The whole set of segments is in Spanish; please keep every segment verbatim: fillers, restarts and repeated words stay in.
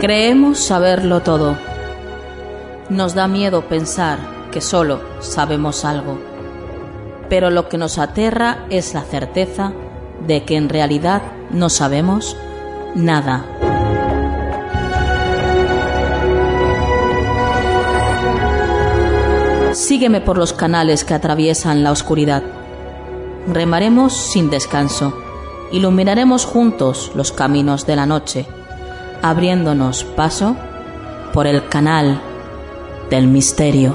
Creemos saberlo todo. Nos da miedo pensar que solo sabemos algo. Pero lo que nos aterra es la certeza de que en realidad no sabemos nada. Sígueme por los canales que atraviesan la oscuridad. Remaremos sin descanso. Iluminaremos juntos los caminos de la noche, abriéndonos paso por el canal del misterio.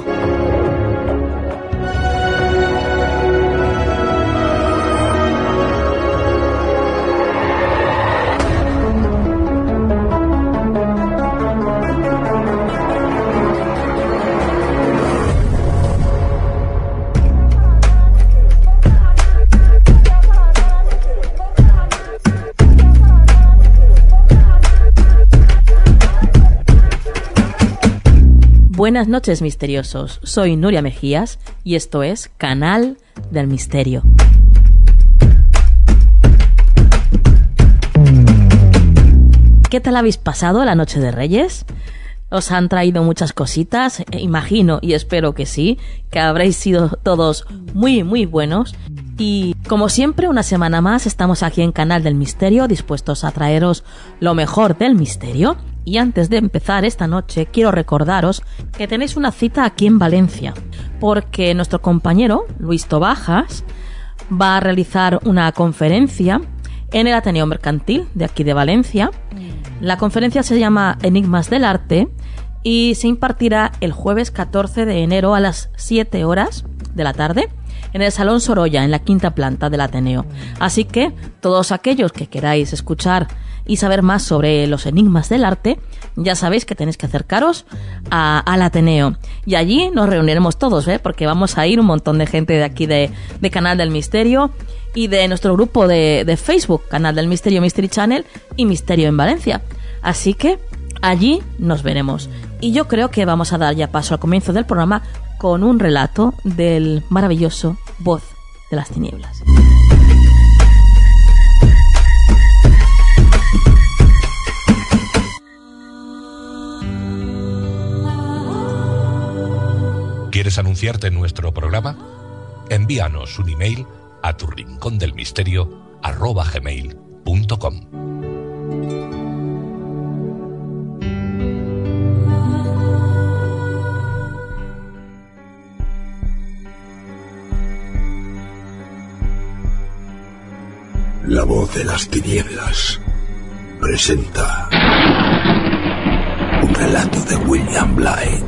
Buenas noches, misteriosos. Soy Nuria Mejías y esto es Canal del Misterio. ¿Qué tal habéis pasado la noche de Reyes? ¿Os han traído muchas cositas? Imagino y espero que sí, que habréis sido todos muy, muy buenos. Y como siempre, una semana más estamos aquí en Canal del Misterio, dispuestos a traeros lo mejor del misterio. Y antes de empezar esta noche, quiero recordaros que tenéis una cita aquí en Valencia, porque nuestro compañero, Luis Tobajas, va a realizar una conferencia en el Ateneo Mercantil de aquí de Valencia. La conferencia se llama Enigmas del Arte y se impartirá el jueves catorce de enero a las siete horas de la tarde en el Salón Sorolla, en la quinta planta del Ateneo. Así que todos aquellos que queráis escuchar y saber más sobre los enigmas del arte, ya sabéis que tenéis que acercaros a, al Ateneo. Y allí nos reuniremos todos, ¿eh? Porque vamos a ir un montón de gente de aquí de, de Canal del Misterio y de nuestro grupo de, de Facebook, Canal del Misterio, Mystery Channel y Misterio en Valencia. Así que allí nos veremos. Y yo creo que vamos a dar ya paso al comienzo del programa con un relato del maravilloso Voz de las Tinieblas. ¿Quieres anunciarte en nuestro programa? Envíanos un email a tu rincón del misterio arroba gmail punto com. La Voz de las Tinieblas presenta un relato de William Blythe.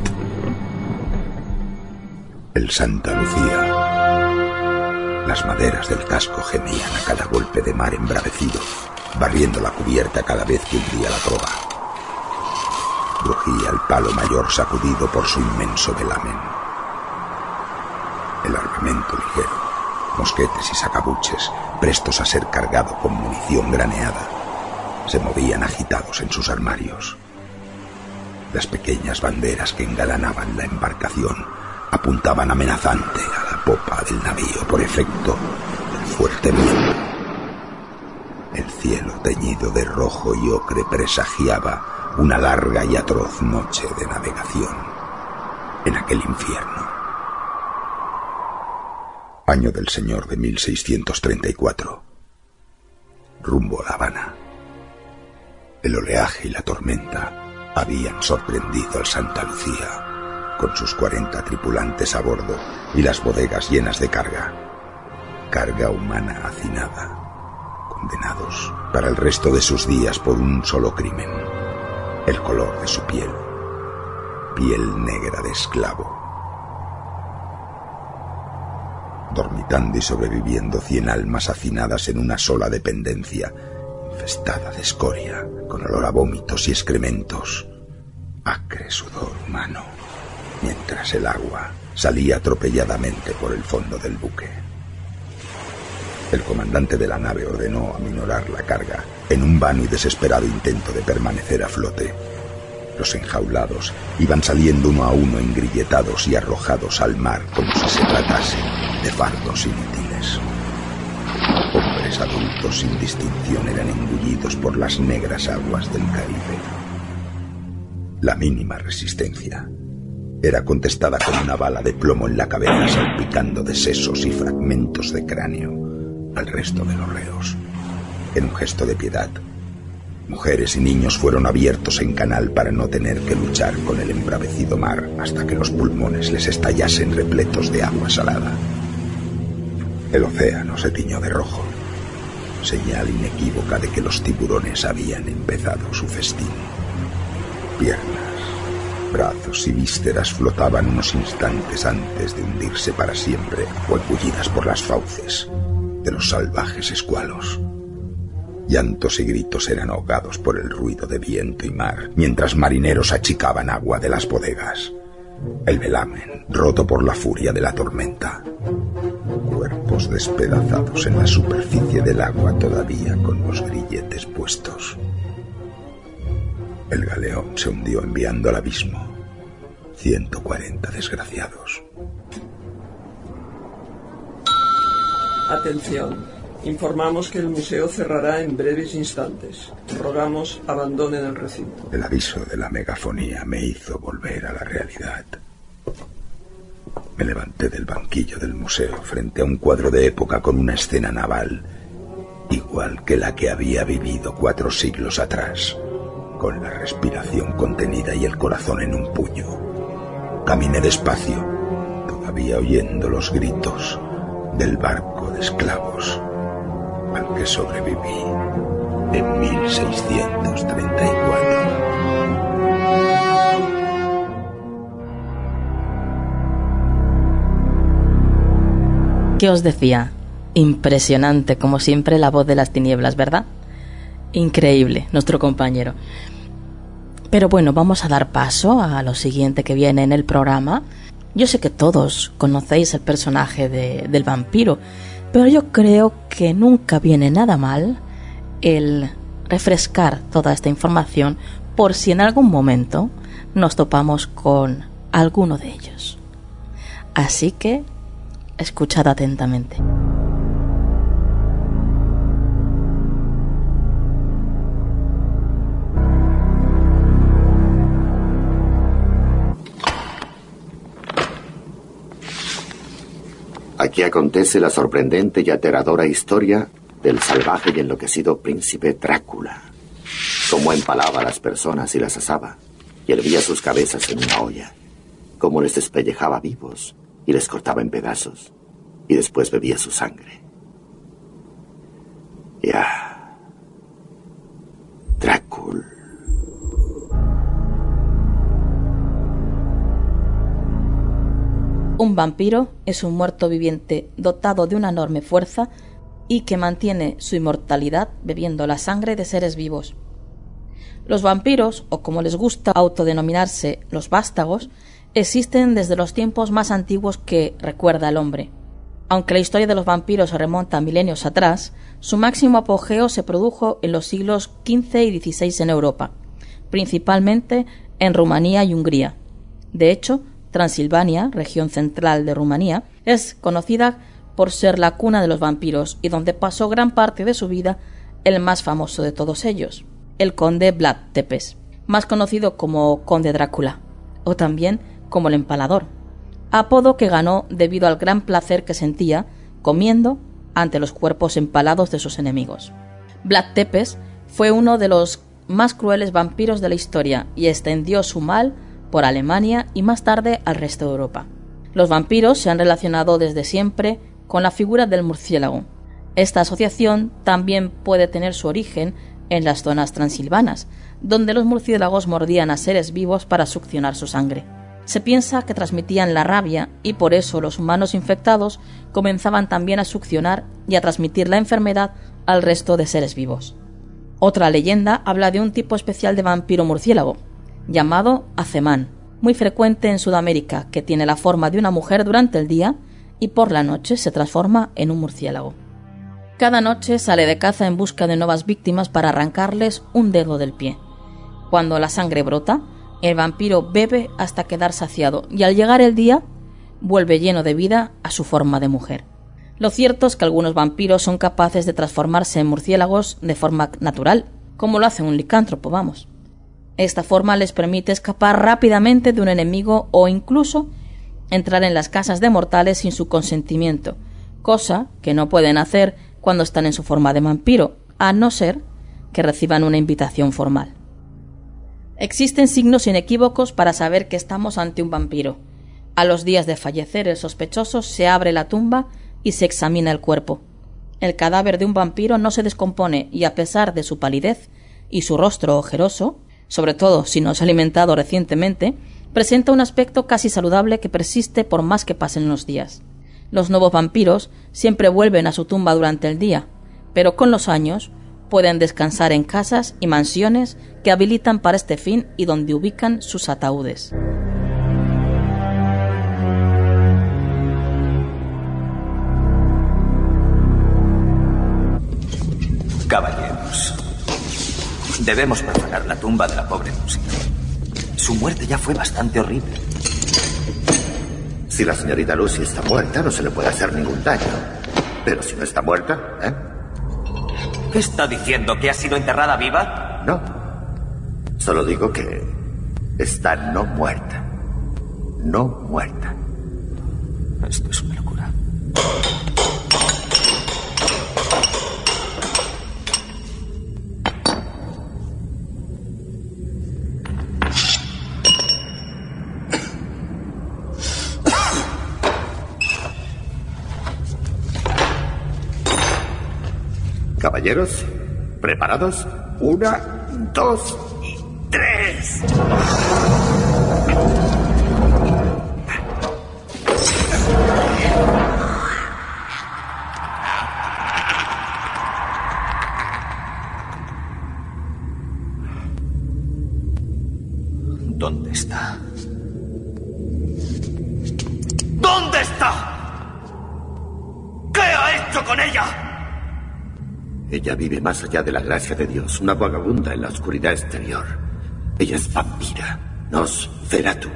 El Santa Lucía. Las maderas del casco gemían a cada golpe de mar embravecido, barriendo la cubierta cada vez que hundía la proa. Rugía el palo mayor sacudido por su inmenso velamen. El armamento ligero, mosquetes y sacabuches, prestos a ser cargado con munición graneada, se movían agitados en sus armarios. Las pequeñas banderas que engalanaban la embarcación apuntaban amenazante a la popa del navío por efecto del fuerte viento. El cielo teñido de rojo y ocre presagiaba una larga y atroz noche de navegación en aquel infierno. Año del Señor de mil seiscientos treinta y cuatro. Rumbo a La Habana. El oleaje y la tormenta habían sorprendido al Santa Lucía, con sus cuarenta tripulantes a bordo y las bodegas llenas de carga. Carga humana hacinada, condenados para el resto de sus días por un solo crimen: el color de su piel, piel negra de esclavo. Dormitando y sobreviviendo cien almas hacinadas en una sola dependencia, infestada de escoria, con olor a vómitos y excrementos, acre sudor humano, mientras el agua salía atropelladamente por el fondo del buque. El comandante de la nave ordenó aminorar la carga en un vano y desesperado intento de permanecer a flote. Los enjaulados iban saliendo uno a uno engrilletados y arrojados al mar como si se tratase de fardos inútiles. Hombres adultos sin distinción eran engullidos por las negras aguas del Caribe. La mínima resistencia era contestada con una bala de plomo en la cabeza, salpicando de sesos y fragmentos de cráneo al resto de los reos. En un gesto de piedad, mujeres y niños fueron abiertos en canal para no tener que luchar con el embravecido mar hasta que los pulmones les estallasen repletos de agua salada. El océano se tiñó de rojo, señal inequívoca de que los tiburones habían empezado su festín. Piernas, brazos y vísceras flotaban unos instantes antes de hundirse para siempre o engullidas por las fauces de los salvajes escualos. Llantos y gritos eran ahogados por el ruido de viento y mar, mientras marineros achicaban agua de las bodegas. El velamen, roto por la furia de la tormenta. Cuerpos despedazados en la superficie del agua todavía con los grilletes puestos. El galeón se hundió enviando al abismo ciento cuarenta desgraciados. Atención. Informamos que el museo cerrará en breves instantes. Rogamos abandonen el recinto. El aviso de la megafonía me hizo volver a la realidad. Me levanté del banquillo del museo frente a un cuadro de época con una escena naval, igual que la que había vivido cuatro siglos atrás, con la respiración contenida y el corazón en un puño. Caminé despacio, todavía oyendo los gritos del barco de esclavos al que sobreviví en mil seiscientos treinta y cuatro. ¿Qué os decía? Impresionante, como siempre, la voz de las tinieblas, ¿verdad? Increíble, nuestro compañero. Pero bueno, vamos a dar paso a lo siguiente que viene en el programa. Yo sé que todos conocéis el personaje de, del vampiro, pero yo creo que nunca viene nada mal el refrescar toda esta información por si en algún momento nos topamos con alguno de ellos. Así que escuchad atentamente. Aquí acontece la sorprendente y aterradora historia del salvaje y enloquecido príncipe Drácula. Cómo empalaba a las personas y las asaba, y hervía sus cabezas en una olla. Cómo les despellejaba vivos y les cortaba en pedazos, y después bebía su sangre. Ya. Drácula. Un vampiro es un muerto viviente dotado de una enorme fuerza y que mantiene su inmortalidad bebiendo la sangre de seres vivos. Los vampiros, o como les gusta autodenominarse, los vástagos, existen desde los tiempos más antiguos que recuerda el hombre. Aunque la historia de los vampiros se remonta a milenios atrás, su máximo apogeo se produjo en los siglos quince y dieciséis en Europa, principalmente en Rumanía y Hungría. De hecho, Transilvania, región central de Rumanía, es conocida por ser la cuna de los vampiros y donde pasó gran parte de su vida el más famoso de todos ellos, el conde Vlad Tepes, más conocido como conde Drácula, o también como el empalador, apodo que ganó debido al gran placer que sentía comiendo ante los cuerpos empalados de sus enemigos. Vlad Tepes fue uno de los más crueles vampiros de la historia y extendió su mal por Alemania y más tarde al resto de Europa. Los vampiros se han relacionado desde siempre con la figura del murciélago. Esta asociación también puede tener su origen en las zonas transilvanas, donde los murciélagos mordían a seres vivos para succionar su sangre. Se piensa que transmitían la rabia y por eso los humanos infectados comenzaban también a succionar y a transmitir la enfermedad al resto de seres vivos. Otra leyenda habla de un tipo especial de vampiro murciélago, llamado acemán, muy frecuente en Sudamérica, que tiene la forma de una mujer durante el día y por la noche se transforma en un murciélago. Cada noche sale de caza en busca de nuevas víctimas para arrancarles un dedo del pie. Cuando la sangre brota, el vampiro bebe hasta quedar saciado y al llegar el día, vuelve lleno de vida a su forma de mujer. Lo cierto es que algunos vampiros son capaces de transformarse en murciélagos de forma natural, como lo hace un licántropo, vamos. Esta forma les permite escapar rápidamente de un enemigo o incluso entrar en las casas de mortales sin su consentimiento, cosa que no pueden hacer cuando están en su forma de vampiro, a no ser que reciban una invitación formal. Existen signos inequívocos para saber que estamos ante un vampiro. A los días de fallecer el sospechoso se abre la tumba y se examina el cuerpo. El cadáver de un vampiro no se descompone y, a pesar de su palidez y su rostro ojeroso, sobre todo si no se ha alimentado recientemente, presenta un aspecto casi saludable que persiste por más que pasen los días. Los nuevos vampiros siempre vuelven a su tumba durante el día, pero con los años pueden descansar en casas y mansiones que habilitan para este fin y donde ubican sus ataúdes. Caballeros, debemos profanar la tumba de la pobre Lucy. Su muerte ya fue bastante horrible. Si la señorita Lucy está muerta, no se le puede hacer ningún daño. Pero si no está muerta, ¿eh? ¿Qué está diciendo? ¿Que ha sido enterrada viva? No. Solo digo que está no muerta. No muerta. Esto es una locura. Caballeros, ¿preparados? Una, dos y tres. ¿Dónde está? ¿Dónde está? ¿Qué ha hecho con ella? Ella vive más allá de la gracia de Dios, una vagabunda en la oscuridad exterior. Ella es vampira, Nosferatu.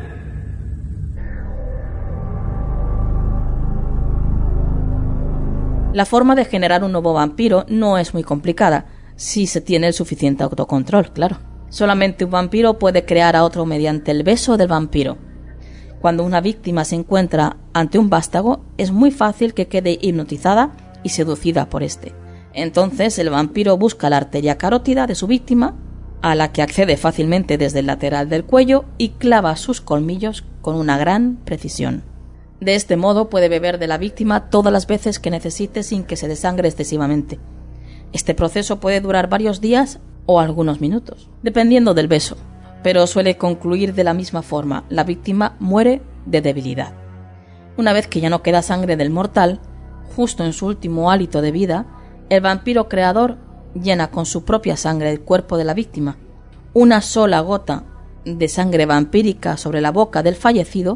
La forma de generar un nuevo vampiro no es muy complicada, si se tiene el suficiente autocontrol, claro. Solamente un vampiro puede crear a otro mediante el beso del vampiro. Cuando una víctima se encuentra ante un vástago, es muy fácil que quede hipnotizada y seducida por este. Entonces el vampiro busca la arteria carótida de su víctima, a la que accede fácilmente desde el lateral del cuello, y clava sus colmillos con una gran precisión. De este modo puede beber de la víctima todas las veces que necesite sin que se desangre excesivamente. Este proceso puede durar varios días o algunos minutos, dependiendo del beso, pero suele concluir de la misma forma: la víctima muere de debilidad. Una vez que ya no queda sangre del mortal, justo en su último hálito de vida, el vampiro creador llena con su propia sangre el cuerpo de la víctima. Una sola gota de sangre vampírica sobre la boca del fallecido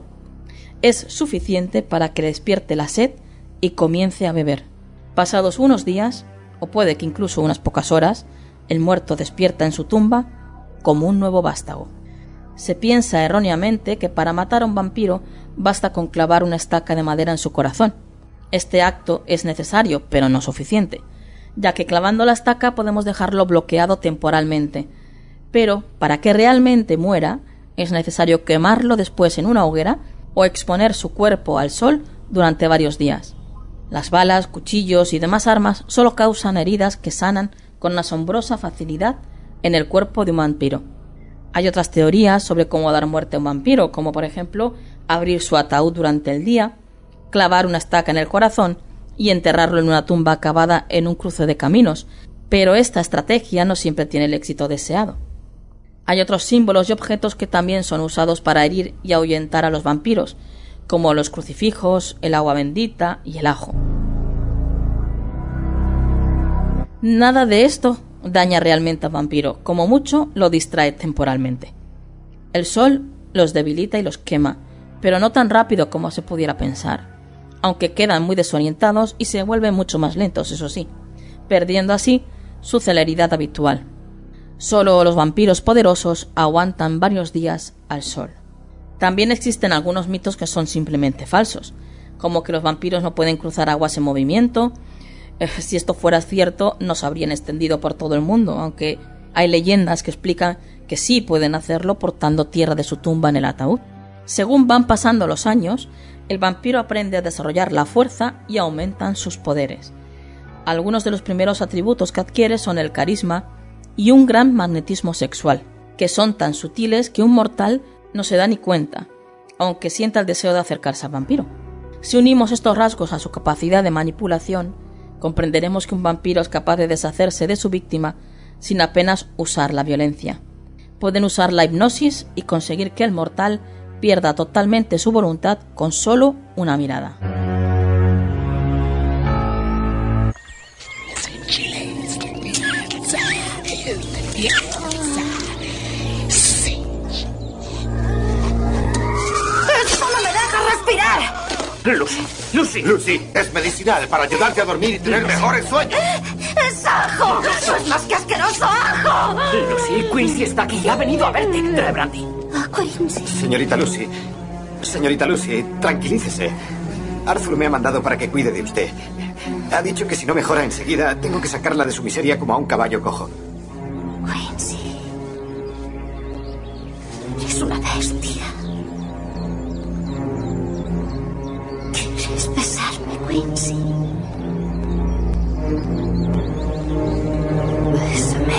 es suficiente para que despierte la sed y comience a beber. Pasados unos días, o puede que incluso unas pocas horas, el muerto despierta en su tumba como un nuevo vástago. Se piensa erróneamente que para matar a un vampiro basta con clavar una estaca de madera en su corazón. Este acto es necesario, pero no suficiente, ya que clavando la estaca podemos dejarlo bloqueado temporalmente. Pero, para que realmente muera, es necesario quemarlo después en una hoguera o exponer su cuerpo al sol durante varios días. Las balas, cuchillos y demás armas solo causan heridas que sanan con asombrosa facilidad en el cuerpo de un vampiro. Hay otras teorías sobre cómo dar muerte a un vampiro, como por ejemplo abrir su ataúd durante el día, clavar una estaca en el corazón y enterrarlo en una tumba cavada en un cruce de caminos, pero esta estrategia no siempre tiene el éxito deseado. Hay otros símbolos y objetos que también son usados para herir y ahuyentar a los vampiros, como los crucifijos, el agua bendita y el ajo. Nada de esto daña realmente al vampiro, como mucho lo distrae temporalmente. El sol los debilita y los quema, pero no tan rápido como se pudiera pensar, aunque quedan muy desorientados y se vuelven mucho más lentos, eso sí, perdiendo así su celeridad habitual. Solo los vampiros poderosos aguantan varios días al sol. También existen algunos mitos que son simplemente falsos, como que los vampiros no pueden cruzar aguas en movimiento. Eh, si esto fuera cierto, no se habrían extendido por todo el mundo, aunque hay leyendas que explican que sí pueden hacerlo portando tierra de su tumba en el ataúd. Según van pasando los años, el vampiro aprende a desarrollar la fuerza y aumentan sus poderes. Algunos de los primeros atributos que adquiere son el carisma y un gran magnetismo sexual, que son tan sutiles que un mortal no se da ni cuenta, aunque sienta el deseo de acercarse al vampiro. Si unimos estos rasgos a su capacidad de manipulación, comprenderemos que un vampiro es capaz de deshacerse de su víctima sin apenas usar la violencia. Pueden usar la hipnosis y conseguir que el mortal pierda totalmente su voluntad con solo una mirada. ¡Esto no me deja respirar! Lucy, Lucy, Lucy, es medicinal para ayudarte a dormir y tener mejores sueños. ¡Es ajo! ¡Eso es más que asqueroso ajo! Lucy, Quincy está aquí. Ha venido a verte. Trae brandy. ¿A Quincy? Señorita Lucy, señorita Lucy, tranquilícese. Arthur me ha mandado para que cuide de usted. Ha dicho que si no mejora enseguida, tengo que sacarla de su miseria como a un caballo cojo. Quincy. Es una bestia. ¿Quieres besarme, Quincy? Bésame.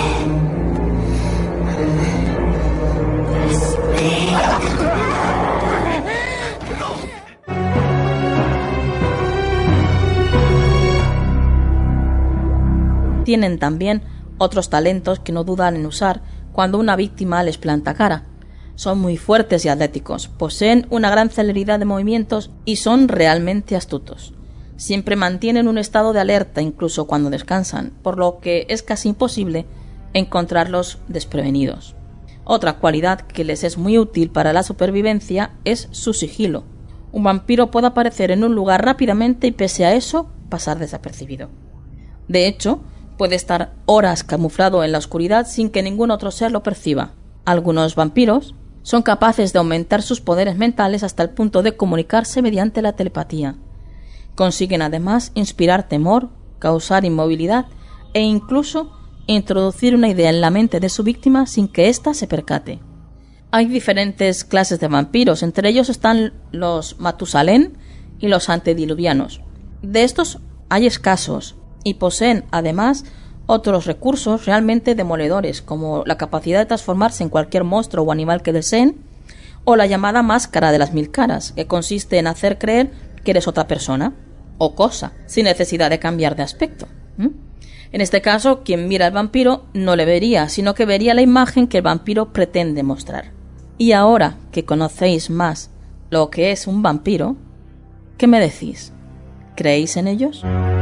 Tienen también otros talentos que no dudan en usar cuando una víctima les planta cara. Son muy fuertes y atléticos, poseen una gran celeridad de movimientos y son realmente astutos. Siempre mantienen un estado de alerta incluso cuando descansan, por lo que es casi imposible encontrarlos desprevenidos. Otra cualidad que les es muy útil para la supervivencia es su sigilo. Un vampiro puede aparecer en un lugar rápidamente y pese a eso pasar desapercibido. De hecho, puede estar horas camuflado en la oscuridad sin que ningún otro ser lo perciba. Algunos vampiros son capaces de aumentar sus poderes mentales hasta el punto de comunicarse mediante la telepatía. Consiguen además inspirar temor, causar inmovilidad e incluso introducir una idea en la mente de su víctima sin que ésta se percate. Hay diferentes clases de vampiros, entre ellos están los Matusalén y los antediluvianos. De estos hay escasos y poseen además otros recursos realmente demoledores, como la capacidad de transformarse en cualquier monstruo o animal que deseen, o la llamada máscara de las mil caras, que consiste en hacer creer que eres otra persona o cosa, sin necesidad de cambiar de aspecto. ¿Mm? En este caso, quien mira al vampiro no le vería, sino que vería la imagen que el vampiro pretende mostrar. Y ahora que conocéis más lo que es un vampiro, ¿qué me decís? ¿Creéis en ellos?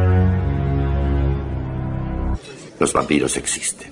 Los vampiros existen.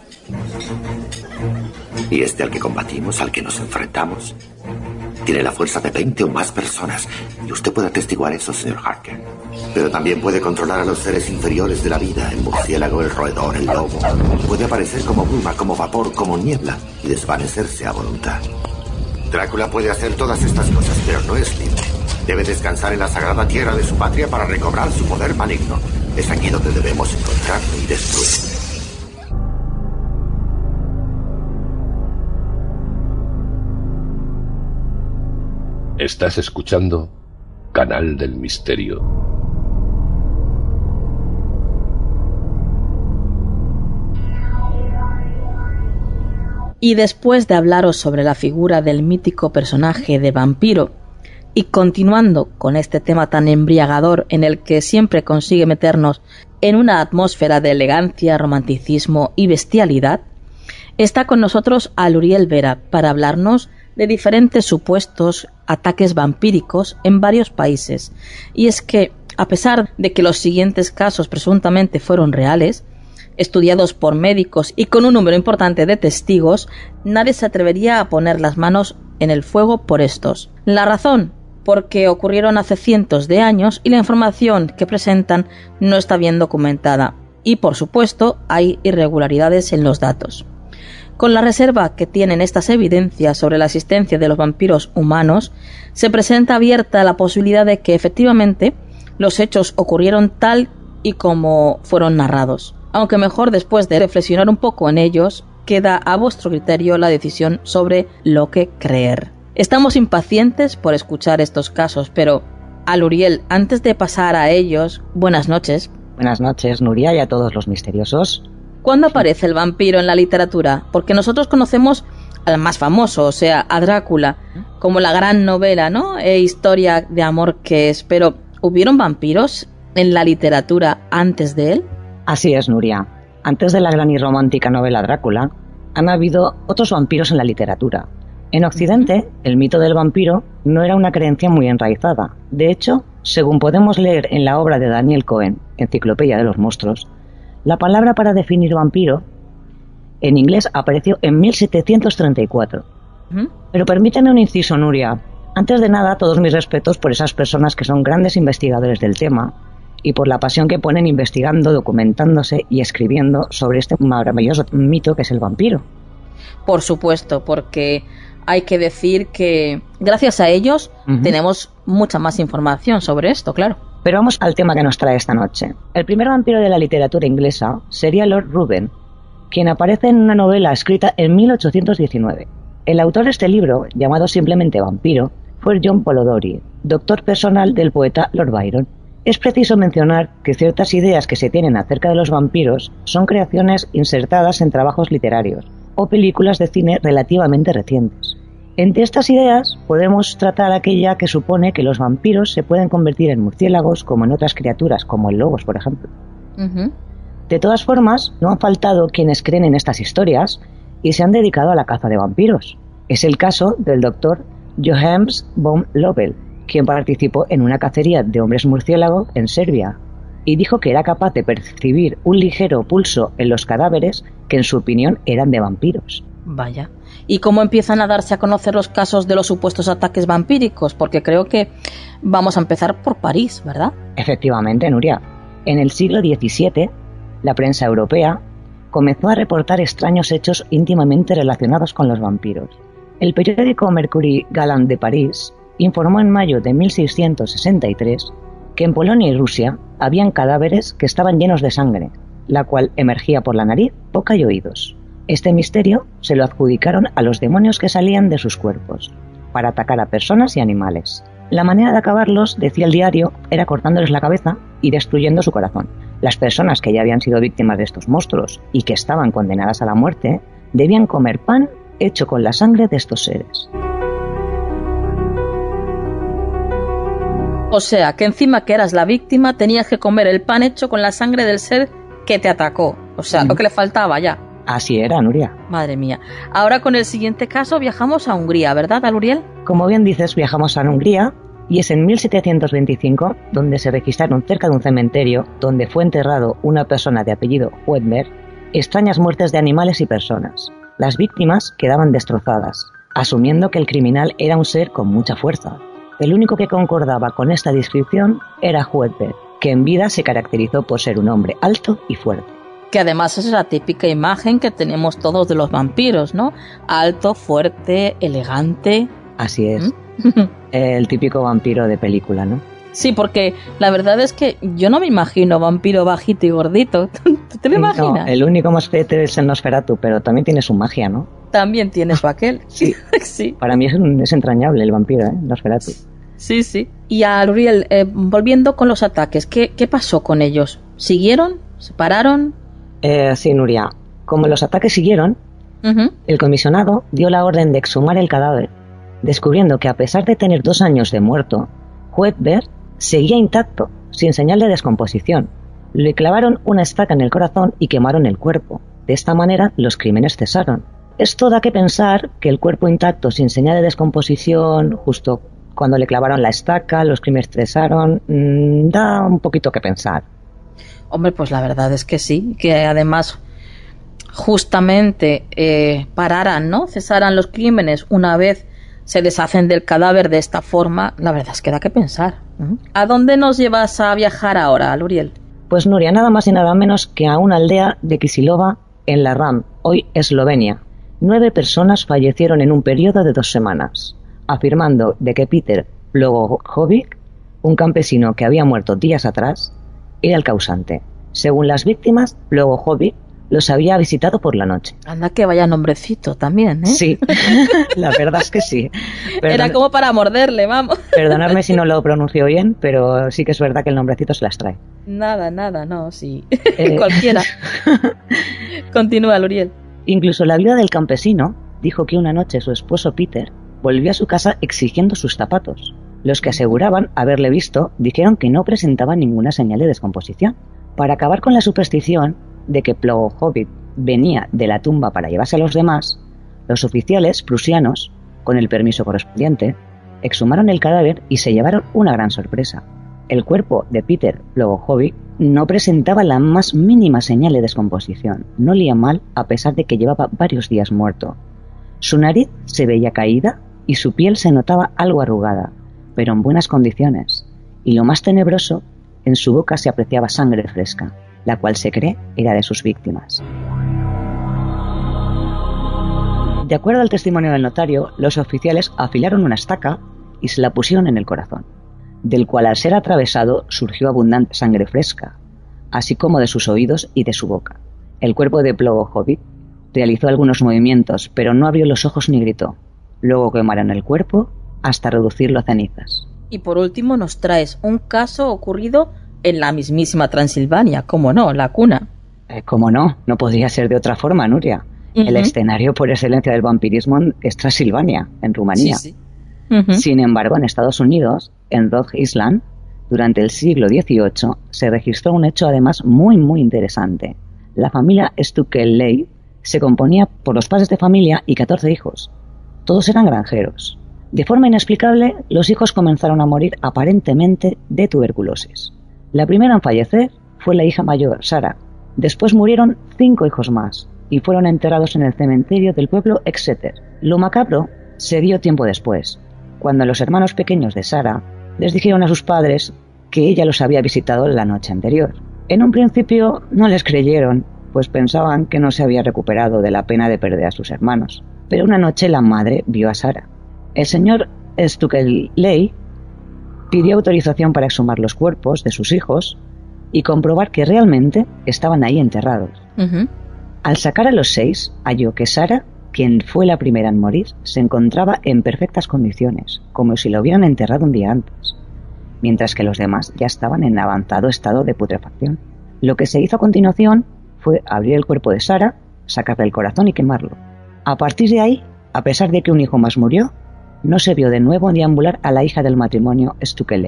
Y este al que combatimos, al que nos enfrentamos, tiene la fuerza de veinte o más personas. Y usted puede atestiguar eso, señor Harker. Pero también puede controlar a los seres inferiores de la vida, el murciélago, el roedor, el lobo. Puede aparecer como bruma, como vapor, como niebla y desvanecerse a voluntad. Drácula puede hacer todas estas cosas, pero no es libre. Debe descansar en la sagrada tierra de su patria para recobrar su poder maligno. Es aquí donde debemos encontrarlo y destruirlo. Estás escuchando Canal del Misterio. Y después de hablaros sobre la figura del mítico personaje de vampiro, y continuando con este tema tan embriagador en el que siempre consigue meternos en una atmósfera de elegancia, romanticismo y bestialidad, está con nosotros Aluriel Vera para hablarnos de diferentes supuestos ataques vampíricos en varios países. Y es que, a pesar de que los siguientes casos presuntamente fueron reales, estudiados por médicos y con un número importante de testigos, nadie se atrevería a poner las manos en el fuego por estos. La razón, porque ocurrieron hace cientos de años y la información que presentan no está bien documentada. Y, por supuesto, hay irregularidades en los datos. Con la reserva que tienen estas evidencias sobre la existencia de los vampiros humanos, se presenta abierta la posibilidad de que efectivamente los hechos ocurrieron tal y como fueron narrados. Aunque mejor, después de reflexionar un poco en ellos, queda a vuestro criterio la decisión sobre lo que creer. Estamos impacientes por escuchar estos casos, pero, Aluriel, antes de pasar a ellos, buenas noches. Buenas noches, Nuria, y a todos los misteriosos. ¿Cuándo aparece el vampiro en la literatura? Porque nosotros conocemos al más famoso, o sea, a Drácula, como la gran novela, ¿no? E historia de amor que es, pero ¿hubieron vampiros en la literatura antes de él? Así es, Nuria. Antes de la gran y romántica novela Drácula, han habido otros vampiros en la literatura. En Occidente, el mito del vampiro no era una creencia muy enraizada. De hecho, según podemos leer en la obra de Daniel Cohen, Enciclopedia de los Monstruos, la palabra para definir vampiro en inglés apareció en mil setecientos treinta y cuatro. ¿Mm? Pero permíteme un inciso, Nuria. Antes de nada, todos mis respetos por esas personas que son grandes investigadores del tema y por la pasión que ponen investigando, documentándose y escribiendo sobre este maravilloso mito que es el vampiro. Por supuesto, porque hay que decir que gracias a ellos uh-huh. tenemos mucha más información sobre esto, claro. Pero vamos al tema que nos trae esta noche. El primer vampiro de la literatura inglesa sería Lord Ruthven, quien aparece en una novela escrita en mil ochocientos diecinueve. El autor de este libro, llamado simplemente Vampiro, fue John Polidori, doctor personal del poeta Lord Byron. Es preciso mencionar que ciertas ideas que se tienen acerca de los vampiros son creaciones insertadas en trabajos literarios o películas de cine relativamente recientes. Entre estas ideas podemos tratar aquella que supone que los vampiros se pueden convertir en murciélagos como en otras criaturas, como en lobos, por ejemplo. Uh-huh. De todas formas, no han faltado quienes creen en estas historias y se han dedicado a la caza de vampiros. Es el caso del doctor Johannes von Löbel, quien participó en una cacería de hombres murciélago en Serbia y dijo que era capaz de percibir un ligero pulso en los cadáveres que en su opinión eran de vampiros. Vaya. ¿Y cómo empiezan a darse a conocer los casos de los supuestos ataques vampíricos? Porque creo que vamos a empezar por París, ¿verdad? Efectivamente, Nuria. En el siglo diecisiete, la prensa europea comenzó a reportar extraños hechos íntimamente relacionados con los vampiros. El periódico Mercury Galant de París informó en mayo de mil seiscientos sesenta y tres que en Polonia y Rusia habían cadáveres que estaban llenos de sangre, la cual emergía por la nariz, boca y oídos. Este misterio se lo adjudicaron a los demonios que salían de sus cuerpos, para atacar a personas y animales. La manera de acabarlos, decía el diario, era cortándoles la cabeza y destruyendo su corazón. Las personas que ya habían sido víctimas de estos monstruos y que estaban condenadas a la muerte, debían comer pan hecho con la sangre de estos seres. O sea, que encima que eras la víctima, tenías que comer el pan hecho con la sangre del ser que te atacó. O sea, mm. lo que le faltaba ya. Así era, Nuria. Madre mía. Ahora con el siguiente caso viajamos a Hungría, ¿verdad, Aluriel? Como bien dices, viajamos a Hungría y es en mil setecientos veinticinco donde se registraron cerca de un cementerio donde fue enterrado una persona de apellido Wedberg extrañas muertes de animales y personas. Las víctimas quedaban destrozadas, asumiendo que el criminal era un ser con mucha fuerza. El único que concordaba con esta descripción era Wedberg, que en vida se caracterizó por ser un hombre alto y fuerte. Que además es la típica imagen que tenemos todos de los vampiros, ¿no? Alto, fuerte, elegante. Así es. ¿Mm? El típico vampiro de película, ¿no? Sí, porque la verdad es que yo no me imagino vampiro bajito y gordito. ¿Tú te lo imaginas? No, el único más feo es el Nosferatu, pero también tiene su magia, ¿no? También tiene su aquel. Sí. Sí. Para mí es, un, es entrañable el vampiro, ¿eh? Nosferatu. Sí, sí. Y a Aluriel, eh, volviendo con los ataques, ¿qué, ¿qué pasó con ellos? ¿Siguieron? ¿Se pararon? Eh, sí, Nuria. Como los ataques siguieron, uh-huh. el comisionado dio la orden de exhumar el cadáver, descubriendo que a pesar de tener dos años de muerto, Wedberg seguía intacto, sin señal de descomposición. Le clavaron una estaca en el corazón y quemaron el cuerpo. De esta manera, los crímenes cesaron. Esto da que pensar que el cuerpo intacto, sin señal de descomposición, justo cuando le clavaron la estaca, los crímenes cesaron, mmm, da un poquito que pensar. Hombre, pues la verdad es que sí, que además justamente eh, pararan, ¿no? Cesaran los crímenes una vez se deshacen del cadáver de esta forma, la verdad es que da que pensar. ¿Uh-huh? ¿A dónde nos llevas a viajar ahora, Aluriel? Pues Nuria, nada más y nada menos que a una aldea de Kisilova en la RAM, hoy Eslovenia. Nueve personas fallecieron en un periodo de dos semanas, afirmando de que Peter Blogojovic, un campesino que había muerto días atrás, era el causante. Según las víctimas, Blogojovic los había visitado por la noche. Anda que vaya nombrecito también, ¿eh? Sí, la verdad es que sí. Perdón, Era como para morderle, vamos. Perdonadme si no lo pronuncio bien, pero sí que es verdad que el nombrecito se las trae. Nada, nada, no, sí. Eh... Cualquiera. Continúa, Luriel. Incluso la viuda del campesino dijo que una noche su esposo Peter volvió a su casa exigiendo sus zapatos. Los que aseguraban haberle visto dijeron que no presentaba ninguna señal de descomposición. Para acabar con la superstición de que Plogovic venía de la tumba para llevarse a los demás, los oficiales prusianos, con el permiso correspondiente, exhumaron el cadáver y se llevaron una gran sorpresa. El cuerpo de Peter Plogovic no presentaba la más mínima señal de descomposición. No olía mal a pesar de que llevaba varios días muerto. Su nariz se veía caída y su piel se notaba algo arrugada, pero en buenas condiciones. Y lo más tenebroso, en su boca se apreciaba sangre fresca, la cual se cree era de sus víctimas. De acuerdo al testimonio del notario, los oficiales afilaron una estaca y se la pusieron en el corazón, del cual al ser atravesado surgió abundante sangre fresca, así como de sus oídos y de su boca. El cuerpo de Plogovic realizó algunos movimientos, pero no abrió los ojos ni gritó. Luego quemaron el cuerpo hasta reducirlo a cenizas. Y por último nos traes un caso ocurrido en la mismísima Transilvania, ¿cómo no? La cuna. Eh, ¿Cómo no? No podría ser de otra forma, Nuria. Uh-huh. El escenario por excelencia del vampirismo es Transilvania, en Rumanía. Sí, sí. Uh-huh. Sin embargo, en Estados Unidos, en Rhode Island, durante el siglo dieciocho, se registró un hecho además muy muy interesante. La familia Stukeley se componía por los padres de familia y catorce hijos. Todos eran granjeros. De forma inexplicable, los hijos comenzaron a morir aparentemente de tuberculosis. La primera en fallecer fue la hija mayor, Sarah. Después murieron cinco hijos más y fueron enterrados en el cementerio del pueblo Exeter. Lo macabro se dio tiempo después, cuando los hermanos pequeños de Sarah les dijeron a sus padres que ella los había visitado la noche anterior. En un principio no les creyeron, pues pensaban que no se había recuperado de la pena de perder a sus hermanos. Pero una noche la madre vio a Sarah. El señor Stukeley pidió autorización para exhumar los cuerpos de sus hijos y comprobar que realmente estaban ahí enterrados. Uh-huh. Al sacar a los seis, halló que Sarah, quien fue la primera en morir, se encontraba en perfectas condiciones, como si lo hubieran enterrado un día antes, mientras que los demás ya estaban en avanzado estado de putrefacción. Lo que se hizo a continuación fue abrir el cuerpo de Sarah, sacarle el corazón y quemarlo. A partir de ahí, a pesar de que un hijo más murió, no se vio de nuevo deambular a la hija del matrimonio Stukeley.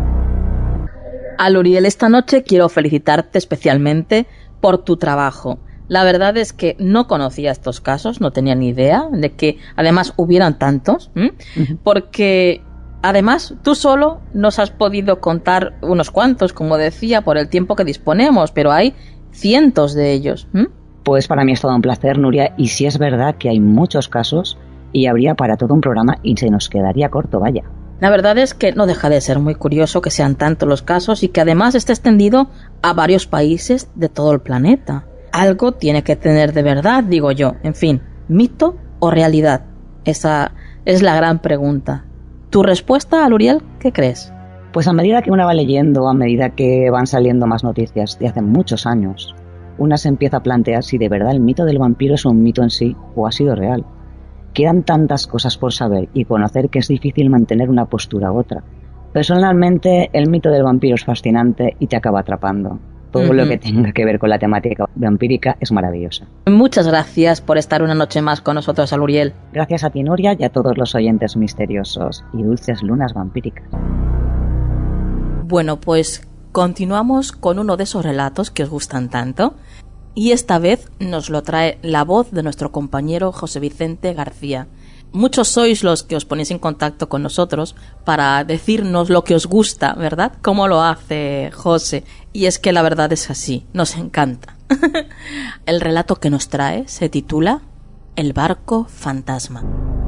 A Luriel, esta noche quiero felicitarte especialmente por tu trabajo. La verdad es que no conocía estos casos, no tenía ni idea de que además hubieran tantos, ¿m? Uh-huh. Porque además tú solo nos has podido contar unos cuantos, como decía, por el tiempo que disponemos, pero hay cientos de ellos. ¿m? Pues para mí es todo un placer, Nuria, y sí es verdad que hay muchos casos y habría para todo un programa y se nos quedaría corto, vaya. La verdad es que no deja de ser muy curioso que sean tantos los casos y que además esté extendido a varios países de todo el planeta. Algo tiene que tener de verdad, digo yo. En fin, ¿mito o realidad? Esa es la gran pregunta. ¿Tu respuesta, Luriel, qué crees? Pues a medida que uno va leyendo, a medida que van saliendo más noticias de hace muchos años, una se empieza a plantear si de verdad el mito del vampiro es un mito en sí o ha sido real. Quedan tantas cosas por saber y conocer que es difícil mantener una postura u otra. Personalmente, el mito del vampiro es fascinante y te acaba atrapando. Todo uh-huh. lo que tenga que ver con la temática vampírica es maravillosa. Muchas gracias por estar una noche más con nosotros, Luriel. Gracias a ti, Nuria, y a todos los oyentes misteriosos y dulces lunas vampíricas. Bueno, pues continuamos con uno de esos relatos que os gustan tanto. Y esta vez nos lo trae la voz de nuestro compañero José Vicente García. Muchos sois los que os ponéis en contacto con nosotros para decirnos lo que os gusta, ¿verdad? Cómo lo hace José. Y es que la verdad es así, nos encanta. El relato que nos trae se titula El barco fantasma.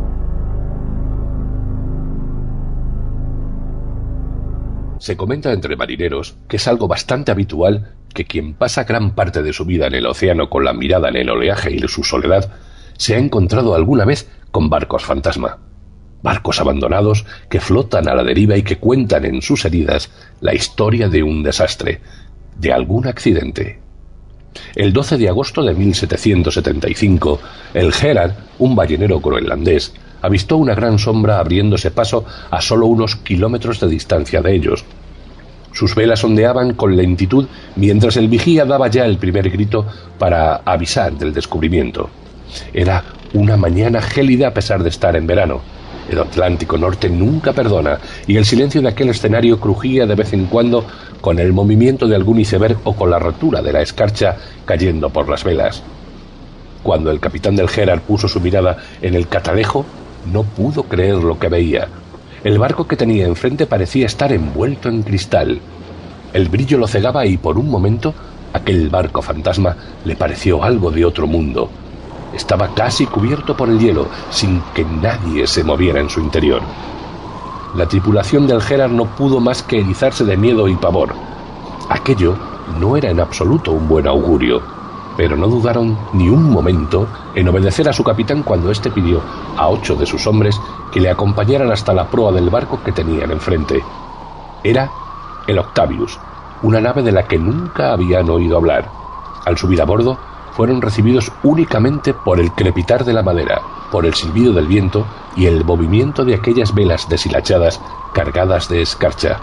Se comenta entre marineros que es algo bastante habitual que quien pasa gran parte de su vida en el océano con la mirada en el oleaje y su soledad se ha encontrado alguna vez con barcos fantasma. Barcos abandonados que flotan a la deriva y que cuentan en sus heridas la historia de un desastre, de algún accidente. El doce de agosto de mil setecientos setenta y cinco, el Gerard, un ballenero groenlandés, avistó una gran sombra abriéndose paso a solo unos kilómetros de distancia de ellos. Sus velas ondeaban con lentitud mientras el vigía daba ya el primer grito para avisar del descubrimiento. Era una mañana gélida a pesar de estar en verano. El Atlántico Norte nunca perdona, y el silencio de aquel escenario crujía de vez en cuando con el movimiento de algún iceberg o con la rotura de la escarcha cayendo por las velas. Cuando el capitán del Gerard puso su mirada en el catalejo, no pudo creer lo que veía. El barco que tenía enfrente parecía estar envuelto en cristal. El brillo lo cegaba y por un momento aquel barco fantasma le pareció algo de otro mundo. Estaba casi cubierto por el hielo, sin que nadie se moviera en su interior. La tripulación del Gerard no pudo más que erizarse de miedo y pavor. Aquello no era en absoluto un buen augurio, pero no dudaron ni un momento en obedecer a su capitán cuando éste pidió a ocho de sus hombres que le acompañaran hasta la proa del barco que tenían enfrente. Era el Octavius, una nave de la que nunca habían oído hablar. Al subir a bordo, fueron recibidos únicamente por el crepitar de la madera, por el silbido del viento y el movimiento de aquellas velas deshilachadas cargadas de escarcha.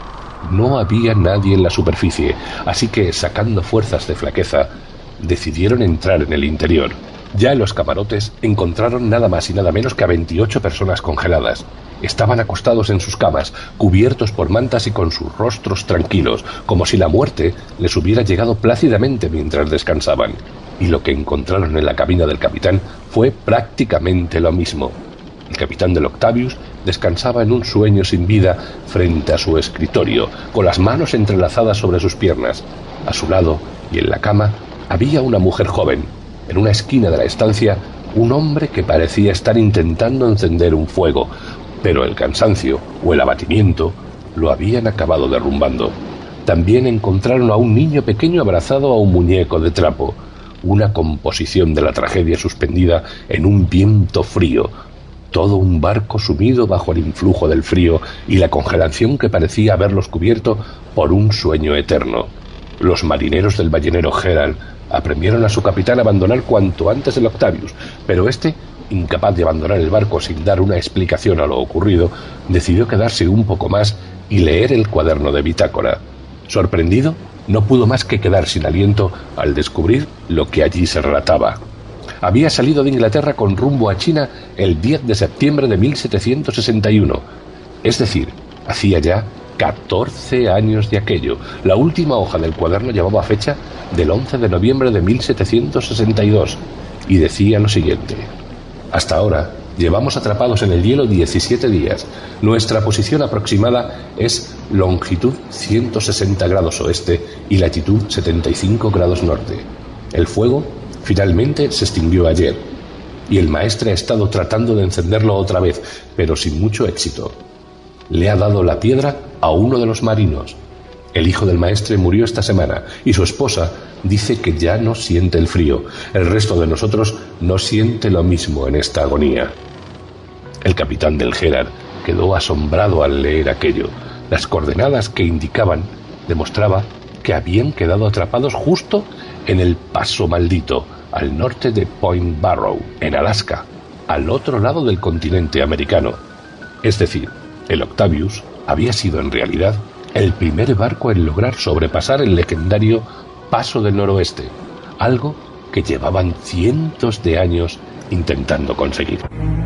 No había nadie en la superficie, así que, sacando fuerzas de flaqueza, decidieron entrar en el interior. Ya en los camarotes encontraron nada más y nada menos que a veintiocho personas congeladas. Estaban acostados en sus camas, cubiertos por mantas y con sus rostros tranquilos, como si la muerte les hubiera llegado plácidamente mientras descansaban. Y lo que encontraron en la cabina del capitán fue prácticamente lo mismo. El capitán del Octavius descansaba en un sueño sin vida frente a su escritorio, con las manos entrelazadas sobre sus piernas. A su lado y en la cama había una mujer joven. En una esquina de la estancia, un hombre que parecía estar intentando encender un fuego, pero el cansancio o el abatimiento lo habían acabado derrumbando. También encontraron a un niño pequeño abrazado a un muñeco de trapo, una composición de la tragedia suspendida en un viento frío, todo un barco sumido bajo el influjo del frío y la congelación que parecía haberlos cubierto por un sueño eterno. Los marineros del ballenero Gerard apremieron a su capitán a abandonar cuanto antes el Octavius, pero éste, incapaz de abandonar el barco sin dar una explicación a lo ocurrido, decidió quedarse un poco más y leer el cuaderno de bitácora. Sorprendido, no pudo más que quedar sin aliento al descubrir lo que allí se relataba. Había salido de Inglaterra con rumbo a China el diez de septiembre de mil setecientos sesenta y uno, es decir, hacía ya catorce años de aquello. La última hoja del cuaderno llevaba fecha del once de noviembre de mil setecientos sesenta y dos y decía lo siguiente: hasta ahora llevamos atrapados en el hielo diecisiete días. Nuestra posición aproximada es longitud ciento sesenta grados oeste y latitud setenta y cinco grados norte. El fuego finalmente se extinguió ayer y el maestre ha estado tratando de encenderlo otra vez, pero sin mucho éxito. Le ha dado la piedra a uno de los marinos. El hijo del maestre murió esta semana y su esposa dice que ya no siente el frío. El resto de nosotros no siente lo mismo en esta agonía. El capitán del Gerard quedó asombrado al leer aquello. Las coordenadas que indicaban demostraba que habían quedado atrapados justo en el Paso Maldito, al norte de Point Barrow, en Alaska, al otro lado del continente americano. Es decir, el Octavius había sido en realidad el primer barco en lograr sobrepasar el legendario Paso del Noroeste, algo que llevaban cientos de años intentando conseguir.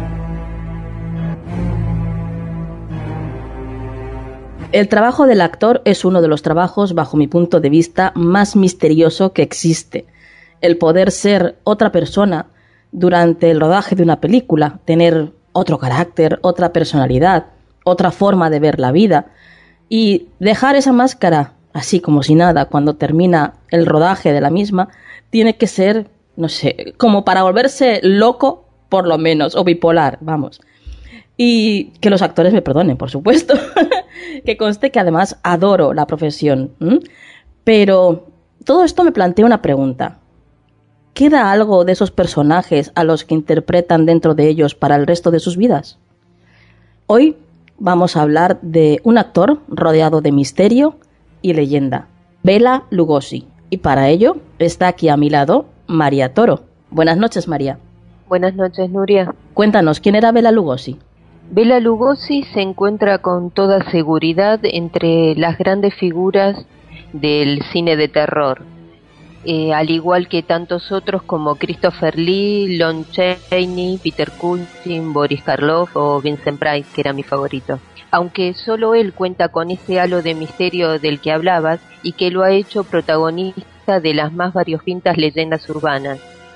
El trabajo del actor es uno de los trabajos, bajo mi punto de vista, más misterioso que existe. El poder ser otra persona durante el rodaje de una película, tener otro carácter, otra personalidad, otra forma de ver la vida, y dejar esa máscara así como si nada cuando termina el rodaje de la misma, tiene que ser, no sé, como para volverse loco, por lo menos, o bipolar, vamos. Y que los actores me perdonen, por supuesto. Que conste que además adoro la profesión. ¿Mm? Pero todo esto me plantea una pregunta. ¿Queda algo de esos personajes a los que interpretan dentro de ellos para el resto de sus vidas? Hoy vamos a hablar de un actor rodeado de misterio y leyenda, Bela Lugosi, Y para ello está aquí a mi lado María Toro. Buenas noches, María. Buenas noches, Nuria. Cuéntanos, ¿quién era Bela Lugosi? Bela Lugosi se encuentra con toda seguridad entre las grandes figuras del cine de terror, eh, al igual que tantos otros como Christopher Lee, Lon Chaney, Peter Cushing, Boris Karloff o Vincent Price, que era mi favorito. Aunque solo él cuenta con ese halo de misterio del que hablabas y que lo ha hecho protagonista de las más variopintas leyendas urbanas.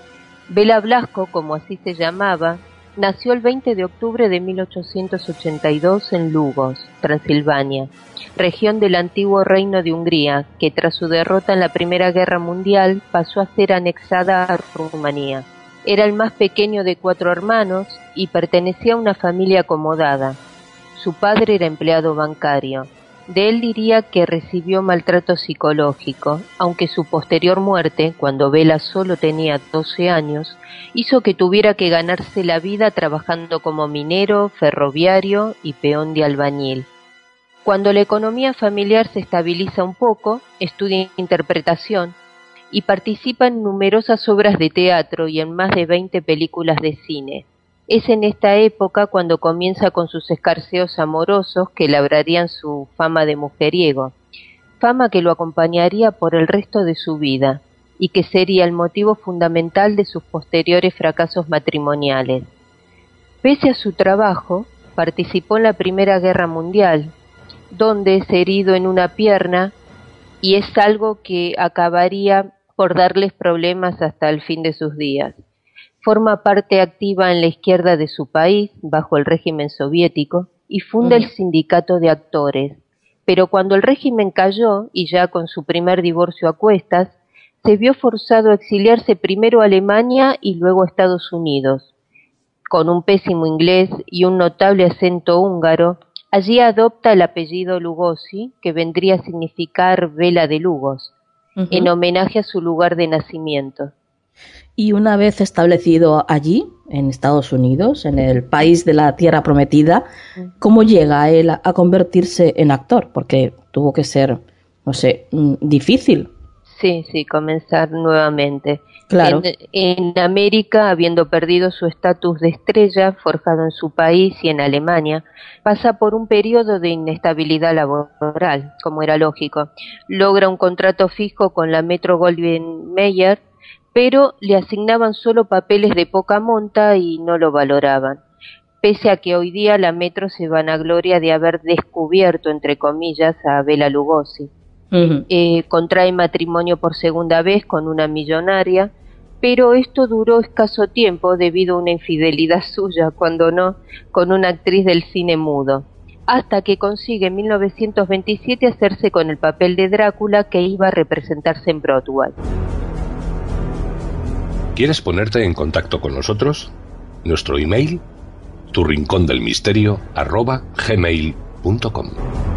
Bela Blasco, como así se llamaba, nació el veinte de octubre de mil ochocientos ochenta y dos en Lugos, Transilvania, región del antiguo Reino de Hungría, que tras su derrota en la Primera Guerra Mundial pasó a ser anexada a Rumanía. Era el más pequeño de cuatro hermanos y pertenecía a una familia acomodada. Su padre era empleado bancario. De él diría que recibió maltrato psicológico, aunque su posterior muerte, cuando Bela solo tenía doce años, hizo que tuviera que ganarse la vida trabajando como minero, ferroviario y peón de albañil. Cuando la economía familiar se estabiliza un poco, estudia interpretación y participa en numerosas obras de teatro y en más de veinte películas de cine. Es en esta época cuando comienza con sus escarceos amorosos que labrarían su fama de mujeriego, fama que lo acompañaría por el resto de su vida y que sería el motivo fundamental de sus posteriores fracasos matrimoniales. Pese a su trabajo, participó en la Primera Guerra Mundial, donde es herido en una pierna y es algo que acabaría por darles problemas hasta el fin de sus días. Forma parte activa en la izquierda de su país, bajo el régimen soviético, y funda uh-huh. el sindicato de actores. Pero cuando el régimen cayó, y ya con su primer divorcio a cuestas, se vio forzado a exiliarse primero a Alemania y luego a Estados Unidos. Con un pésimo inglés y un notable acento húngaro, allí adopta el apellido Lugosi, que vendría a significar Vela de Lugos, uh-huh. en homenaje a su lugar de nacimiento. Y una vez establecido allí, en Estados Unidos, en el país de la Tierra Prometida, ¿cómo llega él a convertirse en actor? Porque tuvo que ser, no sé, difícil. Sí, sí, comenzar nuevamente. Claro. En, en América, habiendo perdido su estatus de estrella, forjado en su país y en Alemania, pasa por un periodo de inestabilidad laboral, como era lógico. Logra un contrato fijo con la Metro-Goldwyn-Mayer, pero le asignaban solo papeles de poca monta y no lo valoraban. Pese a que hoy día la Metro se vanagloria de haber descubierto, entre comillas, a Bela Lugosi. Uh-huh. Eh, contrae matrimonio por segunda vez con una millonaria, pero esto duró escaso tiempo debido a una infidelidad suya, cuando no, con una actriz del cine mudo, hasta que consigue en mil novecientos veintisiete hacerse con el papel de Drácula que iba a representarse en Broadway. ¿Quieres ponerte en contacto con nosotros? Nuestro email, turrincondelmisterio arroba gmail punto com.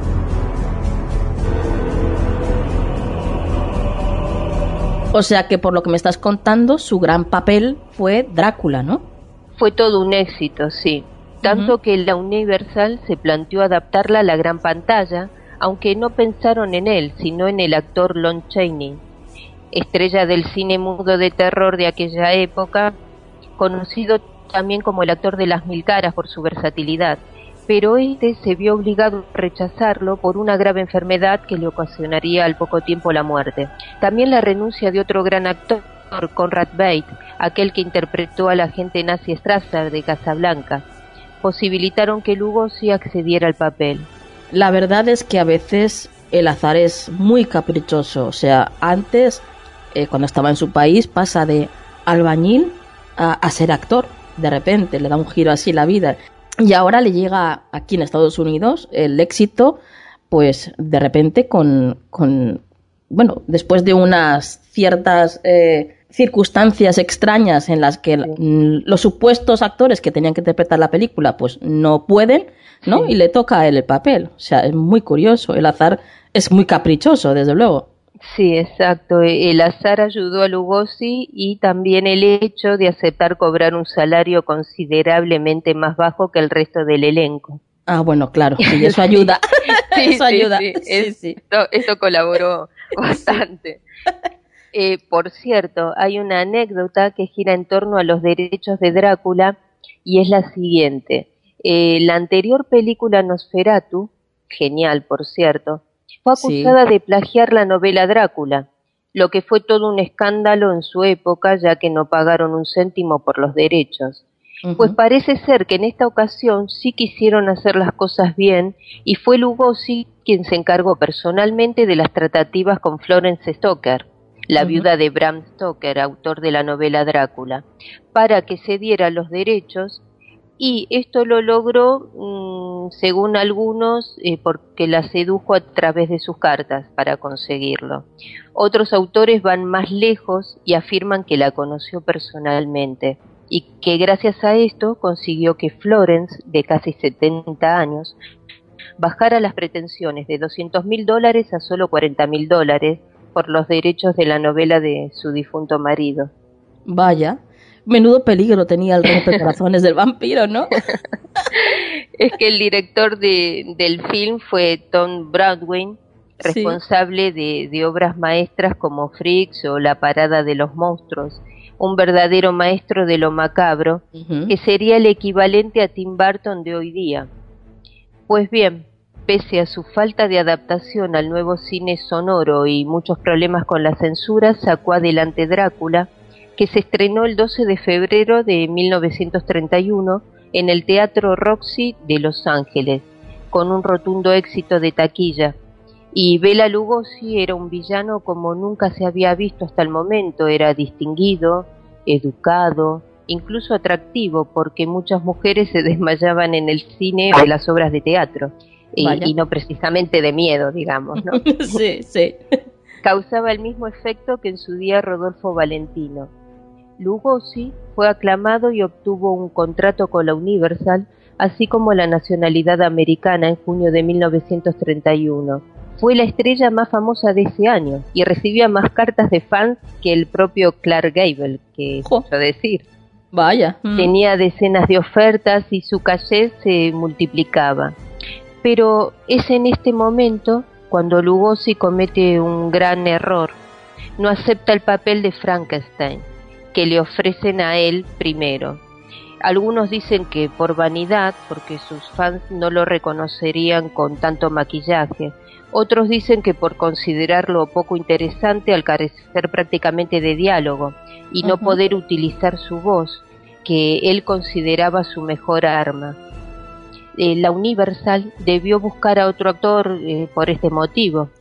O sea que por lo que me estás contando, su gran papel fue Drácula, ¿no? Fue todo un éxito, sí. Tanto uh-huh. que la Universal se planteó adaptarla a la gran pantalla, aunque no pensaron en él, sino en el actor Lon Chaney, estrella del cine mudo de terror de aquella época, conocido también como el actor de las mil caras por su versatilidad, pero este se vio obligado a rechazarlo por una grave enfermedad que le ocasionaría al poco tiempo la muerte. También la renuncia de otro gran actor, Conrad Veidt, aquel que interpretó al agente nazi Strasser de Casablanca, posibilitaron que Lugosi accediera al papel. La verdad es que a veces el azar es muy caprichoso, o sea, antes, eh, cuando estaba en su país, pasa de albañil a, a ser actor, de repente, le da un giro así la vida. Y ahora le llega aquí en Estados Unidos el éxito, pues de repente con, con bueno, después de unas ciertas eh, circunstancias extrañas en las que sí. los supuestos actores que tenían que interpretar la película pues no pueden, ¿no? Sí. Y le toca a él el papel. O sea, es muy curioso. El azar es muy caprichoso, desde luego. Sí, exacto. El azar ayudó a Lugosi y también el hecho de aceptar cobrar un salario considerablemente más bajo que el resto del elenco. Ah, bueno, claro, sí, eso ayuda. Sí, eso sí, ayuda. Sí, sí, es, sí. Esto, esto colaboró bastante. Eh, por cierto, hay una anécdota que gira en torno a los derechos de Drácula y es la siguiente. Eh, la anterior película Nosferatu, genial por cierto, fue acusada sí. de plagiar la novela Drácula, lo que fue todo un escándalo en su época ya que no pagaron un céntimo por los derechos. Uh-huh. Pues parece ser que en esta ocasión sí quisieron hacer las cosas bien y fue Lugosi quien se encargó personalmente de las tratativas con Florence Stoker, la uh-huh. viuda de Bram Stoker, autor de la novela Drácula, para que se diera los derechos, y esto lo logró, mmm, según algunos, eh, porque la sedujo a través de sus cartas para conseguirlo. Otros autores van más lejos y afirman que la conoció personalmente, y que gracias a esto consiguió que Florence, de casi setenta años, bajara las pretensiones de doscientos mil dólares a solo cuarenta mil dólares por los derechos de la novela de su difunto marido. Vaya, menudo peligro tenía el rompecorazones del vampiro, ¿no? Es que el director de, del film fue Tom Broadway, responsable sí. de, de obras maestras como Freaks o La parada de los monstruos, un verdadero maestro de lo macabro, uh-huh. que sería el equivalente a Tim Burton de hoy día. Pues bien, pese a su falta de adaptación al nuevo cine sonoro y muchos problemas con la censura, sacó adelante Drácula, que se estrenó el doce de febrero de mil novecientos treinta y uno en el Teatro Roxy de Los Ángeles, con un rotundo éxito de taquilla. Y Bela Lugosi era un villano como nunca se había visto hasta el momento. Era distinguido, educado, incluso atractivo, porque muchas mujeres se desmayaban en el cine o en las obras de teatro, y, y no precisamente de miedo, digamos, ¿no? Sí, sí. Causaba el mismo efecto que en su día Rodolfo Valentino. Lugosi fue aclamado y obtuvo un contrato con la Universal, así como la nacionalidad americana en junio de mil novecientos treinta y uno. Fue la estrella más famosa de ese año y recibía más cartas de fans que el propio Clark Gable, que oh. es decir. Vaya. Tenía decenas de ofertas y su caché se multiplicaba. Pero es en este momento cuando Lugosi comete un gran error. No acepta el papel de Frankenstein, que le ofrecen a él primero. Algunos dicen que por vanidad, porque sus fans no lo reconocerían con tanto maquillaje. Otros dicen que por considerarlo poco interesante al carecer prácticamente de diálogo y no uh-huh. poder utilizar su voz, que él consideraba su mejor arma. Eh, la Universal debió buscar a otro actor eh, por este motivo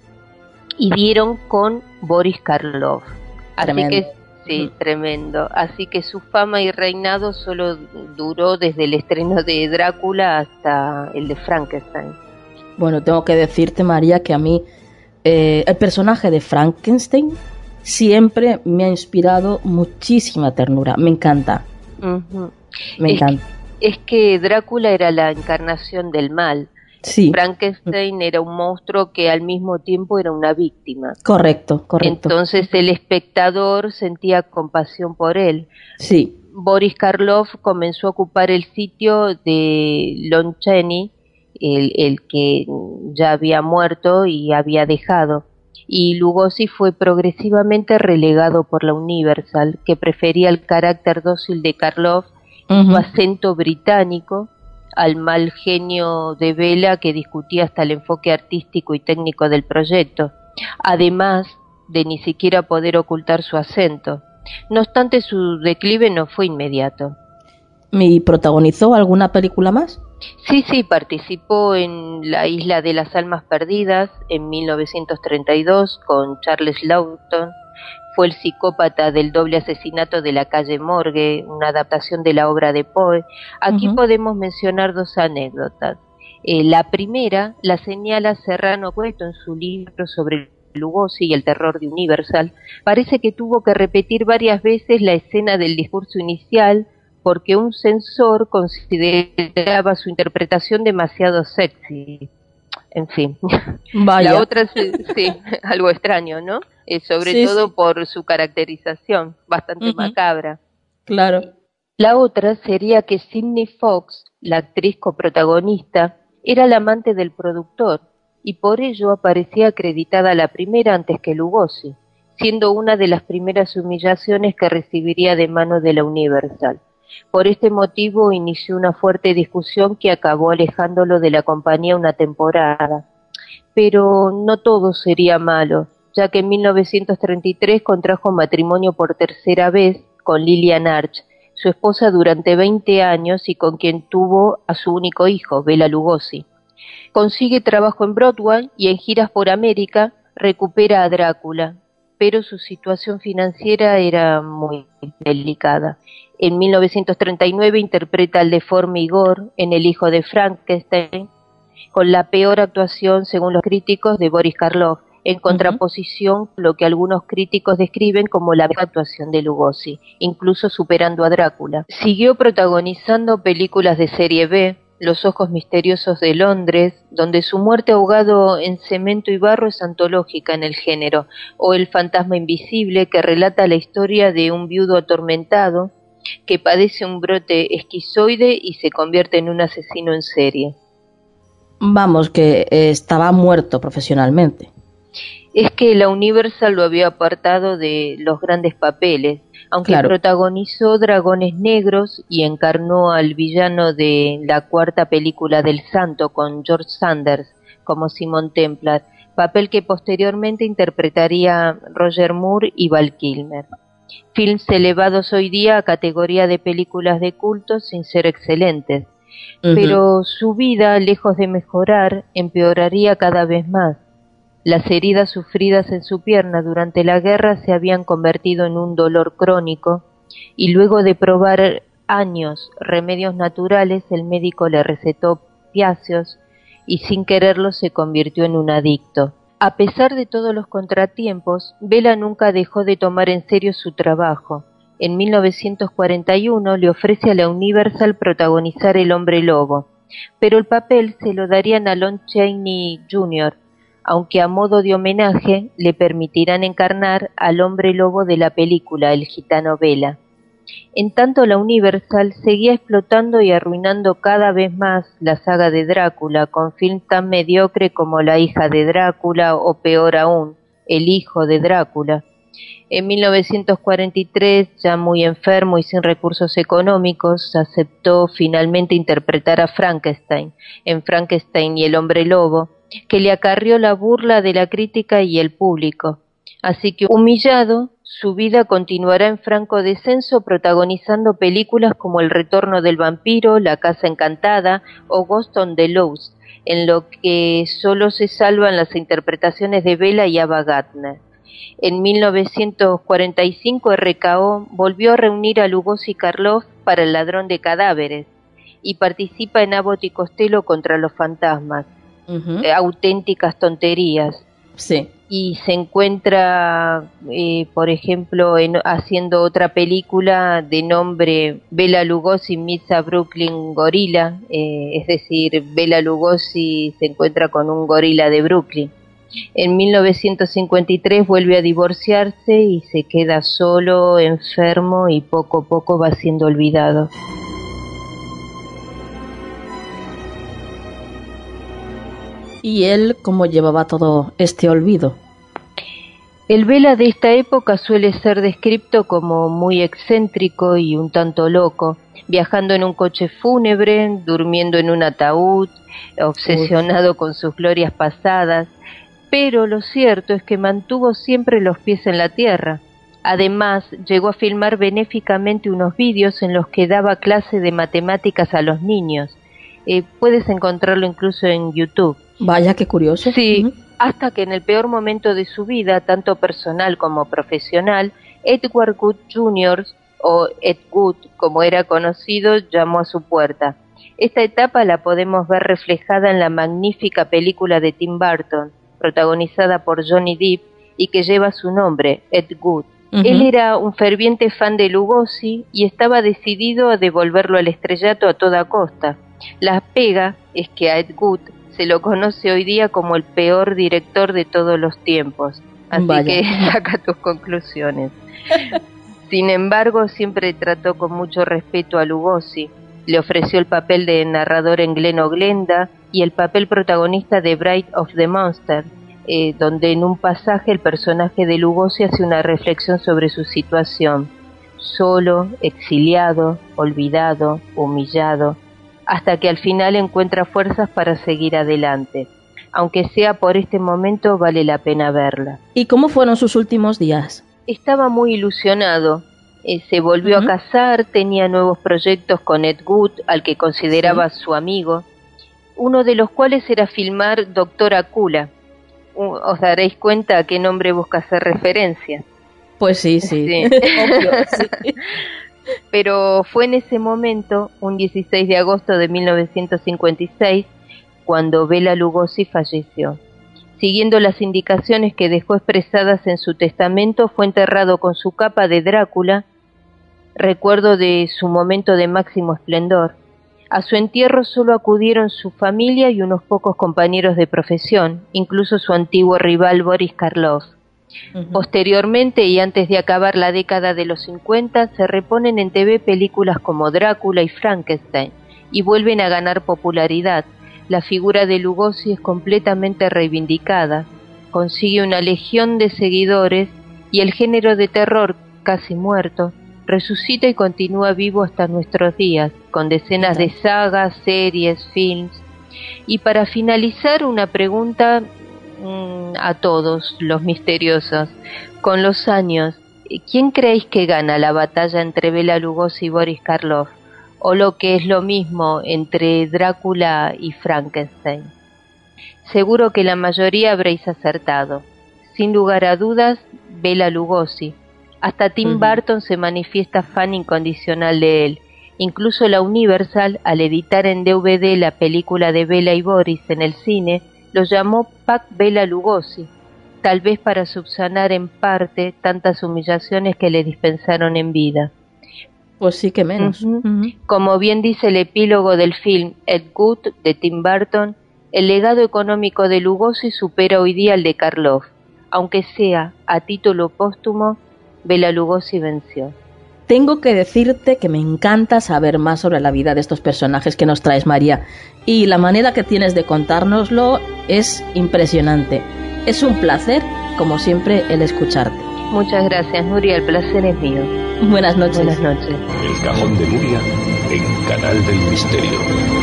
y dieron con Boris Karloff. Así tremendo. que sí, uh-huh. tremendo. Así que su fama y reinado solo duró desde el estreno de Drácula hasta el de Frankenstein. Bueno, tengo que decirte, María, que a mí eh, el personaje de Frankenstein siempre me ha inspirado muchísima ternura. Me encanta. Uh-huh. Me es encanta. Que, es que Drácula era la encarnación del mal. Sí. Frankenstein era un monstruo que al mismo tiempo era una víctima. Correcto, correcto. Entonces el espectador sentía compasión por él. Sí. Boris Karloff comenzó a ocupar el sitio de Lon Chaney, El, el que ya había muerto y había dejado, y Lugosi fue progresivamente relegado por la Universal, que prefería el carácter dócil de Karloff y uh-huh. su acento británico al mal genio de Bela, que discutía hasta el enfoque artístico y técnico del proyecto, además de ni siquiera poder ocultar su acento. No obstante, su declive no fue inmediato. ¿Y protagonizó alguna película más? Sí, sí, participó en La isla de las almas perdidas en mil novecientos treinta y dos con Charles Laughton. Fue el psicópata del doble asesinato de la calle Morgue, una adaptación de la obra de Poe. Aquí uh-huh. podemos mencionar dos anécdotas. Eh, la primera la señala Serrano Cueto en su libro sobre Lugosi y el terror de Universal. Parece que tuvo que repetir varias veces la escena del discurso inicial porque un censor consideraba su interpretación demasiado sexy. En fin. Vaya. La otra, sí, algo extraño, ¿no? Eh, sobre sí, todo sí. por su caracterización, bastante uh-huh. macabra. Claro. La otra sería que Sidney Fox, la actriz coprotagonista, era la amante del productor, y por ello aparecía acreditada la primera antes que Lugosi. siendo una de las primeras humillaciones que recibiría de manos de la Universal. Por este motivo inició una fuerte discusión que acabó alejándolo de la compañía una temporada. Pero no todo sería malo, ya que en mil novecientos treinta y tres contrajo matrimonio por tercera vez con Lillian Arch, su esposa durante veinte años y con quien tuvo a su único hijo, Bela Lugosi. Consigue trabajo en Broadway y en giras por América recupera a Drácula, pero su situación financiera era muy delicada. En mil novecientos treinta y nueve interpreta al deforme Igor en El hijo de Frankenstein, con la peor actuación, según los críticos, de Boris Karloff, en contraposición con lo que algunos críticos describen como la mejor actuación de Lugosi, incluso superando a Drácula. Siguió protagonizando películas de serie B, Los ojos misteriosos de Londres, donde su muerte ahogado en cemento y barro es antológica en el género, o El fantasma invisible, que relata la historia de un viudo atormentado que padece un brote esquizoide y se convierte en un asesino en serie. Vamos, que eh, estaba muerto profesionalmente. Es que la Universal lo había apartado de los grandes papeles, aunque claro. Protagonizó Dragones Negros y encarnó al villano de la cuarta película del Santo con George Sanders como Simon Templar, papel que posteriormente interpretaría Roger Moore y Val Kilmer. Films elevados hoy día a categoría de películas de culto sin ser excelentes, uh-huh. Pero su vida, lejos de mejorar, empeoraría cada vez más. Las heridas sufridas en su pierna durante la guerra se habían convertido en un dolor crónico y luego de probar años remedios naturales, el médico le recetó opiáceos y sin quererlo se convirtió en un adicto. A pesar de todos los contratiempos, Bela nunca dejó de tomar en serio su trabajo. En mil novecientos cuarenta y uno le ofrece a la Universal protagonizar El hombre lobo, pero el papel se lo darían a Lon Chaney junior, aunque a modo de homenaje le permitirán encarnar al hombre lobo de la película El gitano Bela. En tanto, la Universal seguía explotando y arruinando cada vez más la saga de Drácula, con film tan mediocre como La hija de Drácula o peor aún, El hijo de Drácula. En mil novecientos cuarenta y tres, ya muy enfermo y sin recursos económicos, aceptó finalmente interpretar a Frankenstein en Frankenstein y el hombre lobo, que le acarrió la burla de la crítica y el público. Así que, humillado, su vida continuará en franco descenso protagonizando películas como El retorno del vampiro, La casa encantada o Ghost on the Loose, en lo que solo se salvan las interpretaciones de Bela y Ava Gardner. En mil novecientos cuarenta y cinco R K O volvió a reunir a Lugosi y Karloff para El ladrón de cadáveres y participa en Abbott y Costello contra los fantasmas. Uh-huh. Eh, auténticas tonterías. Sí. Y se encuentra, eh, por ejemplo, en, haciendo otra película de nombre Bela Lugosi meets a Brooklyn Gorilla, eh, es decir, Bela Lugosi se encuentra con un gorila de Brooklyn. En mil novecientos cincuenta y tres vuelve a divorciarse y se queda solo, enfermo y poco a poco va siendo olvidado. ¿Y él cómo llevaba todo este olvido? El Bela de esta época suele ser descrito como muy excéntrico y un tanto loco, viajando en un coche fúnebre, durmiendo en un ataúd, obsesionado Uf. con sus glorias pasadas, pero lo cierto es que mantuvo siempre los pies en la tierra. Además, llegó a filmar benéficamente unos vídeos en los que daba clase de matemáticas a los niños. Eh, puedes encontrarlo incluso en YouTube. Vaya, qué curioso. Sí, uh-huh. Hasta que en el peor momento de su vida, tanto personal como profesional, Edward Good junior, o Ed Good, como era conocido, llamó a su puerta. Esta etapa la podemos ver reflejada en la magnífica película de Tim Burton, protagonizada por Johnny Depp, y que lleva su nombre, Ed Good. Uh-huh. Él era un ferviente fan de Lugosi y estaba decidido a devolverlo al estrellato a toda costa. La pega es que a Ed Good se lo conoce hoy día como el peor director de todos los tiempos, así Vaya. que saca tus conclusiones. Sin embargo, siempre trató con mucho respeto a Lugosi, le ofreció el papel de narrador en Glen o Glenda y el papel protagonista de Bride of the Monster, eh, donde en un pasaje el personaje de Lugosi hace una reflexión sobre su situación, solo, exiliado, olvidado, humillado, hasta que al final encuentra fuerzas para seguir adelante. Aunque sea por este momento, vale la pena verla. ¿Y cómo fueron sus últimos días? Estaba muy ilusionado. Eh, se volvió uh-huh. a casar, tenía nuevos proyectos con Ed Wood, al que consideraba sí. su amigo, uno de los cuales era filmar Doctor Akula. Uh, os daréis cuenta a qué nombre busca hacer referencia. Pues sí, sí. sí. Obvio, sí. Pero fue en ese momento, un dieciséis de agosto de mil novecientos cincuenta y seis, cuando Bela Lugosi falleció. Siguiendo las indicaciones que dejó expresadas en su testamento, fue enterrado con su capa de Drácula, recuerdo de su momento de máximo esplendor. A su entierro solo acudieron su familia y unos pocos compañeros de profesión, incluso su antiguo rival Boris Karloff. Uh-huh. Posteriormente, y antes de acabar la década de los cincuenta, se reponen en T V películas como Drácula y Frankenstein, y vuelven a ganar popularidad. La figura de Lugosi es completamente reivindicada, consigue una legión de seguidores, y el género de terror, casi muerto, resucita y continúa vivo hasta nuestros días, con decenas de sagas, series, films. Y para finalizar, una pregunta mmm, a todos los misteriosos. Con los años, ¿quién creéis que gana la batalla entre Bela Lugosi y Boris Karloff? O lo que es lo mismo entre Drácula y Frankenstein. Seguro que la mayoría habréis acertado. Sin lugar a dudas, Bela Lugosi. Hasta Tim uh-huh. Burton se manifiesta fan incondicional de él. Incluso la Universal, al editar en D V D la película de Bela y Boris en el cine, lo llamó Pack Bela Lugosi, tal vez para subsanar en parte tantas humillaciones que le dispensaron en vida. Pues sí que menos. Uh-huh. Uh-huh. Como bien dice el epílogo del film Ed Wood de Tim Burton, el legado económico de Lugosi supera hoy día el de Karloff. Aunque sea a título póstumo, Bela Lugosi venció. Tengo que decirte que me encanta saber más sobre la vida de estos personajes que nos traes, María, y la manera que tienes de contárnoslo es impresionante. Es un placer, como siempre, el escucharte. Muchas gracias, Nuria, el placer es mío. Buenas noches. Buenas noches. El Cajón de Nuria en Canal del Misterio.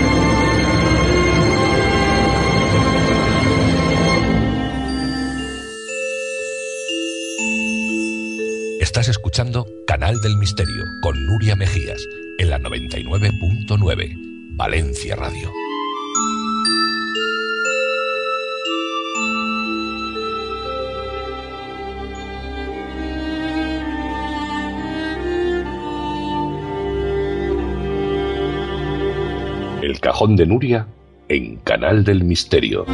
Estás escuchando Canal del Misterio con Nuria Mejías en la noventa y nueve punto nueve, Valencia Radio. El Cajón de Nuria en Canal del Misterio.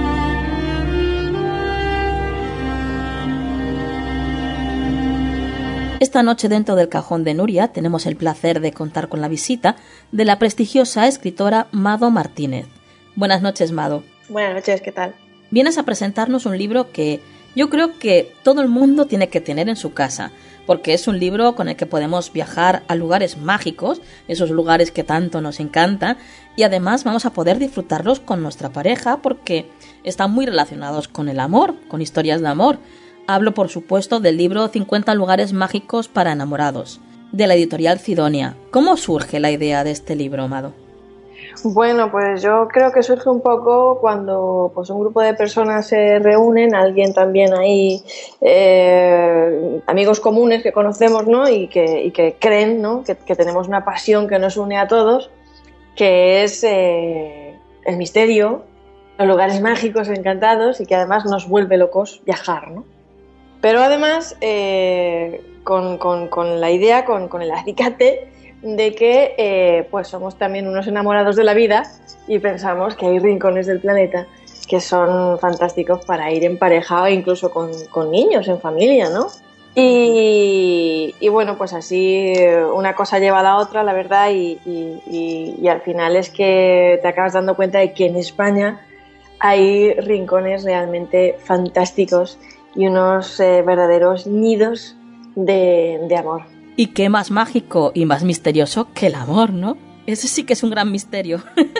Esta noche dentro del Cajón de Nuria tenemos el placer de contar con la visita de la prestigiosa escritora Mado Martínez. Buenas noches, Mado. Buenas noches, ¿qué tal? Vienes a presentarnos un libro que yo creo que todo el mundo tiene que tener en su casa, porque es un libro con el que podemos viajar a lugares mágicos, esos lugares que tanto nos encantan, y además vamos a poder disfrutarlos con nuestra pareja porque están muy relacionados con el amor, con historias de amor. Hablo, por supuesto, del libro cincuenta lugares mágicos para enamorados, de la editorial Cidonia. ¿Cómo surge la idea de este libro, Amado? Bueno, pues yo creo que surge un poco cuando pues un grupo de personas se reúnen, alguien también ahí, eh, amigos comunes que conocemos, ¿no? Y que, y que creen, ¿no? Que, que tenemos una pasión que nos une a todos, que es eh, el misterio, los lugares mágicos encantados y que además nos vuelve locos viajar, ¿no? Pero además, eh, con, con, con la idea, con, con el acicate de que eh, pues somos también unos enamorados de la vida y pensamos que hay rincones del planeta que son fantásticos para ir en pareja o incluso con, con niños, en familia, ¿no? Y, y bueno, pues así una cosa lleva a la otra, la verdad, y, y, y, y al final es que te acabas dando cuenta de que en España hay rincones realmente fantásticos y unos eh, verdaderos nidos de, de amor. Y qué más mágico y más misterioso que el amor, ¿no? Ese sí que es un gran misterio.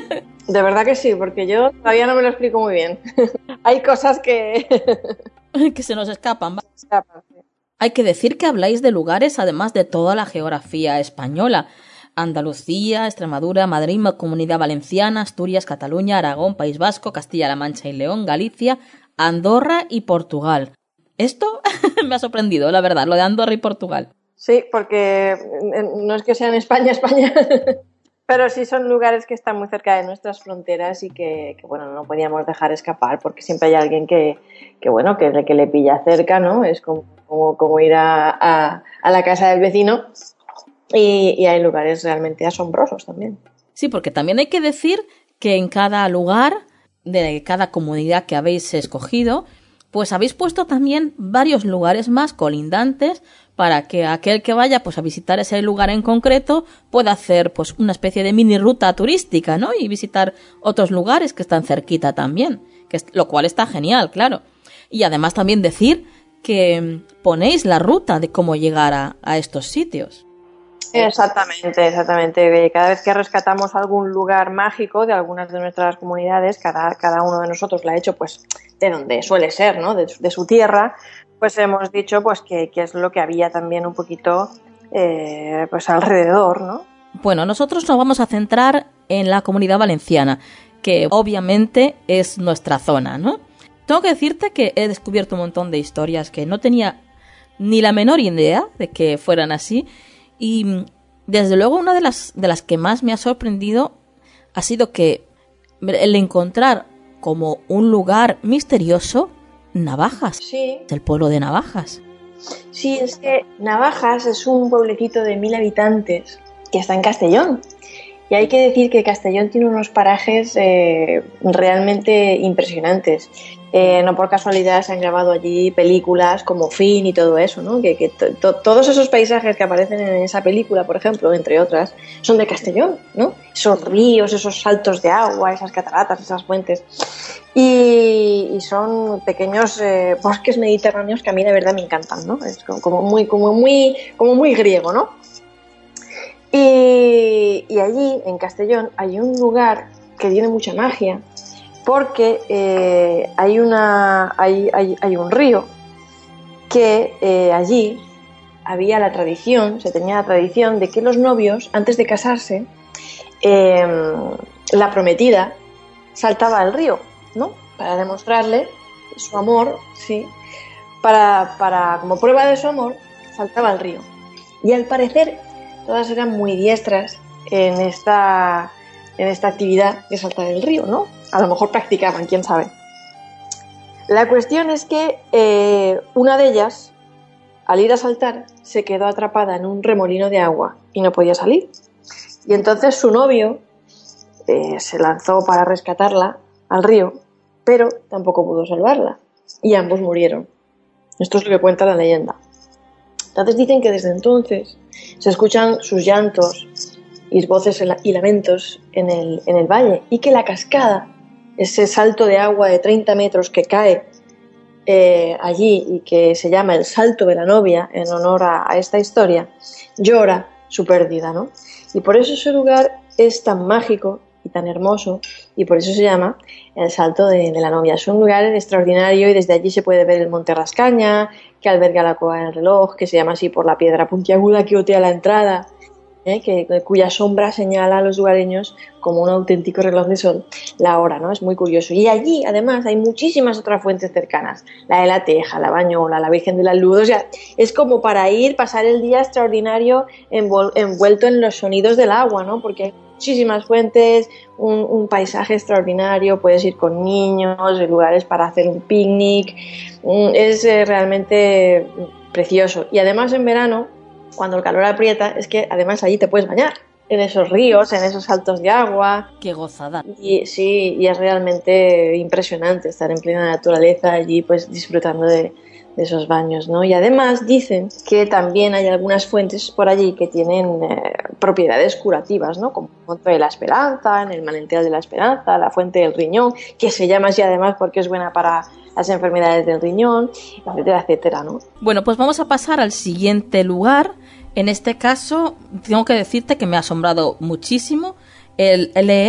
De verdad que sí, porque yo todavía no me lo explico muy bien. Hay cosas que... que se nos escapan. ¿Va? escapan sí. Hay que decir que habláis de lugares además de toda la geografía española. Andalucía, Extremadura, Madrid, Comunidad Valenciana, Asturias, Cataluña, Aragón, País Vasco, Castilla-La Mancha y León, Galicia, Andorra y Portugal. Esto me ha sorprendido, la verdad, lo de Andorra y Portugal. Sí, porque no es que sean España, España, pero sí son lugares que están muy cerca de nuestras fronteras y que, que bueno, no podíamos dejar escapar porque siempre hay alguien que, que bueno, que, que le pilla cerca, ¿no? Es como, como, como ir a, a, a la casa del vecino y, y hay lugares realmente asombrosos también. Sí, porque también hay que decir que en cada lugar, de cada comunidad que habéis escogido, pues habéis puesto también varios lugares más colindantes para que aquel que vaya pues a visitar ese lugar en concreto pueda hacer pues una especie de mini ruta turística, ¿no? Y visitar otros lugares que están cerquita también, que es, lo cual está genial, claro. Y además también decir que ponéis la ruta de cómo llegar a, a estos sitios. Exactamente, exactamente. Cada vez que rescatamos algún lugar mágico de algunas de nuestras comunidades, cada, cada uno de nosotros lo ha hecho pues de donde suele ser, ¿no? De, de su tierra, pues hemos dicho pues que, que es lo que había también un poquito eh, pues alrededor, ¿no? Bueno, nosotros nos vamos a centrar en la Comunidad Valenciana, que obviamente es nuestra zona, ¿no? Tengo que decirte que he descubierto un montón de historias que no tenía ni la menor idea de que fueran así. Y desde luego una de las, de las que más me ha sorprendido ha sido que el encontrar como un lugar misterioso Navajas, sí. El pueblo de Navajas. Sí, es que Navajas es un pueblecito de mil habitantes que está en Castellón. Y hay que decir que Castellón tiene unos parajes eh, realmente impresionantes. Eh, no por casualidad se han grabado allí películas como Fin y todo eso, ¿no? Que, que to, to, todos esos paisajes que aparecen en esa película, por ejemplo, entre otras, son de Castellón, ¿no? Esos ríos, esos saltos de agua, esas cataratas, esas fuentes. Y, y son pequeños eh, bosques mediterráneos que a mí de verdad me encantan, ¿no? Es como, como, muy, como, muy, como muy griego, ¿no? Y, y allí, en Castellón, hay un lugar que tiene mucha magia, porque eh, hay, una, hay, hay, hay un río que eh, allí había la tradición, se tenía la tradición de que los novios, antes de casarse, eh, la prometida saltaba al río, ¿no? Para demostrarle su amor, sí, para, para, como prueba de su amor, saltaba al río. Y al parecer todas eran muy diestras en esta, en esta actividad de saltar el río, ¿no? A lo mejor practicaban, quién sabe. La cuestión es que eh, una de ellas, al ir a saltar, se quedó atrapada en un remolino de agua y no podía salir. Y entonces su novio eh, se lanzó para rescatarla al río, pero tampoco pudo salvarla. Y ambos murieron. Esto es lo que cuenta la leyenda. Entonces dicen que desde entonces se escuchan sus llantos y voces y lamentos en el, en el valle, y que la cascada, ese salto de agua de treinta metros que cae eh, allí y que se llama el Salto de la Novia en honor a, a esta historia, llora su pérdida, ¿no? Y por eso ese lugar es tan mágico y tan hermoso, y por eso se llama el Salto de, de la Novia. Es un lugar extraordinario y desde allí se puede ver el Monte Rascaña, que alberga la Cueva del Reloj, que se llama así por la piedra puntiaguda que otea la entrada, ¿eh? que, cuya sombra señala a los lugareños como un auténtico reloj de sol la hora, ¿no? Es muy curioso. Y allí, además, hay muchísimas otras fuentes cercanas, la de la Teja, la Bañola, la Virgen de la Luz. O sea, es como para ir, pasar el día extraordinario envol- envuelto en los sonidos del agua, ¿no? Porque hay muchísimas fuentes, un, un paisaje extraordinario, puedes ir con niños, lugares para hacer un picnic, es eh, realmente precioso. Y además en verano, cuando el calor aprieta, es que además allí te puedes bañar en esos ríos, en esos saltos de agua. ¡Qué gozada! Y sí, y es realmente impresionante estar en plena naturaleza allí, pues disfrutando de, de esos baños, ¿no? Y además dicen que también hay algunas fuentes por allí que tienen eh, propiedades curativas, ¿no? Como el Monte de la Esperanza, en el Manantial de la Esperanza, la Fuente del Riñón, que se llama así además porque es buena para las enfermedades del riñón, etcétera, etcétera, ¿no? Bueno, pues vamos a pasar al siguiente lugar. En este caso, tengo que decirte que me ha asombrado muchísimo el, el leer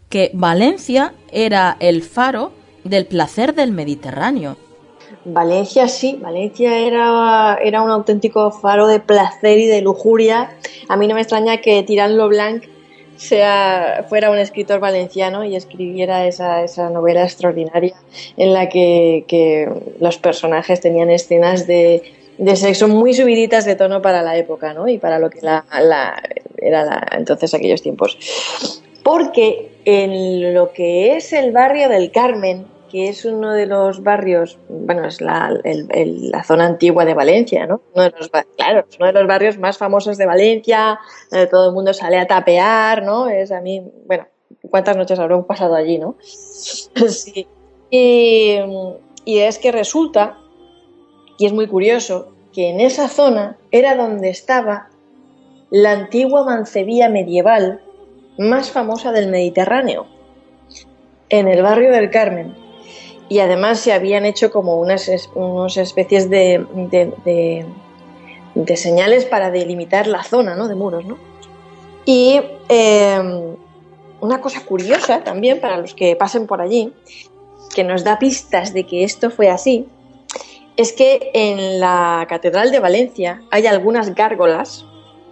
que Valencia era el faro del placer del Mediterráneo. Valencia sí, Valencia era, era un auténtico faro de placer y de lujuria. A mí no me extraña que Tirant lo Blanc sea, fuera un escritor valenciano y escribiera esa, esa novela extraordinaria en la que, que los personajes tenían escenas de, de sexo muy subiditas de tono para la época, ¿no? Y para lo que la, la, era la, entonces aquellos tiempos. Porque en lo que es el barrio del Carmen, que es uno de los barrios, bueno, es la, el, el, la zona antigua de Valencia, ¿no? Uno de los, claro, es uno de los barrios más famosos de Valencia, donde todo el mundo sale a tapear, ¿no? Es a mí, bueno, ¿cuántas noches habrán pasado allí, no? Sí. Y, y es que resulta, y es muy curioso, que en esa zona era donde estaba la antigua mancebía medieval más famosa del Mediterráneo, en el barrio del Carmen. Y además se habían hecho como unas, unas especies de, de, de, de señales para delimitar la zona, ¿no? De muros, ¿no? Y eh, una cosa curiosa también para los que pasen por allí, que nos da pistas de que esto fue así, es que en la Catedral de Valencia hay algunas gárgolas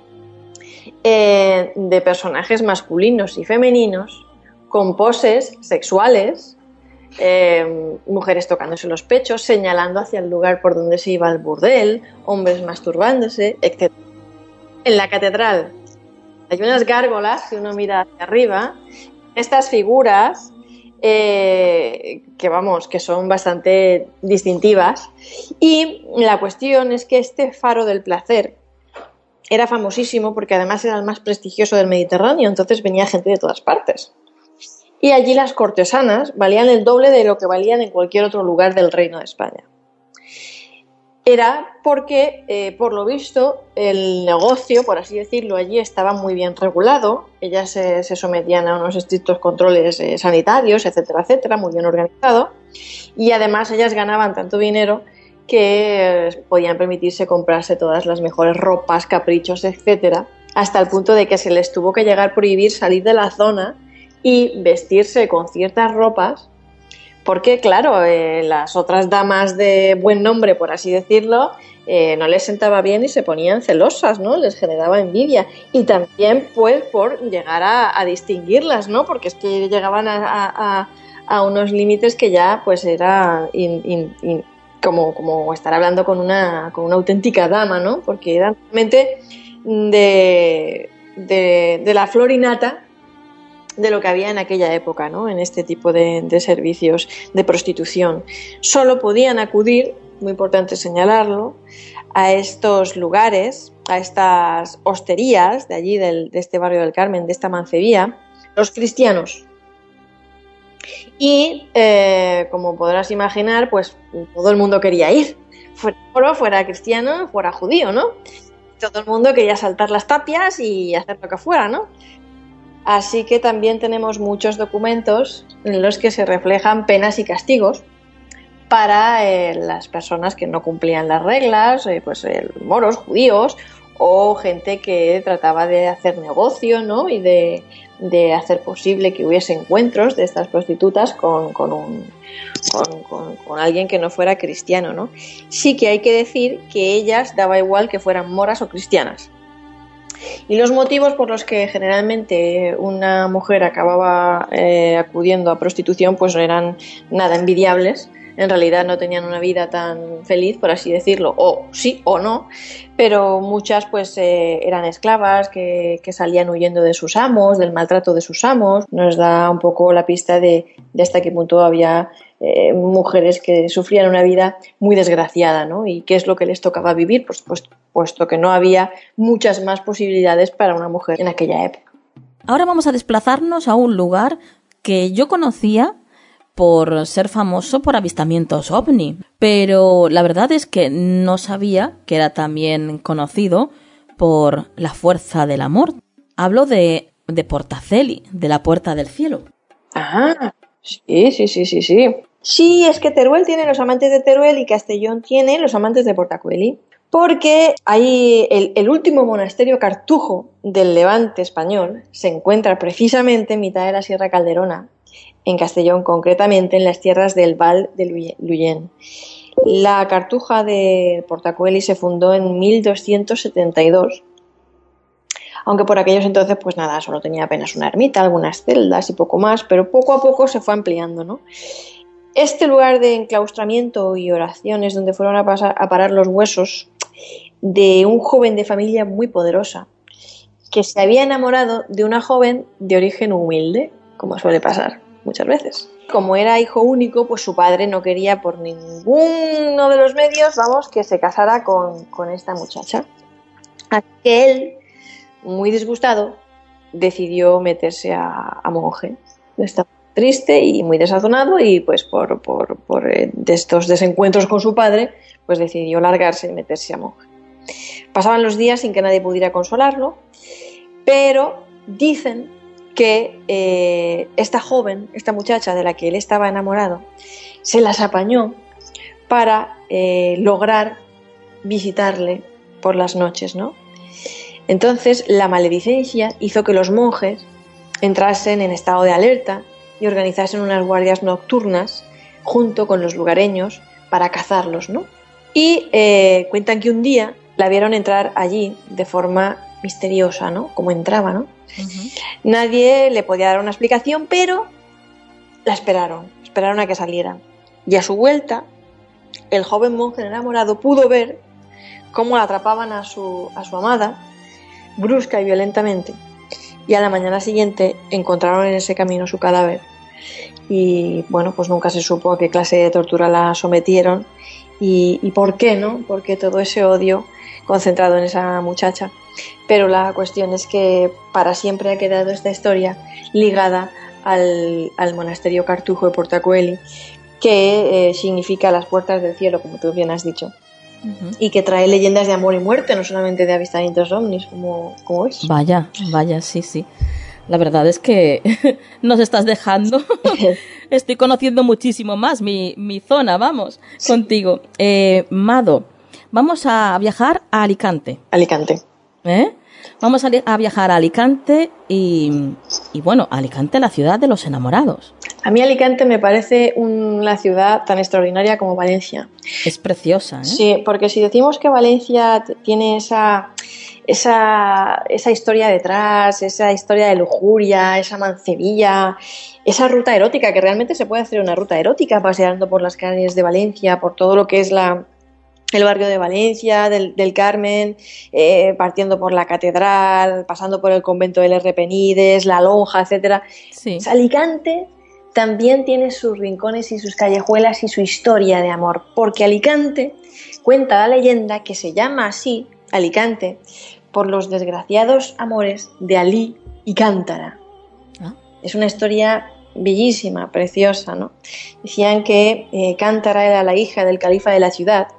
eh, de personajes masculinos y femeninos con poses sexuales, Eh, mujeres tocándose los pechos, señalando hacia el lugar por donde se iba al burdel, hombres masturbándose, etcétera. En la catedral hay unas gárgolas, si uno mira hacia arriba, estas figuras eh, que vamos, que son bastante distintivas, y la cuestión es que este faro del placer era famosísimo porque además era el más prestigioso del Mediterráneo, entonces venía gente de todas partes. Y allí las cortesanas valían el doble de lo que valían en cualquier otro lugar del Reino de España. Era porque, eh, por lo visto, el negocio, por así decirlo, allí estaba muy bien regulado. Ellas se, se sometían a unos estrictos controles eh, sanitarios, etcétera, etcétera, muy bien organizado. Y además ellas ganaban tanto dinero que eh, podían permitirse comprarse todas las mejores ropas, caprichos, etcétera, hasta el punto de que se les tuvo que llegar a prohibir salir de la zona y vestirse con ciertas ropas, porque claro, eh, las otras damas de buen nombre, por así decirlo, eh, no les sentaba bien y se ponían celosas, ¿no? Les generaba envidia, y también pues por llegar a, a distinguirlas, ¿no? Porque es que llegaban a, a, a unos límites que ya pues era in, in, in, como, como estar hablando con una, con una auténtica dama, ¿no? Porque eran realmente de, de, de la flor y nata de lo que había en aquella época, ¿no? En este tipo de, de servicios de prostitución. Solo podían acudir, muy importante señalarlo, a estos lugares, a estas hosterías de allí, del, de este barrio del Carmen, de esta mancebía, los cristianos. Y, eh, como podrás imaginar, pues todo el mundo quería ir, fuera moro, fuera cristiano, fuera judío, ¿no? Todo el mundo quería saltar las tapias y hacer lo que fuera, ¿no? Así que también tenemos muchos documentos en los que se reflejan penas y castigos para eh, las personas que no cumplían las reglas, eh, pues eh, moros, judíos o gente que trataba de hacer negocio, ¿no? Y de, de hacer posible que hubiese encuentros de estas prostitutas con, con, un, con, con, con alguien que no fuera cristiano, ¿no? Sí que hay que decir que ellas daba igual que fueran moras o cristianas. Y los motivos por los que generalmente una mujer acababa eh, acudiendo a prostitución pues no eran nada envidiables. En realidad no tenían una vida tan feliz, por así decirlo, o sí o no, pero muchas pues eh, eran esclavas que, que salían huyendo de sus amos, del maltrato de sus amos. Nos da un poco la pista de, de hasta qué punto había eh, mujeres que sufrían una vida muy desgraciada, ¿no? Y qué es lo que les tocaba vivir, pues, pues puesto que no había muchas más posibilidades para una mujer en aquella época. Ahora vamos a desplazarnos a un lugar que yo conocía por ser famoso por avistamientos ovni, pero la verdad es que no sabía que era también conocido por la fuerza del amor. Hablo de, de Portaceli, de la Puerta del Cielo. Ah, sí, sí, sí, sí, sí. Sí, es que Teruel tiene los amantes de Teruel y Castellón tiene los amantes de Portacueli. porque ahí el, el último monasterio cartujo del Levante español se encuentra precisamente en mitad de la Sierra Calderona, en Castellón, concretamente en las tierras del Val de Luyén. La cartuja de Portacueli se fundó en mil doscientos setenta y dos, aunque por aquellos entonces pues nada, solo tenía apenas una ermita, algunas celdas y poco más, pero poco a poco se fue ampliando, ¿no? Este lugar de enclaustramiento y oraciones donde fueron a, pasar, a parar los huesos de un joven de familia muy poderosa que se había enamorado de una joven de origen humilde, como suele pasar muchas veces. Como era hijo único, pues su padre no quería por ninguno de los medios, vamos, que se casara con, con esta muchacha. Así que él, muy disgustado, decidió meterse a, a monje. Estaba triste y muy desazonado y pues por, por, por eh, de estos desencuentros con su padre, pues decidió largarse y meterse a monje. Pasaban los días sin que nadie pudiera consolarlo, pero dicen que eh, esta joven, esta muchacha de la que él estaba enamorado, se las apañó para eh, lograr visitarle por las noches, ¿no? Entonces la maledicencia hizo que los monjes entrasen en estado de alerta y organizasen unas guardias nocturnas junto con los lugareños para cazarlos, ¿no? Y eh, cuentan que un día la vieron entrar allí de forma misteriosa, ¿no? Como entraba, ¿no? Uh-huh. Nadie le podía dar una explicación, pero la esperaron, esperaron a que saliera. Y a su vuelta, el joven monje enamorado pudo ver cómo la atrapaban a su, a su amada, brusca y violentamente, y a la mañana siguiente encontraron en ese camino su cadáver. Y bueno, pues nunca se supo a qué clase de tortura la sometieron y, y por qué, ¿no? Porque todo ese odio concentrado en esa muchacha. Pero la cuestión es que para siempre ha quedado esta historia ligada al, al monasterio cartujo de Portacueli, que eh, significa las puertas del cielo, como tú bien has dicho. Uh-huh. Y que trae leyendas de amor y muerte, no solamente de avistamientos ovnis, como, como es. Vaya, vaya, sí, sí. La verdad es que nos estás dejando. Estoy conociendo muchísimo más mi, mi zona, vamos, sí. Contigo. Eh, Mado, vamos a viajar a Alicante. Alicante. ¿Eh? Vamos a, a viajar a Alicante y, y bueno, Alicante, la ciudad de los enamorados. A mí Alicante me parece una ciudad tan extraordinaria como Valencia. Es preciosa, ¿eh? Sí, porque si decimos que Valencia tiene esa, esa, esa historia detrás, esa historia de lujuria, esa mancebilla, esa ruta erótica, que realmente se puede hacer una ruta erótica paseando por las calles de Valencia, por todo lo que es la... el barrio de Valencia, del, del Carmen, eh, partiendo por la catedral, pasando por el convento del Herrepenides, la Lonja, etcétera. Sí. Alicante también tiene sus rincones y sus callejuelas y su historia de amor, porque Alicante cuenta la leyenda que se llama así, Alicante, por los desgraciados amores de Alí y Cántara. ¿Ah? Es una historia bellísima, preciosa, ¿no? Decían que eh, Cántara era la hija del califa de la ciudad.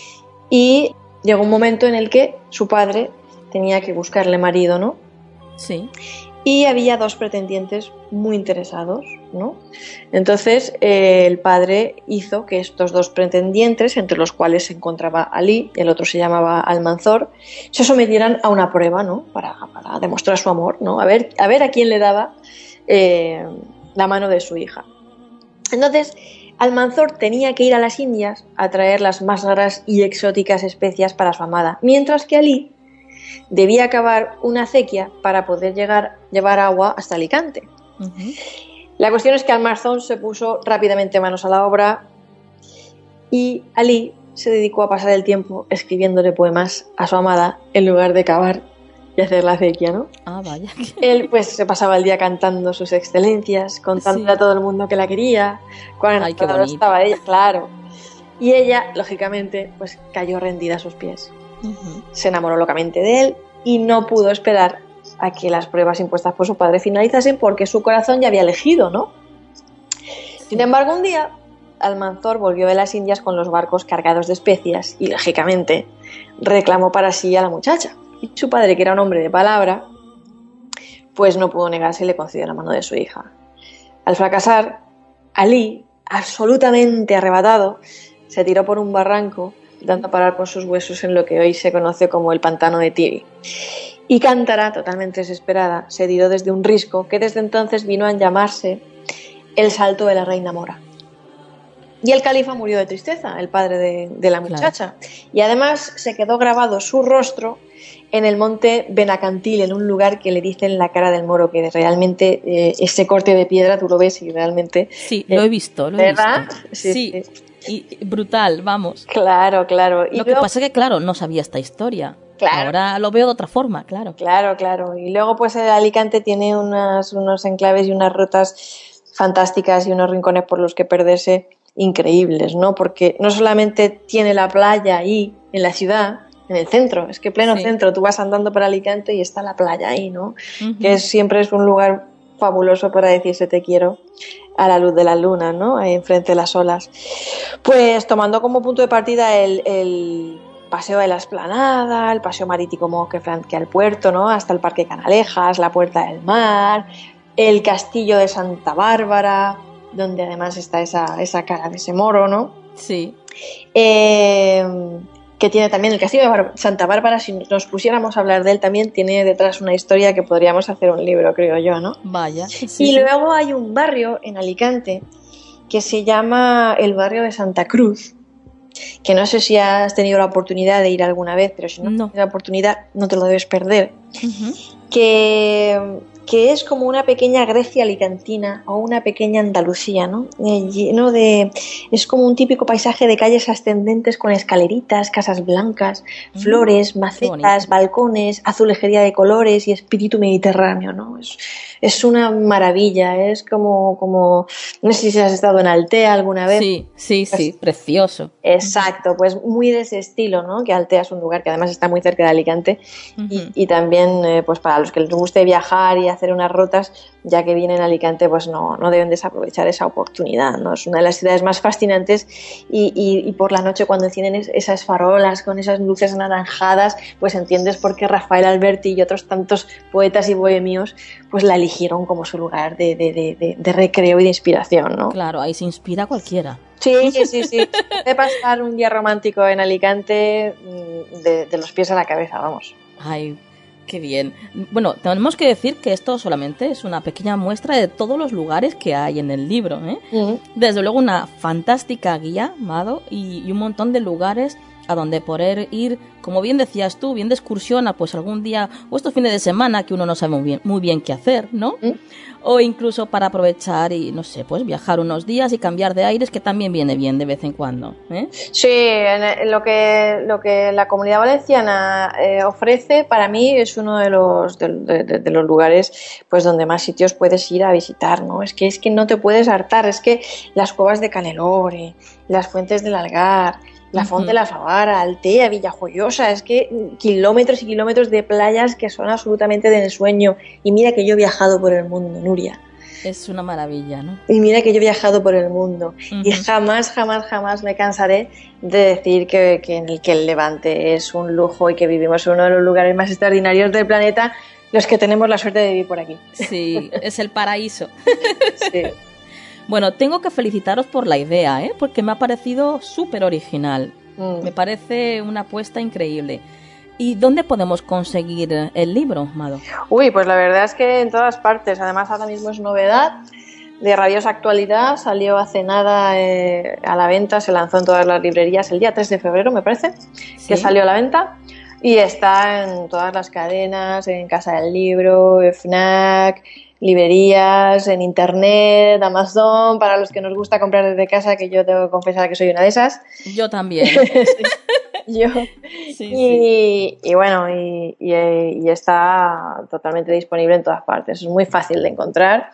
Y llegó un momento en el que su padre tenía que buscarle marido, ¿no? Sí. Y había dos pretendientes muy interesados, ¿no? Entonces eh, el padre hizo que estos dos pretendientes, entre los cuales se encontraba Alí, el otro se llamaba Almanzor, se sometieran a una prueba, ¿no? Para, para demostrar su amor, ¿no? A ver, a ver a quién le daba eh, la mano de su hija. Entonces Almanzor tenía que ir a las Indias a traer las más raras y exóticas especias para su amada, mientras que Alí debía cavar una acequia para poder llegar, llevar agua hasta Alicante. Uh-huh. La cuestión es que Almanzor se puso rápidamente manos a la obra y Alí se dedicó a pasar el tiempo escribiéndole poemas a su amada en lugar de cavar y hacer la acequia, ¿no? Ah, vaya. Él pues se pasaba el día cantando sus excelencias, contándole sí. a todo el mundo que la quería, cuán enamorada estaba ella, claro. Y ella, lógicamente, pues cayó rendida a sus pies. Uh-huh. Se enamoró locamente de él y no pudo esperar a que las pruebas impuestas por su padre finalizasen porque su corazón ya había elegido, ¿no? Sí. Sin embargo, un día Almanzor volvió de las Indias con los barcos cargados de especias y, lógicamente, reclamó para sí a la muchacha. Y su padre, que era un hombre de palabra, pues no pudo negarse y le concedió la mano de su hija. Al fracasar, Alí, absolutamente arrebatado, se tiró por un barranco dando a parar con sus huesos en lo que hoy se conoce como el pantano de Tibi. Y Cántara, totalmente desesperada, se tiró desde un risco que desde entonces vino a llamarse el salto de la reina mora. Y el califa murió de tristeza, el padre de, de la muchacha. Claro. Y además se quedó grabado su rostro en el monte Benacantil, en un lugar que le dicen la cara del moro, que realmente eh, ese corte de piedra tú lo ves y realmente... Sí, eh, lo he visto, lo he ¿verdad? visto. Sí, sí. sí. Y brutal, vamos. Claro, claro. Y lo luego... que pasa es que, claro, no sabía esta historia. Claro. Ahora lo veo de otra forma, claro. Claro, claro. Y luego pues el Alicante tiene unas, unos enclaves y unas rutas fantásticas y unos rincones por los que perderse increíbles, ¿no? Porque no solamente tiene la playa ahí, en la ciudad, en el centro, es que pleno sí. centro, tú vas andando por Alicante y está la playa ahí, ¿no? Uh-huh. Que es, siempre es un lugar fabuloso para decirse te quiero a la luz de la luna, ¿no? Ahí enfrente de las olas. Pues tomando como punto de partida el, el paseo de la Esplanada, el paseo marítimo que flanquea el puerto, ¿no? Hasta el Parque Canalejas, la Puerta del Mar, el Castillo de Santa Bárbara, donde además está esa, esa cara de ese moro, ¿no? Sí. Eh, que tiene también el Castillo de Bar- Santa Bárbara, si nos pusiéramos a hablar de él también, tiene detrás una historia que podríamos hacer un libro, creo yo, ¿no? Vaya. Sí, y sí. luego hay un barrio en Alicante que se llama el barrio de Santa Cruz, que no sé si has tenido la oportunidad de ir alguna vez, pero si no, no. tienes la oportunidad no te lo debes perder. Uh-huh. Que... que es como una pequeña Grecia alicantina o una pequeña Andalucía, ¿no? Eh, lleno de... es como un típico paisaje de calles ascendentes con escaleritas, casas blancas, mm, flores, macetas, balcones, azulejería de colores y espíritu mediterráneo, ¿no? Es, es una maravilla, es como, como... no sé si has estado en Altea alguna vez. Sí, sí, pues, sí, precioso. Exacto, pues muy de ese estilo, ¿no? Que Altea es un lugar que además está muy cerca de Alicante uh-huh. y, y también, eh, pues para los que les guste viajar y hacer unas rutas, ya que vienen a Alicante, pues no, no deben desaprovechar esa oportunidad, ¿no? Es una de las ciudades más fascinantes y, y, y por la noche cuando encienden esas farolas con esas luces anaranjadas, pues entiendes por qué Rafael Alberti y otros tantos poetas y bohemios pues la eligieron como su lugar de, de, de, de, de recreo y de inspiración, ¿no? Claro, ahí se inspira cualquiera. Sí, sí, sí, sí. De pasar un día romántico en Alicante de, de los pies a la cabeza, vamos. Ay, qué bien. Bueno, tenemos que decir que esto solamente es una pequeña muestra de todos los lugares que hay en el libro, ¿eh? Uh-huh. Desde luego una fantástica guía, Mado, y, y un montón de lugares a donde poder ir, como bien decías tú, bien de excursión a pues algún día, o estos fines de semana que uno no sabe muy bien, muy bien qué hacer, ¿no? Uh-huh. O incluso para aprovechar y, no sé, pues viajar unos días y cambiar de aires, que también viene bien de vez en cuando, ¿eh? Sí, en lo que, lo que la Comunidad Valenciana eh, ofrece, para mí es uno de los, de, de, de los lugares pues donde más sitios puedes ir a visitar, ¿no? Es que, es que no te puedes hartar, es que las cuevas de Canelore, las fuentes del Algar, la Font de la Favara, Altea, Villajoyosa, es que kilómetros y kilómetros de playas que son absolutamente de ensueño. Y mira que yo he viajado por el mundo, Nuria. Es una maravilla, ¿no? Y mira que yo he viajado por el mundo. Uh-huh. Y jamás, jamás, jamás me cansaré de decir que, que, el, que el Levante es un lujo y que vivimos en uno de los lugares más extraordinarios del planeta, los que tenemos la suerte de vivir por aquí. Sí, es el paraíso. Sí. Bueno, tengo que felicitaros por la idea, ¿eh? Porque me ha parecido súper original. Mm. Me parece una apuesta increíble. ¿Y dónde podemos conseguir el libro, Mado? Uy, pues la verdad es que en todas partes. Además, ahora mismo es novedad de rabiosa actualidad. Salió hace nada eh, a la venta, se lanzó en todas las librerías el día tres de febrero, me parece, ¿sí? Que salió a la venta. Y está en todas las cadenas, en Casa del Libro, FNAC, librerías, en internet, Amazon, para los que nos gusta comprar desde casa, que yo tengo que confesar que soy una de esas. Yo también. Sí, yo. Sí, y, sí. y bueno, y, y, y está totalmente disponible en todas partes. Es muy fácil de encontrar.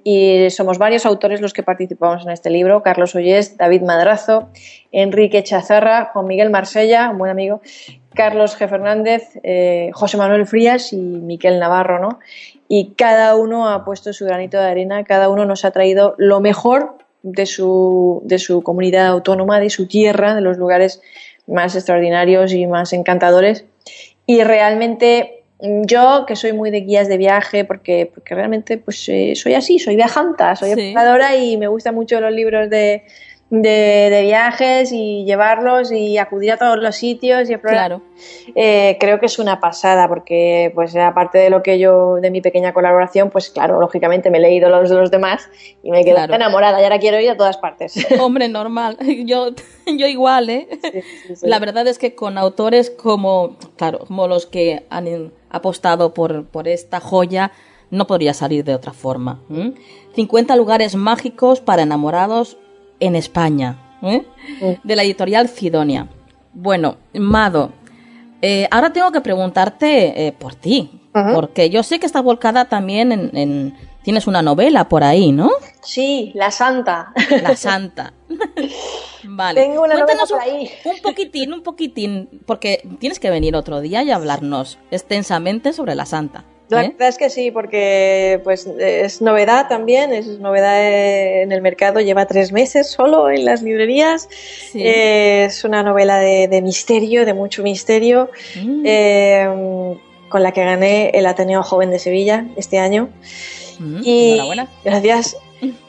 Y somos varios autores los que participamos en este libro: Carlos Ollés, David Madrazo, Enrique Chazarra, Juan Miguel Marsella, un buen amigo, Carlos G. Fernández, eh, José Manuel Frías y Miquel Navarro, ¿no? Y cada uno ha puesto su granito de arena, cada uno nos ha traído lo mejor de su, de su comunidad autónoma, de su tierra, de los lugares más extraordinarios y más encantadores. Y realmente yo, que soy muy de guías de viaje, porque, porque realmente pues eh, soy así, soy viajanta, soy Sí. exploradora y me gustan mucho los libros de, de, de viajes y llevarlos y acudir a todos los sitios y explorar. Claro. Eh, creo que es una pasada porque, pues, aparte de lo que yo, de mi pequeña colaboración, pues claro, lógicamente me he leído los de los demás y me quedo Claro. enamorada y ahora quiero ir a todas partes. Hombre, normal. Yo, yo igual, ¿eh? Sí, sí, sí. La verdad es que con autores como, claro, como los que han apostado por, por esta joya, no podría salir de otra forma. ¿eh? cincuenta lugares mágicos para enamorados en España, ¿eh? Sí. De la editorial Cidonia. Bueno, Mado, eh, ahora tengo que preguntarte eh, por ti, Ujú. porque yo sé que estás volcada también en, en... Tienes una novela por ahí, ¿no? Sí, La Santa. La Santa. Vale. Tengo una novela Cuéntanos por un, ahí. un poquitín, un poquitín, porque tienes que venir otro día y hablarnos extensamente sobre La Santa. La ¿eh? verdad es que sí, porque pues es novedad también, es novedad en el mercado, lleva tres meses solo en las librerías. Sí. Eh, es una novela de, de misterio, de mucho misterio, Mm. eh, con la que gané el Ateneo Joven de Sevilla este año. Mm, Y, enhorabuena. gracias.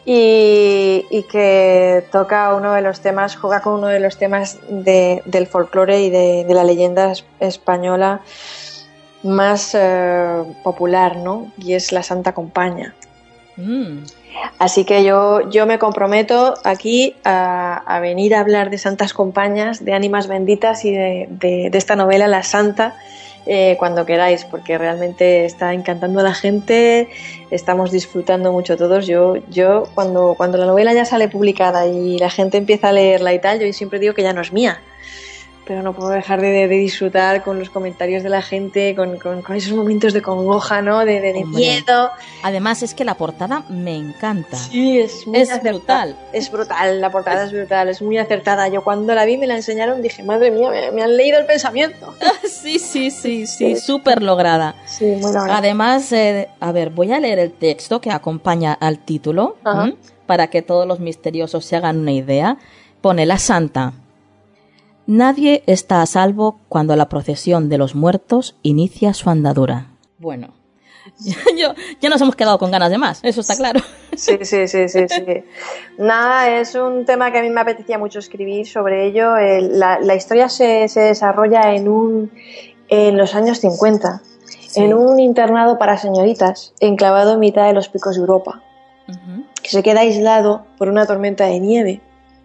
Y, y que toca uno de los temas, juega con uno de los temas de, del folclore y de, de la leyenda es- española más eh, popular, ¿no? Y es la Santa Compaña. Mm. Así que yo, yo me comprometo aquí a, a venir a hablar de santas compañas, de ánimas benditas y de, de, de esta novela, La Santa, eh, cuando queráis, porque realmente está encantando a la gente, estamos disfrutando mucho todos. Yo, yo cuando, cuando la novela ya sale publicada y la gente empieza a leerla y tal, yo siempre digo que ya no es mía. Pero no puedo dejar de, de disfrutar con los comentarios de la gente, con, con, con esos momentos de congoja, ¿no? De, de, de Hombre. miedo. Además es que la portada me encanta. Sí, es muy Es acertada. brutal. Es brutal, la portada es brutal, es muy acertada. Yo cuando la vi, me la enseñaron, dije, madre mía, me, me han leído el pensamiento. Sí, sí, sí, sí, súper lograda. Sí, muy lograda. Además, eh, a ver, voy a leer el texto que acompaña al título, Ajá. ¿m? Para que todos los misteriosos se hagan una idea. Pone La Santa. Nadie está a salvo cuando la procesión de los muertos inicia su andadura. Bueno, yo, ya nos hemos quedado con ganas de más, eso está claro. Sí, sí, sí, sí, sí. Nada, es un tema que a mí me apetecía mucho escribir sobre ello. El- la, la historia se, se desarrolla en un en los años cincuenta, Sí. en un internado para señoritas, enclavado en mitad de los picos de Europa, Ujú. que se queda aislado por una tormenta de nieve.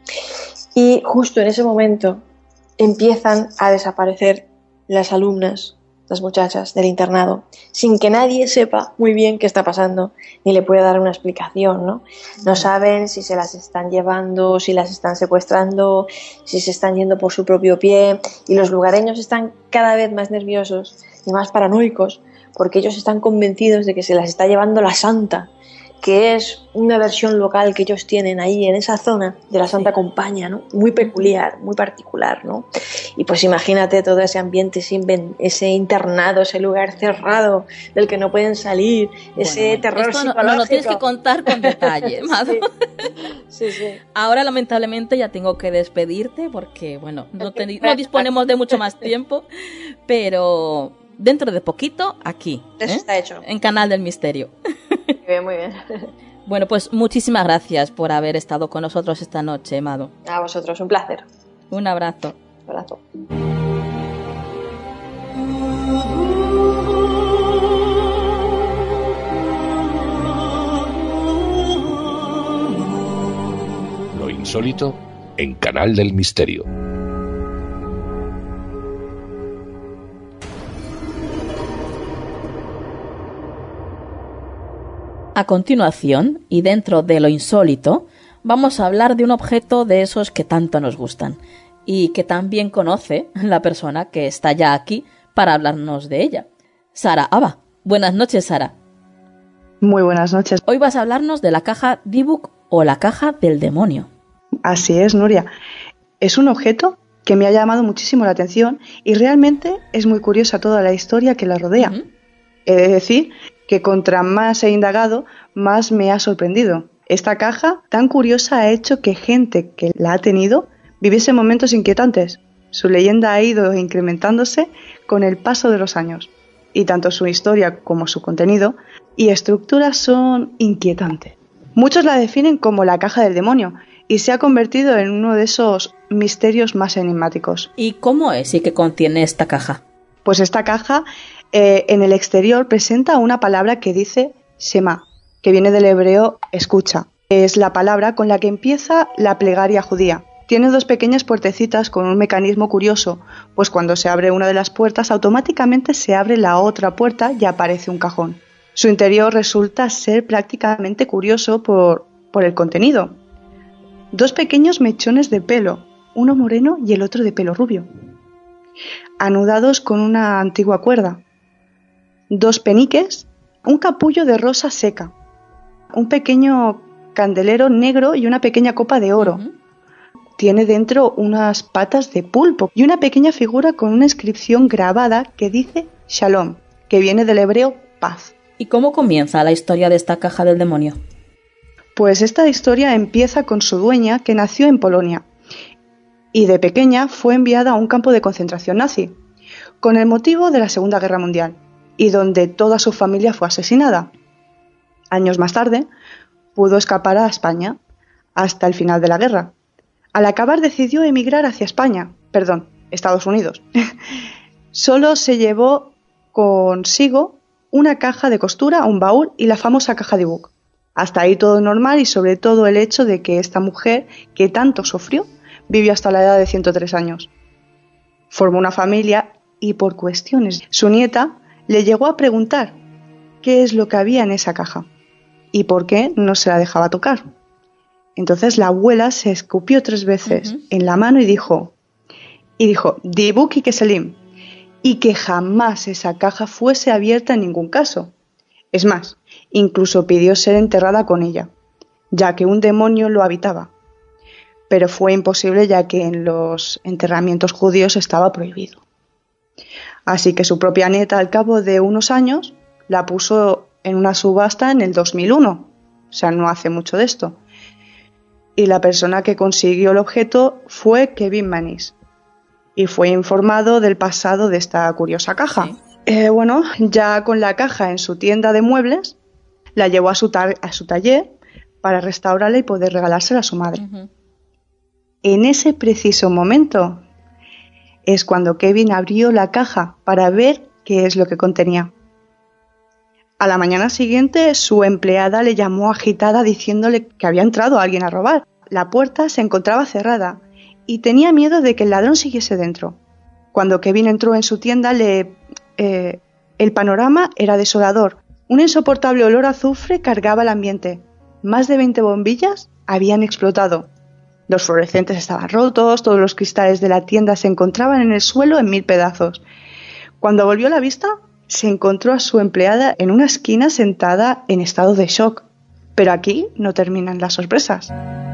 Y justo en ese momento empiezan a desaparecer las alumnas, las muchachas del internado, sin que nadie sepa muy bien qué está pasando, ni le pueda dar una explicación, ¿no? No saben si se las están llevando, si las están secuestrando, si se están yendo por su propio pie, y los lugareños están cada vez más nerviosos y más paranoicos, porque ellos están convencidos de que se las está llevando la Santa, que es una versión local que ellos tienen ahí en esa zona de la Santa Compaña, ¿no? Muy peculiar, muy particular, ¿no? Y pues imagínate todo ese ambiente, ese, inven- ese internado, ese lugar cerrado del que no pueden salir, ese Bueno, terror esto no, psicológico. nos lo tienes que contar con detalle, Mado. Sí, sí. Ahora lamentablemente ya tengo que despedirte porque, bueno, no, ten- no disponemos de mucho más tiempo, pero dentro de poquito aquí, Eso ¿eh? está hecho. En Canal del Misterio. Muy bien, muy bien. Bueno, pues muchísimas gracias por haber estado con nosotros esta noche, Mado. A vosotros, un placer. Un abrazo. Un abrazo. Lo insólito en Canal del Misterio. A continuación, y dentro de lo insólito, vamos a hablar de un objeto de esos que tanto nos gustan y que también conoce la persona que está ya aquí para hablarnos de ella. Sara Aba. Buenas noches, Sara. Muy buenas noches. Hoy vas a hablarnos de la caja Dybbuk o la caja del demonio. Así es, Nuria. Es un objeto que me ha llamado muchísimo la atención y realmente es muy curiosa toda la historia que la rodea. Uh-huh. He de decir que contra más he indagado, más me ha sorprendido. Esta caja tan curiosa ha hecho que gente que la ha tenido viviese momentos inquietantes. Su leyenda ha ido incrementándose con el paso de los años, y tanto su historia como su contenido y estructura son inquietantes. Muchos la definen como la caja del demonio, y se ha convertido en uno de esos misterios más enigmáticos. ¿Y cómo es y qué contiene esta caja? Pues esta caja eh, en el exterior presenta una palabra que dice Shema, que viene del hebreo escucha. Es la palabra con la que empieza la plegaria judía. Tiene dos pequeñas puertecitas con un mecanismo curioso, pues cuando se abre una de las puertas automáticamente se abre la otra puerta y aparece un cajón. Su interior resulta ser prácticamente curioso por, por el contenido. Dos pequeños mechones de pelo, uno moreno y el otro de pelo rubio, anudados con una antigua cuerda. Dos peniques, un capullo de rosa seca, un pequeño candelero negro y una pequeña copa de oro. Uh-huh. Tiene dentro unas patas de pulpo y una pequeña figura con una inscripción grabada que dice Shalom, que viene del hebreo paz. ¿Y cómo comienza la historia de esta caja del demonio? Pues esta historia empieza con su dueña, que nació en Polonia y de pequeña fue enviada a un campo de concentración nazi con el motivo de la Segunda Guerra Mundial y donde toda su familia fue asesinada. Años más tarde pudo escapar a España hasta el final de la guerra. Al acabar decidió emigrar hacia España, perdón, Estados Unidos. Solo se llevó consigo una caja de costura, un baúl y la famosa caja de Book. Hasta ahí todo normal y sobre todo el hecho de que esta mujer, que tanto sufrió, vivió hasta la edad de ciento tres años. Formó una familia y por cuestiones su nieta le llegó a preguntar qué es lo que había en esa caja y por qué no se la dejaba tocar. Entonces la abuela se escupió tres veces uh-huh. en la mano y dijo, y dijo, "Di Book y Keselim", y que jamás esa caja fuese abierta en ningún caso. Es más, incluso pidió ser enterrada con ella, ya que un demonio lo habitaba. Pero fue imposible ya que en los enterramientos judíos estaba prohibido. Así que su propia nieta, al cabo de unos años, la puso en una subasta en el dos mil uno, o sea, no hace mucho de esto. Y la persona que consiguió el objeto fue Kevin Mannis, y fue informado del pasado de esta curiosa caja. Sí. Eh, bueno, ya con la caja en su tienda de muebles, la llevó a su, ta- a su taller para restaurarla y poder regalársela a su madre. Uh-huh. En ese preciso momento es cuando Kevin abrió la caja para ver qué es lo que contenía. A la mañana siguiente, su empleada le llamó agitada diciéndole que había entrado alguien a robar. La puerta se encontraba cerrada y tenía miedo de que el ladrón siguiese dentro. Cuando Kevin entró en su tienda, le, eh, el panorama era desolador. Un insoportable olor a azufre cargaba el ambiente. Más de veinte bombillas habían explotado. Los fluorescentes estaban rotos, todos los cristales de la tienda se encontraban en el suelo en mil pedazos. Cuando volvió la vista, se encontró a su empleada en una esquina sentada en estado de shock. Pero aquí no terminan las sorpresas.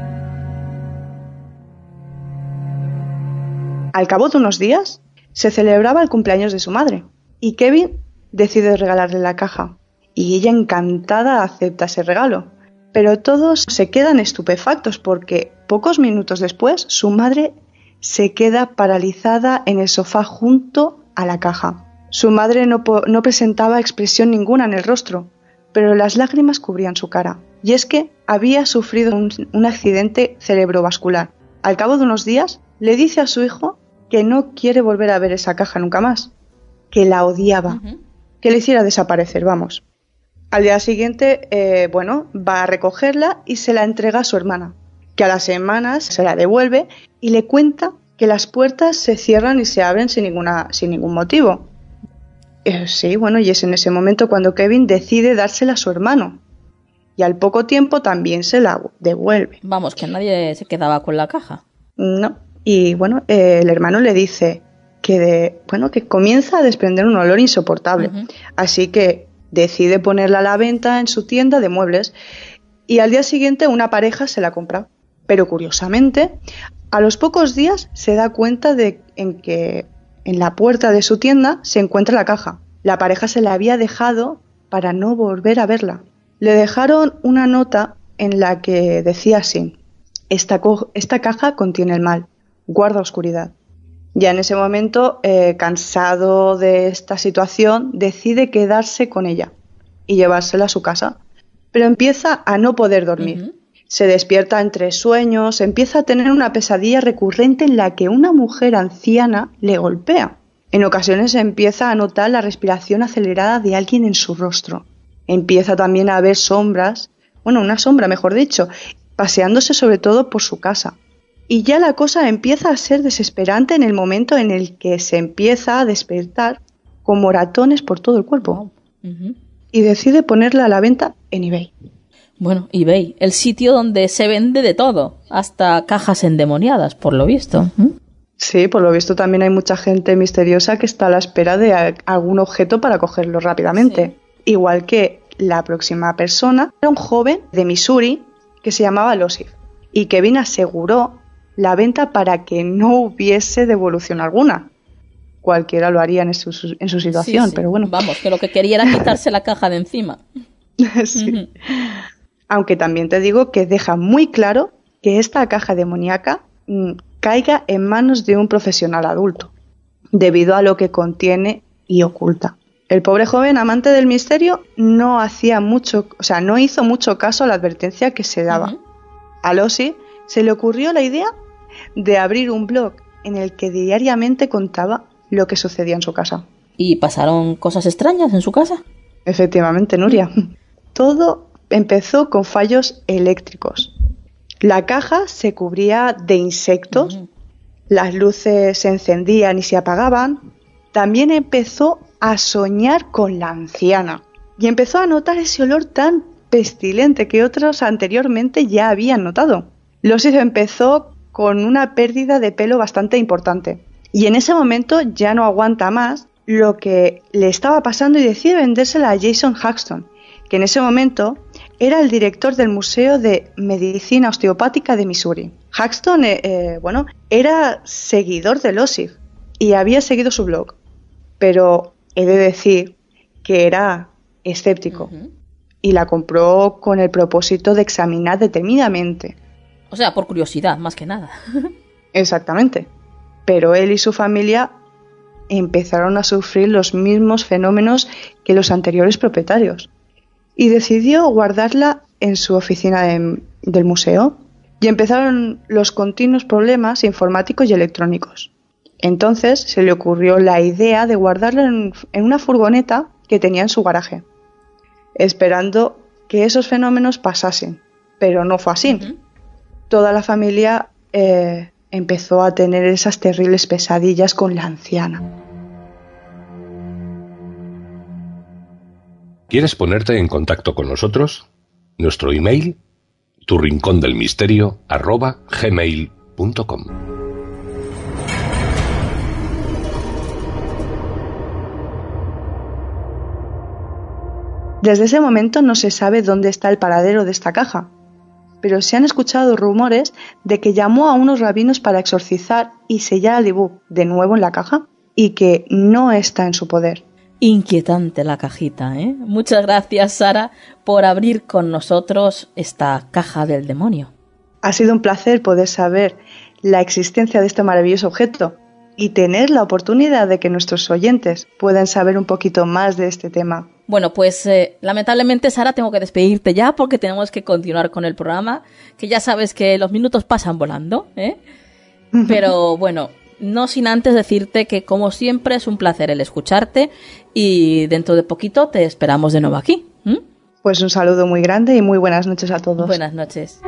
Al cabo de unos días, se celebraba el cumpleaños de su madre y Kevin decide regalarle la caja. Y ella, encantada, acepta ese regalo. Pero todos se quedan estupefactos porque pocos minutos después su madre se queda paralizada en el sofá junto a la caja. Su madre no, po- no presentaba expresión ninguna en el rostro, pero las lágrimas cubrían su cara. Y es que había sufrido un, un accidente cerebrovascular. Al cabo de unos días, le dice a su hijo que no quiere volver a ver esa caja nunca más, que la odiaba, uh-huh. que le hiciera desaparecer, vamos. Al día siguiente, eh, bueno, va a recogerla y se la entrega a su hermana, que a las semanas se la devuelve y le cuenta que las puertas se cierran y se abren sin, ninguna, sin ningún motivo. Eh, sí, bueno, y es en ese momento cuando Kevin decide dársela a su hermano. Y al poco tiempo también se la devuelve. Vamos, que nadie se quedaba con la caja. No. Y bueno, eh, el hermano le dice que, de, bueno, que comienza a desprender un olor insoportable. Uh-huh. Así que decide ponerla a la venta en su tienda de muebles. Y al día siguiente una pareja se la compra. Pero curiosamente, a los pocos días se da cuenta de en que en la puerta de su tienda se encuentra la caja. La pareja se la había dejado para no volver a verla. Le dejaron una nota en la que decía así: esta, co- esta caja contiene el mal, guarda oscuridad. Ya en ese momento, eh, cansado de esta situación, decide quedarse con ella y llevársela a su casa. Pero empieza a no poder dormir. Uh-huh. Se despierta entre sueños, empieza a tener una pesadilla recurrente en la que una mujer anciana le golpea. En ocasiones empieza a notar la respiración acelerada de alguien en su rostro. Empieza también a ver sombras, bueno, una sombra mejor dicho, paseándose sobre todo por su casa. Y ya la cosa empieza a ser desesperante en el momento en el que se empieza a despertar con moratones por todo el cuerpo. Uh-huh. Y decide ponerla a la venta en eBay. Bueno, eBay, el sitio donde se vende de todo, hasta cajas endemoniadas, por lo visto. ¿Mm? Sí, por lo visto también hay mucha gente misteriosa que está a la espera de a- algún objeto para cogerlo rápidamente. Sí. Igual que la próxima persona era un joven de Missouri que se llamaba Losif. Y Kevin aseguró la venta para que no hubiese devolución alguna. Cualquiera lo haría en su, en su situación, sí, sí. pero bueno. Vamos, que lo que quería era quitarse la caja de encima. Sí. Uh-huh. Aunque también te digo que deja muy claro que esta caja demoníaca mmm, caiga en manos de un profesional adulto, debido a lo que contiene y oculta. El pobre joven amante del misterio no hacía mucho, o sea, no hizo mucho caso a la advertencia que se daba. Uh-huh. A Losif se le ocurrió la idea de abrir un blog en el que diariamente contaba lo que sucedía en su casa. ¿Y pasaron cosas extrañas en su casa? Efectivamente, Nuria. Todo empezó con fallos eléctricos. La caja se cubría de insectos, uh-huh. Las luces se encendían y se apagaban. También empezó a soñar con la anciana y empezó a notar ese olor tan pestilente que otros anteriormente ya habían notado. Losif empezó con una pérdida de pelo bastante importante y en ese momento ya no aguanta más lo que le estaba pasando y decide vendérsela a Jason Haxton, que en ese momento era el director del Museo de Medicina Osteopática de Missouri. Haxton, eh, eh, bueno, era seguidor de Losif y había seguido su blog, pero he de decir que era escéptico uh-huh. y la compró con el propósito de examinar detenidamente. O sea, por curiosidad, más que nada. Exactamente. Pero él y su familia empezaron a sufrir los mismos fenómenos que los anteriores propietarios y decidió guardarla en su oficina de, del museo y empezaron los continuos problemas informáticos y electrónicos. Entonces se le ocurrió la idea de guardarla en, en una furgoneta que tenía en su garaje, esperando que esos fenómenos pasasen, pero no fue así. Uh-huh. Toda la familia eh, empezó a tener esas terribles pesadillas con la anciana. ¿Quieres ponerte en contacto con nosotros? Nuestro email, turrincondelmisterio arroba gmail punto com. Desde ese momento no se sabe dónde está el paradero de esta caja, pero se han escuchado rumores de que llamó a unos rabinos para exorcizar y sellar al Dibú de nuevo en la caja y que no está en su poder. Inquietante la cajita, ¿eh? Muchas gracias, Sara, por abrir con nosotros esta caja del demonio. Ha sido un placer poder saber la existencia de este maravilloso objeto y tener la oportunidad de que nuestros oyentes puedan saber un poquito más de este tema. Bueno, pues eh, lamentablemente, Sara, tengo que despedirte ya porque tenemos que continuar con el programa, que ya sabes que los minutos pasan volando, ¿eh? Pero bueno, no sin antes decirte que como siempre es un placer el escucharte y dentro de poquito te esperamos de nuevo aquí. ¿Mm? Pues un saludo muy grande y muy buenas noches a todos. Buenas noches.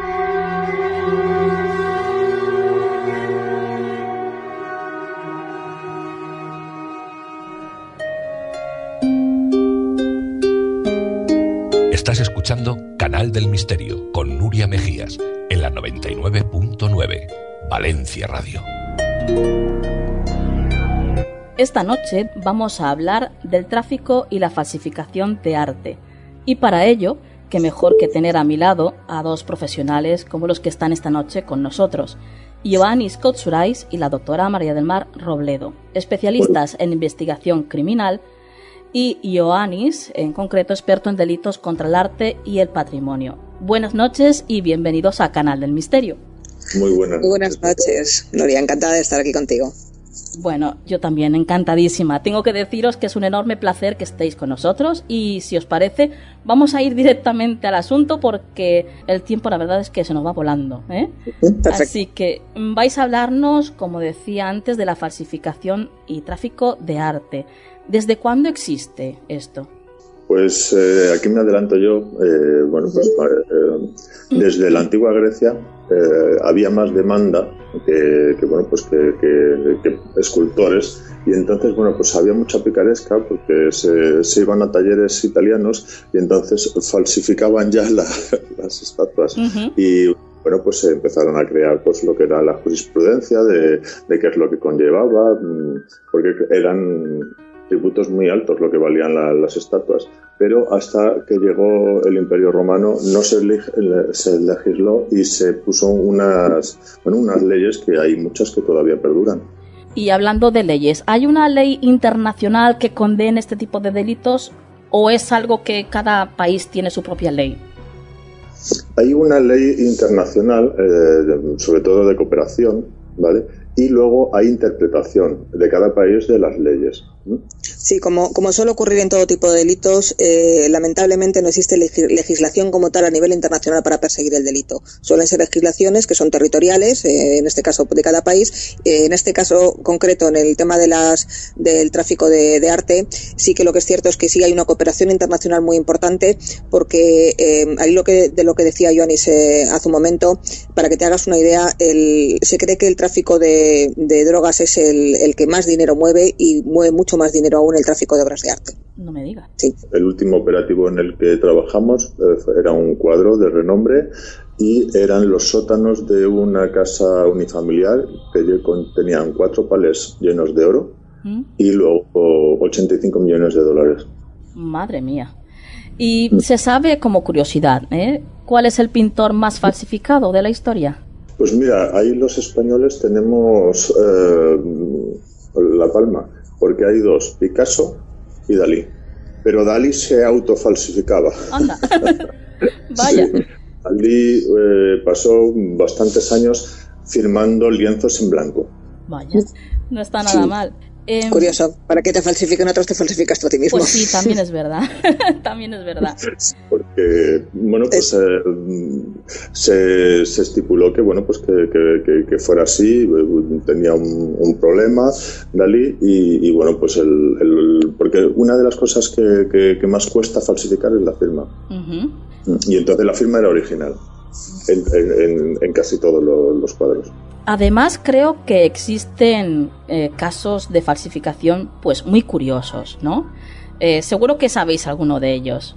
Estás escuchando Canal del Misterio con Nuria Mejías en la noventa y nueve punto nueve, Valencia Radio. Esta noche vamos a hablar del tráfico y la falsificación de arte. Y para ello, qué mejor que tener a mi lado a dos profesionales como los que están esta noche con nosotros. Ioannis Kotsourais y la doctora María del Mar Robledo, especialistas en investigación criminal, y Ioannis, en concreto, experto en delitos contra el arte y el patrimonio. Buenas noches y bienvenidos a Canal del Misterio. Muy buenas, Muy buenas noches, Nuria, encantada de estar aquí contigo. Bueno, yo también, encantadísima. Tengo que deciros que es un enorme placer que estéis con nosotros y, si os parece, vamos a ir directamente al asunto porque el tiempo, la verdad, es que se nos va volando, ¿eh? Así que vais a hablarnos, como decía antes, de la falsificación y tráfico de arte. ¿Desde cuándo existe esto? Pues eh, aquí me adelanto yo. Eh, bueno, pues eh, desde la antigua Grecia eh, había más demanda que, que bueno, pues que, que, que escultores, y entonces bueno, pues había mucha picaresca porque se, se iban a talleres italianos y entonces falsificaban ya la, las estatuas. Uh-huh. Y bueno, pues se empezaron a crear pues lo que era la jurisprudencia de, de qué es lo que conllevaba, porque eran tributos muy altos lo que valían la, las estatuas, pero hasta que llegó el Imperio Romano no se, se legisló y se puso unas, bueno, unas leyes que hay muchas que todavía perduran. Y hablando de leyes, ¿hay una ley internacional que condene este tipo de delitos o es algo que cada país tiene su propia ley? Hay una ley internacional, eh, sobre todo de cooperación, ¿vale? Y luego hay interpretación de cada país de las leyes. Sí, como, como suele ocurrir en todo tipo de delitos, eh, lamentablemente no existe legislación como tal a nivel internacional para perseguir el delito. Suelen ser legislaciones que son territoriales, eh, en este caso de cada país. Eh, en este caso concreto, en el tema de las del tráfico de, de arte, sí que lo que es cierto es que sí hay una cooperación internacional muy importante, porque eh, ahí lo que de lo que decía Ioannis eh, hace un momento, para que te hagas una idea, el, se cree que el tráfico de, de drogas es el, el que más dinero mueve y mueve mucho más dinero aún el tráfico de obras de arte. No me digas. Sí. El último operativo en el que trabajamos eh, era un cuadro de renombre y eran los sótanos de una casa unifamiliar que contenían cuatro palés llenos de oro ¿Mm? y luego ochenta y cinco millones de dólares. Madre mía. Y ¿Mm? se sabe, como curiosidad, ¿eh? ¿cuál es el pintor más falsificado de la historia? Pues mira, ahí los españoles tenemos eh, la palma, porque hay dos, Picasso y Dalí. Pero Dalí se autofalsificaba. Anda. Vaya. Sí. Dalí eh, pasó bastantes años firmando lienzos en blanco. Vaya, no está nada sí. mal. Eh, Curioso, ¿para qué te falsifican otros? Te falsificas tú a ti mismo. Pues sí, también es verdad. También es verdad. Porque, bueno, pues eh, se, se estipuló que, bueno, pues que, que, que fuera así. Tenía un, un problema, Dalí, y, y bueno, pues el, el. Porque una de las cosas que, que, que más cuesta falsificar es la firma. Uh-huh. Y entonces la firma era original en, en, en casi todos los, los cuadros. Además, creo que existen eh, casos de falsificación pues muy curiosos, ¿no? Eh, seguro que sabéis alguno de ellos.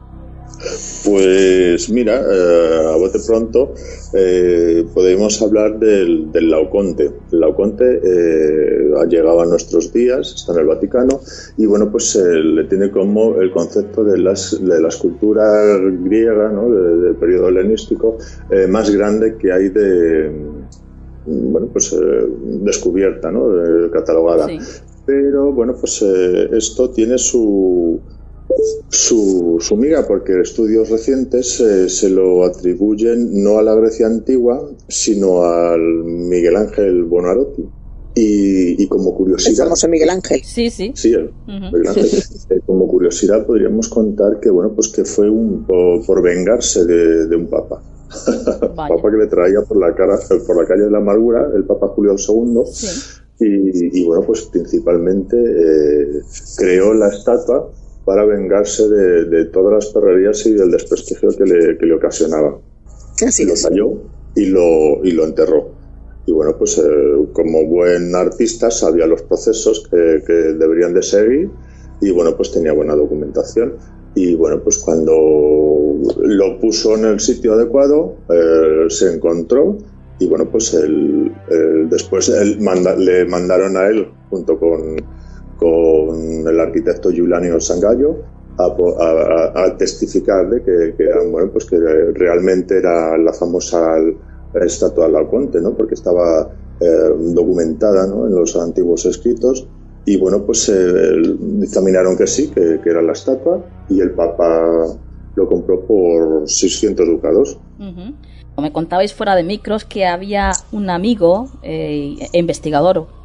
Pues mira, eh, a bote pronto eh, podemos hablar del, del Laoconte. El Laoconte eh, ha llegado a nuestros días, está en el Vaticano, y bueno, pues eh, le tiene como el concepto de, las, de la escultura griega, ¿no? de, del periodo helenístico, eh, más grande que hay de... bueno, pues eh, descubierta, ¿no? Eh, catalogada. Sí. Pero, bueno, pues eh, esto tiene su, su, su miga, porque estudios recientes eh, se lo atribuyen no a la Grecia antigua, sino al Miguel Ángel Buonarroti. Y, y como curiosidad... El famoso Miguel Ángel. Sí, sí. Sí, el uh-huh. Miguel Ángel. Eh, como curiosidad podríamos contar que, bueno, pues que fue un, por, por vengarse de, de un papa. Papa que le traía por la cara por la calle de la amargura, el Papa Julio segundo, sí. y, y bueno, pues principalmente eh, creó la estatua para vengarse de, de todas las perrerías y del desprestigio que le, que le ocasionaba. Así lo talló y lo, y lo enterró. Y bueno, pues eh, como buen artista sabía los procesos que, que deberían de seguir, y bueno, pues tenía buena documentación. Y bueno, pues cuando lo puso en el sitio adecuado, eh, se encontró, y bueno, pues el, el, después el manda, le mandaron a él, junto con, con el arquitecto Giuliano Sangallo, a, a, a testificar de que, que, bueno, pues que realmente era la famosa estatua del Laoconte, ¿no? Porque estaba eh, documentada, ¿no? en los antiguos escritos. Y bueno, pues eh, dictaminaron que sí, que, que era la estatua, y el Papa lo compró por seiscientos ducados. Uh-huh. Me contabais fuera de micros que había un amigo, eh, investigador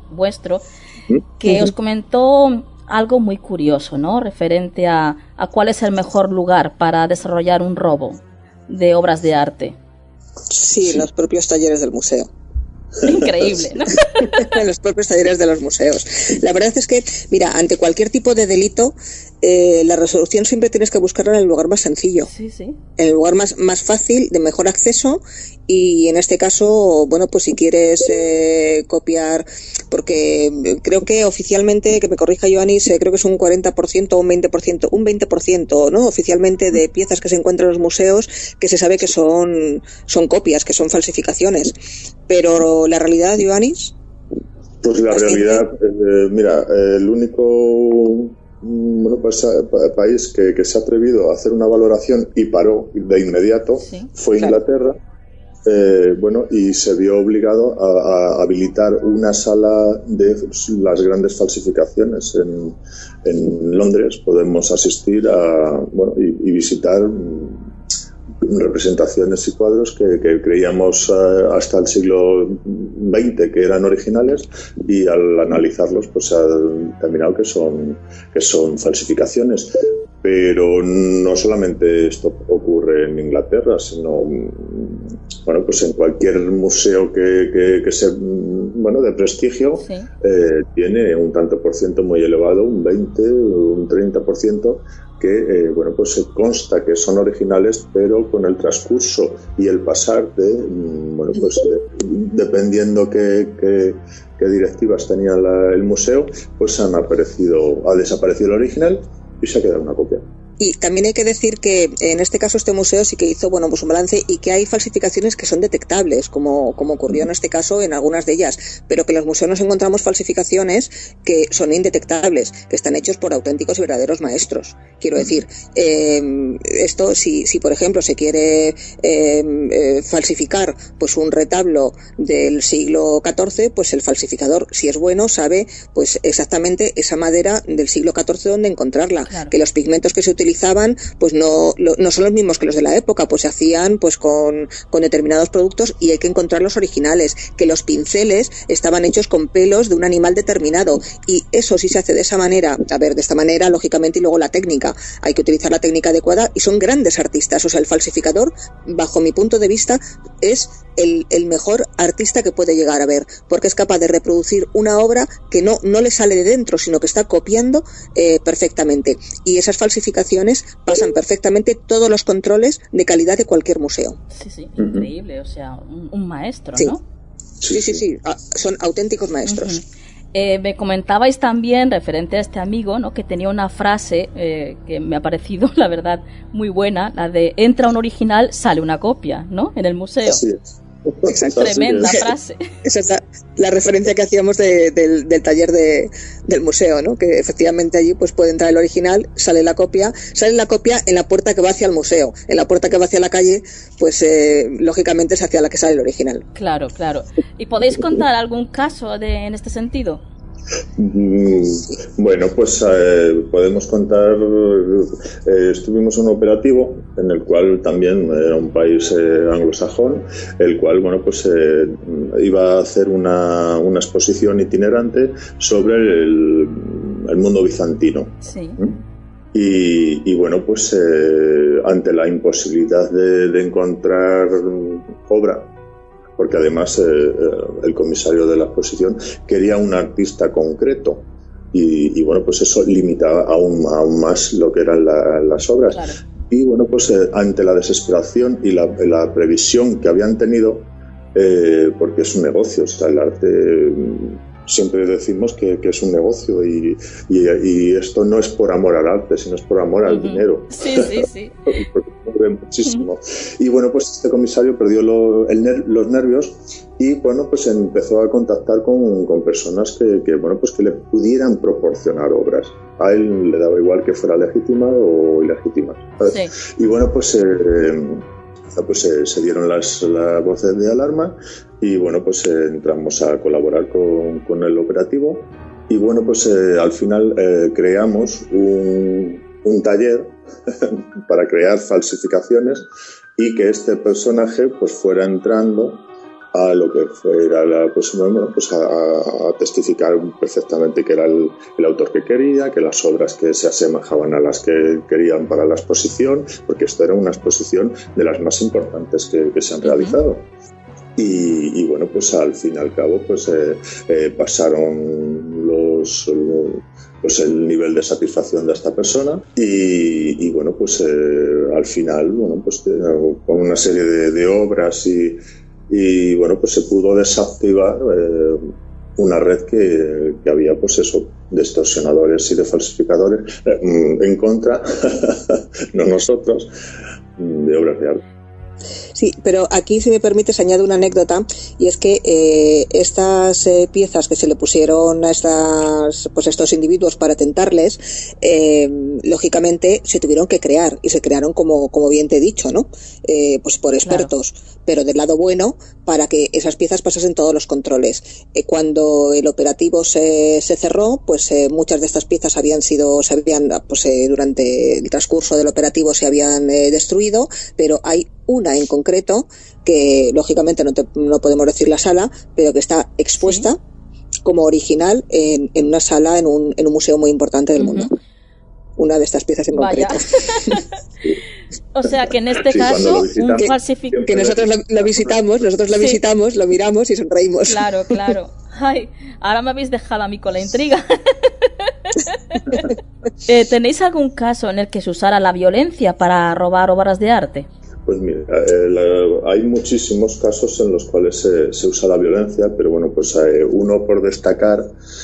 vuestro, que os comentó algo muy curioso, ¿no? Referente a, a cuál es el mejor lugar para desarrollar un robo de obras de arte. Sí, los propios talleres del museo. Increíble, ¿no? En los propios talleres de los museos. La verdad es que, mira, ante cualquier tipo de delito, eh, la resolución siempre tienes que buscarla en el lugar más sencillo. Sí, sí. En el lugar más, más fácil, de mejor acceso, y en este caso, bueno, pues si quieres eh, copiar, porque creo que oficialmente, que me corrija Ioannis, eh, creo que es un cuarenta por ciento o un veinte por ciento, un veinte por ciento, ¿no? Oficialmente de piezas que se encuentran en los museos, que se sabe que son, son copias, que son falsificaciones. Pero la realidad, Ioannis. Pues la realidad, eh, mira, el único bueno, pues, país que, que se ha atrevido a hacer una valoración y paró de inmediato sí, fue claro. Inglaterra. Eh, bueno, y se vio obligado a, a habilitar una sala de las grandes falsificaciones en, en Londres. Podemos asistir a, bueno, y, y visitar representaciones y cuadros que, que creíamos uh, hasta el siglo veinte que eran originales, y al analizarlos pues se ha determinado que son, que son falsificaciones. Pero no solamente esto ocurre en Inglaterra, sino bueno, pues en cualquier museo que, que, que sea bueno, de prestigio, sí. eh, tiene un tanto por ciento muy elevado, un veinte, un treinta por ciento, que eh, bueno, pues se consta que son originales, pero con el transcurso y el pasar de, bueno, pues de, dependiendo qué, qué, qué directivas tenía la, el museo, pues han aparecido, ha desaparecido el original y se ha quedado una copia. Y también hay que decir que en este caso este museo sí que hizo bueno pues un balance, y que hay falsificaciones que son detectables, como, como ocurrió en este caso en algunas de ellas, pero que en los museos nos encontramos falsificaciones que son indetectables, que están hechos por auténticos y verdaderos maestros. Quiero decir, eh, esto si, si por ejemplo se quiere eh, eh, falsificar pues un retablo del siglo catorce, pues el falsificador, si es bueno, sabe pues exactamente esa madera del siglo catorce dónde encontrarla, claro. Que los pigmentos que se utilizan utilizaban pues no, lo, no son los mismos que los de la época, pues se hacían pues con, con determinados productos, y hay que encontrar los originales, que los pinceles estaban hechos con pelos de un animal determinado, y eso sí se hace de esa manera, a ver, de esta manera lógicamente, y luego la técnica, hay que utilizar la técnica adecuada, y son grandes artistas. O sea, el falsificador, bajo mi punto de vista, es el, el mejor artista que puede llegar a ver, porque es capaz de reproducir una obra que no, no le sale de dentro, sino que está copiando eh, perfectamente, y esas falsificaciones pasan perfectamente todos los controles de calidad de cualquier museo. Sí, sí, increíble, o sea, un, un maestro, sí. ¿no? Sí, sí, sí, ah, son auténticos maestros. Uh-huh. Eh, me comentabais también, referente a este amigo, ¿no?, que tenía una frase eh, que me ha parecido, la verdad, muy buena, la de entra un original, sale una copia, ¿no?, en el museo. Así es. Exacto. Tremenda frase. Esa es la, la referencia que hacíamos de, de, del taller de, del museo, ¿no? Que efectivamente allí pues puede entrar el original, sale la copia, sale la copia en la puerta que va hacia el museo. En la puerta que va hacia la calle, pues eh, lógicamente es hacia la que sale el original. Claro, claro. ¿Y podéis contar algún caso de, en este sentido? Bueno, pues eh, podemos contar, eh, estuvimos en un operativo en el cual también era un país eh, anglosajón, el cual, bueno, pues eh, iba a hacer una, una exposición itinerante sobre el, el mundo bizantino. Sí. Y, y bueno, pues eh, ante la imposibilidad de, de encontrar obra, porque además eh, el comisario de la exposición quería un artista concreto, y, y bueno, pues eso limitaba aún, aún más lo que eran la, las obras. Claro. Y bueno, pues eh, ante la desesperación y la, la previsión que habían tenido, eh, porque es un negocio, o sea, el arte, siempre decimos que, que es un negocio, y, y, y esto no es por amor al arte, sino es por amor al uh-huh. dinero. Sí, sí, sí. Porque mueve muchísimo. Uh-huh. Y bueno, pues este comisario perdió lo, el ner- los nervios, y bueno, pues empezó a contactar con, con personas que, que, bueno, pues que le pudieran proporcionar obras. A él le daba igual que fuera legítima o ilegítima, ¿sabes? Sí. Y bueno, pues... Eh, pues eh, se dieron las, las voces de alarma, y bueno, pues eh, entramos a colaborar con, con el operativo, y bueno, pues eh, al final eh, creamos un, un taller para crear falsificaciones, y que este personaje pues fuera entrando a lo que fuera la, pues, bueno, pues a, a testificar perfectamente que era el, el autor que quería, que las obras que se asemejaban a las que querían para la exposición, porque esto era una exposición de las más importantes que, que se han realizado. Y, y bueno, pues al fin y al cabo pues eh, eh, pasaron los, los pues el nivel de satisfacción de esta persona y, y bueno, pues eh, al final, bueno, pues eh, con una serie de, de obras y, y bueno, pues se pudo desactivar eh, una red que, que había, pues eso, de extorsionadores y de falsificadores eh, en contra, no nosotros, de obras de arte. Sí, pero aquí, si me permites, añado una anécdota, y es que eh, estas eh, piezas que se le pusieron a estas, pues estos individuos para tentarles, eh, lógicamente se tuvieron que crear, y se crearon como, como bien te he dicho, ¿no? Eh, pues por expertos, claro. Pero del lado bueno, para que esas piezas pasasen todos los controles. Eh, cuando el operativo se, se cerró, pues eh, muchas de estas piezas habían sido, se habían, pues eh, durante el transcurso del operativo se habían eh, destruido, pero hay una en concreto que lógicamente no, te, no podemos decir la sala, pero que está expuesta ¿sí? como original en, en una sala en un, en un museo muy importante del uh-huh. mundo. Una de estas piezas en Vaya. concreto. O sea que en este sí, caso un falsificador que nosotros lo, lo visitamos, nosotros lo sí. visitamos, lo miramos y sonreímos. Claro, claro. Ay, ahora me habéis dejado a mí con la intriga. eh, ¿Tenéis algún caso en el que se usara la violencia para robar obras de arte? Pues mira, eh, la, hay muchísimos casos en los cuales se, se usa la violencia, pero bueno, pues eh, uno por destacar,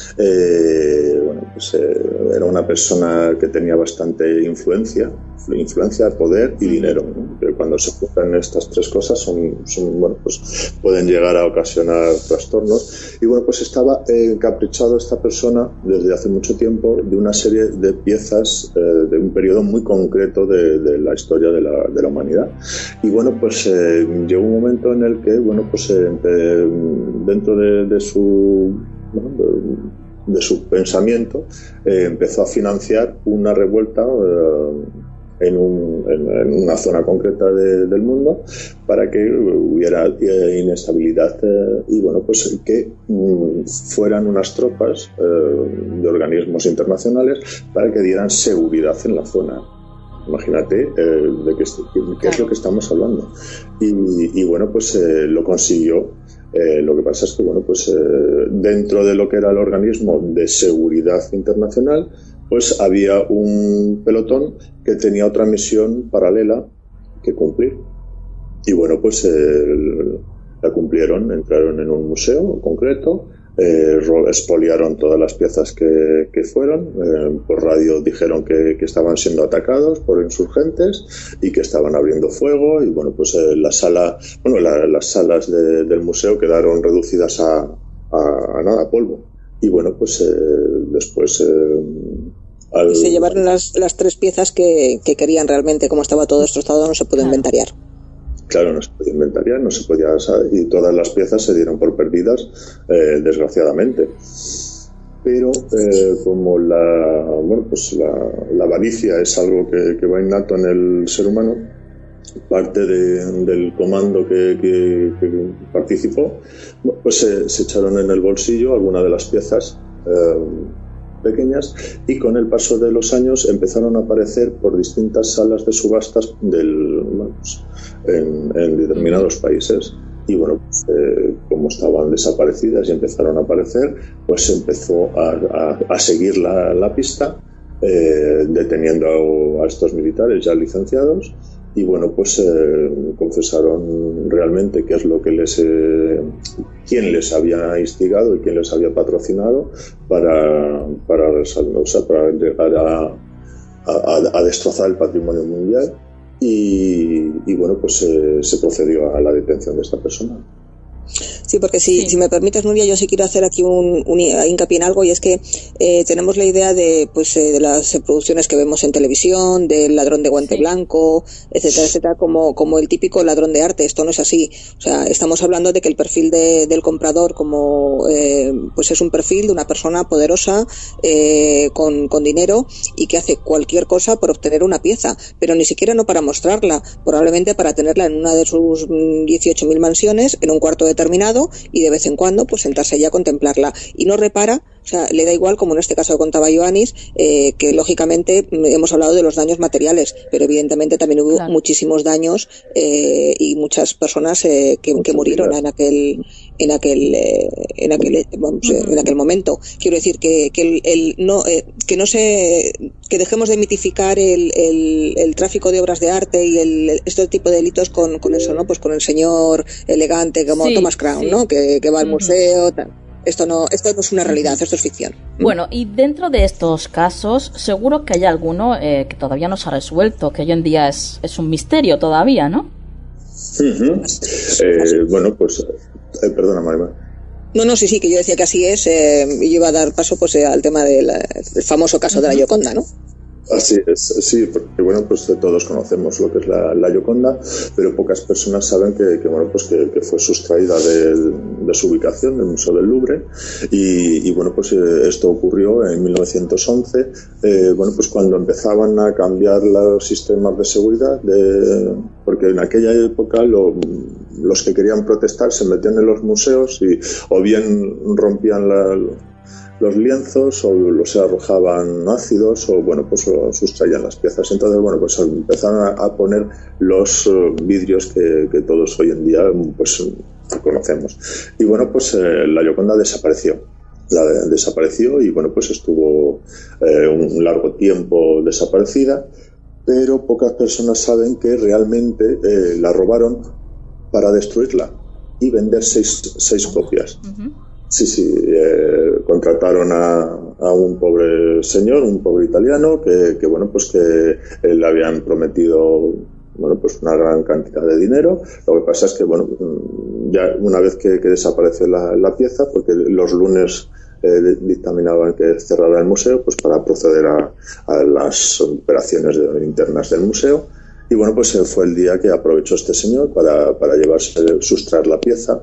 eh, bueno, pues eh, era una persona que tenía bastante influencia, influencia, poder y dinero, ¿no? Pero cuando se juntan estas tres cosas son, son, bueno, pues pueden llegar a ocasionar trastornos. Y bueno, pues estaba encaprichado esta persona desde hace mucho tiempo de una serie de piezas eh, de un periodo muy concreto de, de la historia de la, de la humanidad. Y bueno, pues eh, llegó un momento en el que, bueno, pues eh, dentro de, de su bueno, de, de su pensamiento eh, empezó a financiar una revuelta eh, en, un, en, en una zona concreta de, del mundo para que hubiera eh, inestabilidad eh, y bueno, pues que mm, fueran unas tropas eh, de organismos internacionales para que dieran seguridad en la zona. Imagínate eh, de qué, qué es lo que estamos hablando. Y, y bueno, pues eh, lo consiguió. Eh, lo que pasa es que, bueno, pues eh, dentro de lo que era el organismo de seguridad internacional, pues había un pelotón que tenía otra misión paralela que cumplir. Y bueno, pues eh, la cumplieron, entraron en un museo concreto, Eh, expoliaron todas las piezas que, que fueron, eh, por radio dijeron que, que estaban siendo atacados por insurgentes y que estaban abriendo fuego y bueno, pues eh, la sala, bueno, la, las salas de, del museo quedaron reducidas a, a, a nada, a polvo. Y bueno, pues eh, después eh, al... y se llevaron las, las tres piezas que, que querían realmente. Como estaba todo destrozado, no se pudo inventariar. Claro, no se podía inventariar, no se podía, y todas las piezas se dieron por perdidas, eh, desgraciadamente. Pero eh, como la, bueno, pues la, la avaricia es algo que, que va innato en el ser humano, parte de, del comando que, que, que participó, pues se, se echaron en el bolsillo algunas de las piezas eh, pequeñas y con el paso de los años empezaron a aparecer por distintas salas de subastas del, bueno, pues, en, en determinados países y bueno, pues, eh, como estaban desaparecidas y empezaron a aparecer, pues se empezó a, a, a seguir la, la pista, eh, deteniendo a, a estos militares ya licenciados y bueno, pues eh, confesaron realmente qué es lo que les eh, quién les había instigado y quién les había patrocinado para para, o sea, para llegar a, a, a destrozar el patrimonio mundial y, y bueno, pues eh, se procedió a la detención de esta persona. Sí, Sí, porque si, sí. si me permites, Nuria, yo sí quiero hacer aquí un, un hincapié en algo, y es que eh, tenemos la idea de pues eh, de las producciones que vemos en televisión, del ladrón de guante sí. blanco, etcétera, etcétera, como, como el típico ladrón de arte. Esto no es así. O sea, estamos hablando de que el perfil de, del comprador como eh, pues es un perfil de una persona poderosa eh, con, con dinero y que hace cualquier cosa por obtener una pieza, pero ni siquiera no para mostrarla, probablemente para tenerla en una de sus dieciocho mil mansiones, en un cuarto determinado, y de vez en cuando pues sentarse allá a contemplarla, y no repara, o sea, le da igual, como en este caso contaba Ioannis, eh, que lógicamente hemos hablado de los daños materiales, pero evidentemente también hubo claro. muchísimos daños eh, y muchas personas eh, que, que murieron en aquel en aquel eh, en aquel vamos, uh-huh. en aquel momento. Quiero decir que, que el, el no eh, que no se que dejemos de mitificar el, el, el tráfico de obras de arte y el, este tipo de delitos con, con eso, ¿no? Pues con el señor elegante como sí, Thomas Crown, sí. ¿no? Que, que va al uh-huh. museo, tal. Esto no, esto no es una realidad, esto es ficción. Bueno, y dentro de estos casos, seguro que hay alguno eh, que todavía no se ha resuelto, que hoy en día es, es un misterio todavía, ¿no? Uh-huh. Eh, bueno, pues, eh, perdona, Marima. No, no, sí, sí, que yo decía que así es, eh, y yo iba a dar paso pues eh, al tema del famoso caso uh-huh. de la Gioconda, ¿no? Así es, sí, porque bueno, pues todos conocemos lo que es la, la Gioconda, pero pocas personas saben que, que bueno, pues que, que fue sustraída de, de su ubicación, del Museo del Louvre, y, y bueno, pues eh, esto ocurrió en mil novecientos once, eh, bueno, pues cuando empezaban a cambiar los sistemas de seguridad, de, porque en aquella época lo, los que querían protestar se metían en los museos y o bien rompían la los lienzos o los arrojaban ácidos o bueno pues lo sustraían las piezas. Entonces bueno pues empezaron a, a poner los uh, vidrios que, que todos hoy en día pues conocemos, y bueno pues eh, la Gioconda desapareció la de, desapareció y bueno pues estuvo eh, un largo tiempo desaparecida, pero pocas personas saben que realmente eh, la robaron para destruirla y vender seis, seis copias. Uh-huh. Sí, sí, eh, contrataron a, a un pobre señor, un pobre italiano, que, que bueno, pues que eh, le habían prometido, bueno, pues una gran cantidad de dinero. Lo que pasa es que, bueno, ya una vez que, que desaparece la, la pieza, porque los lunes eh, dictaminaban que cerrara el museo, pues para proceder a, a las operaciones de, internas del museo. Y bueno, pues fue el día que aprovechó este señor para, para llevarse, sustraer la pieza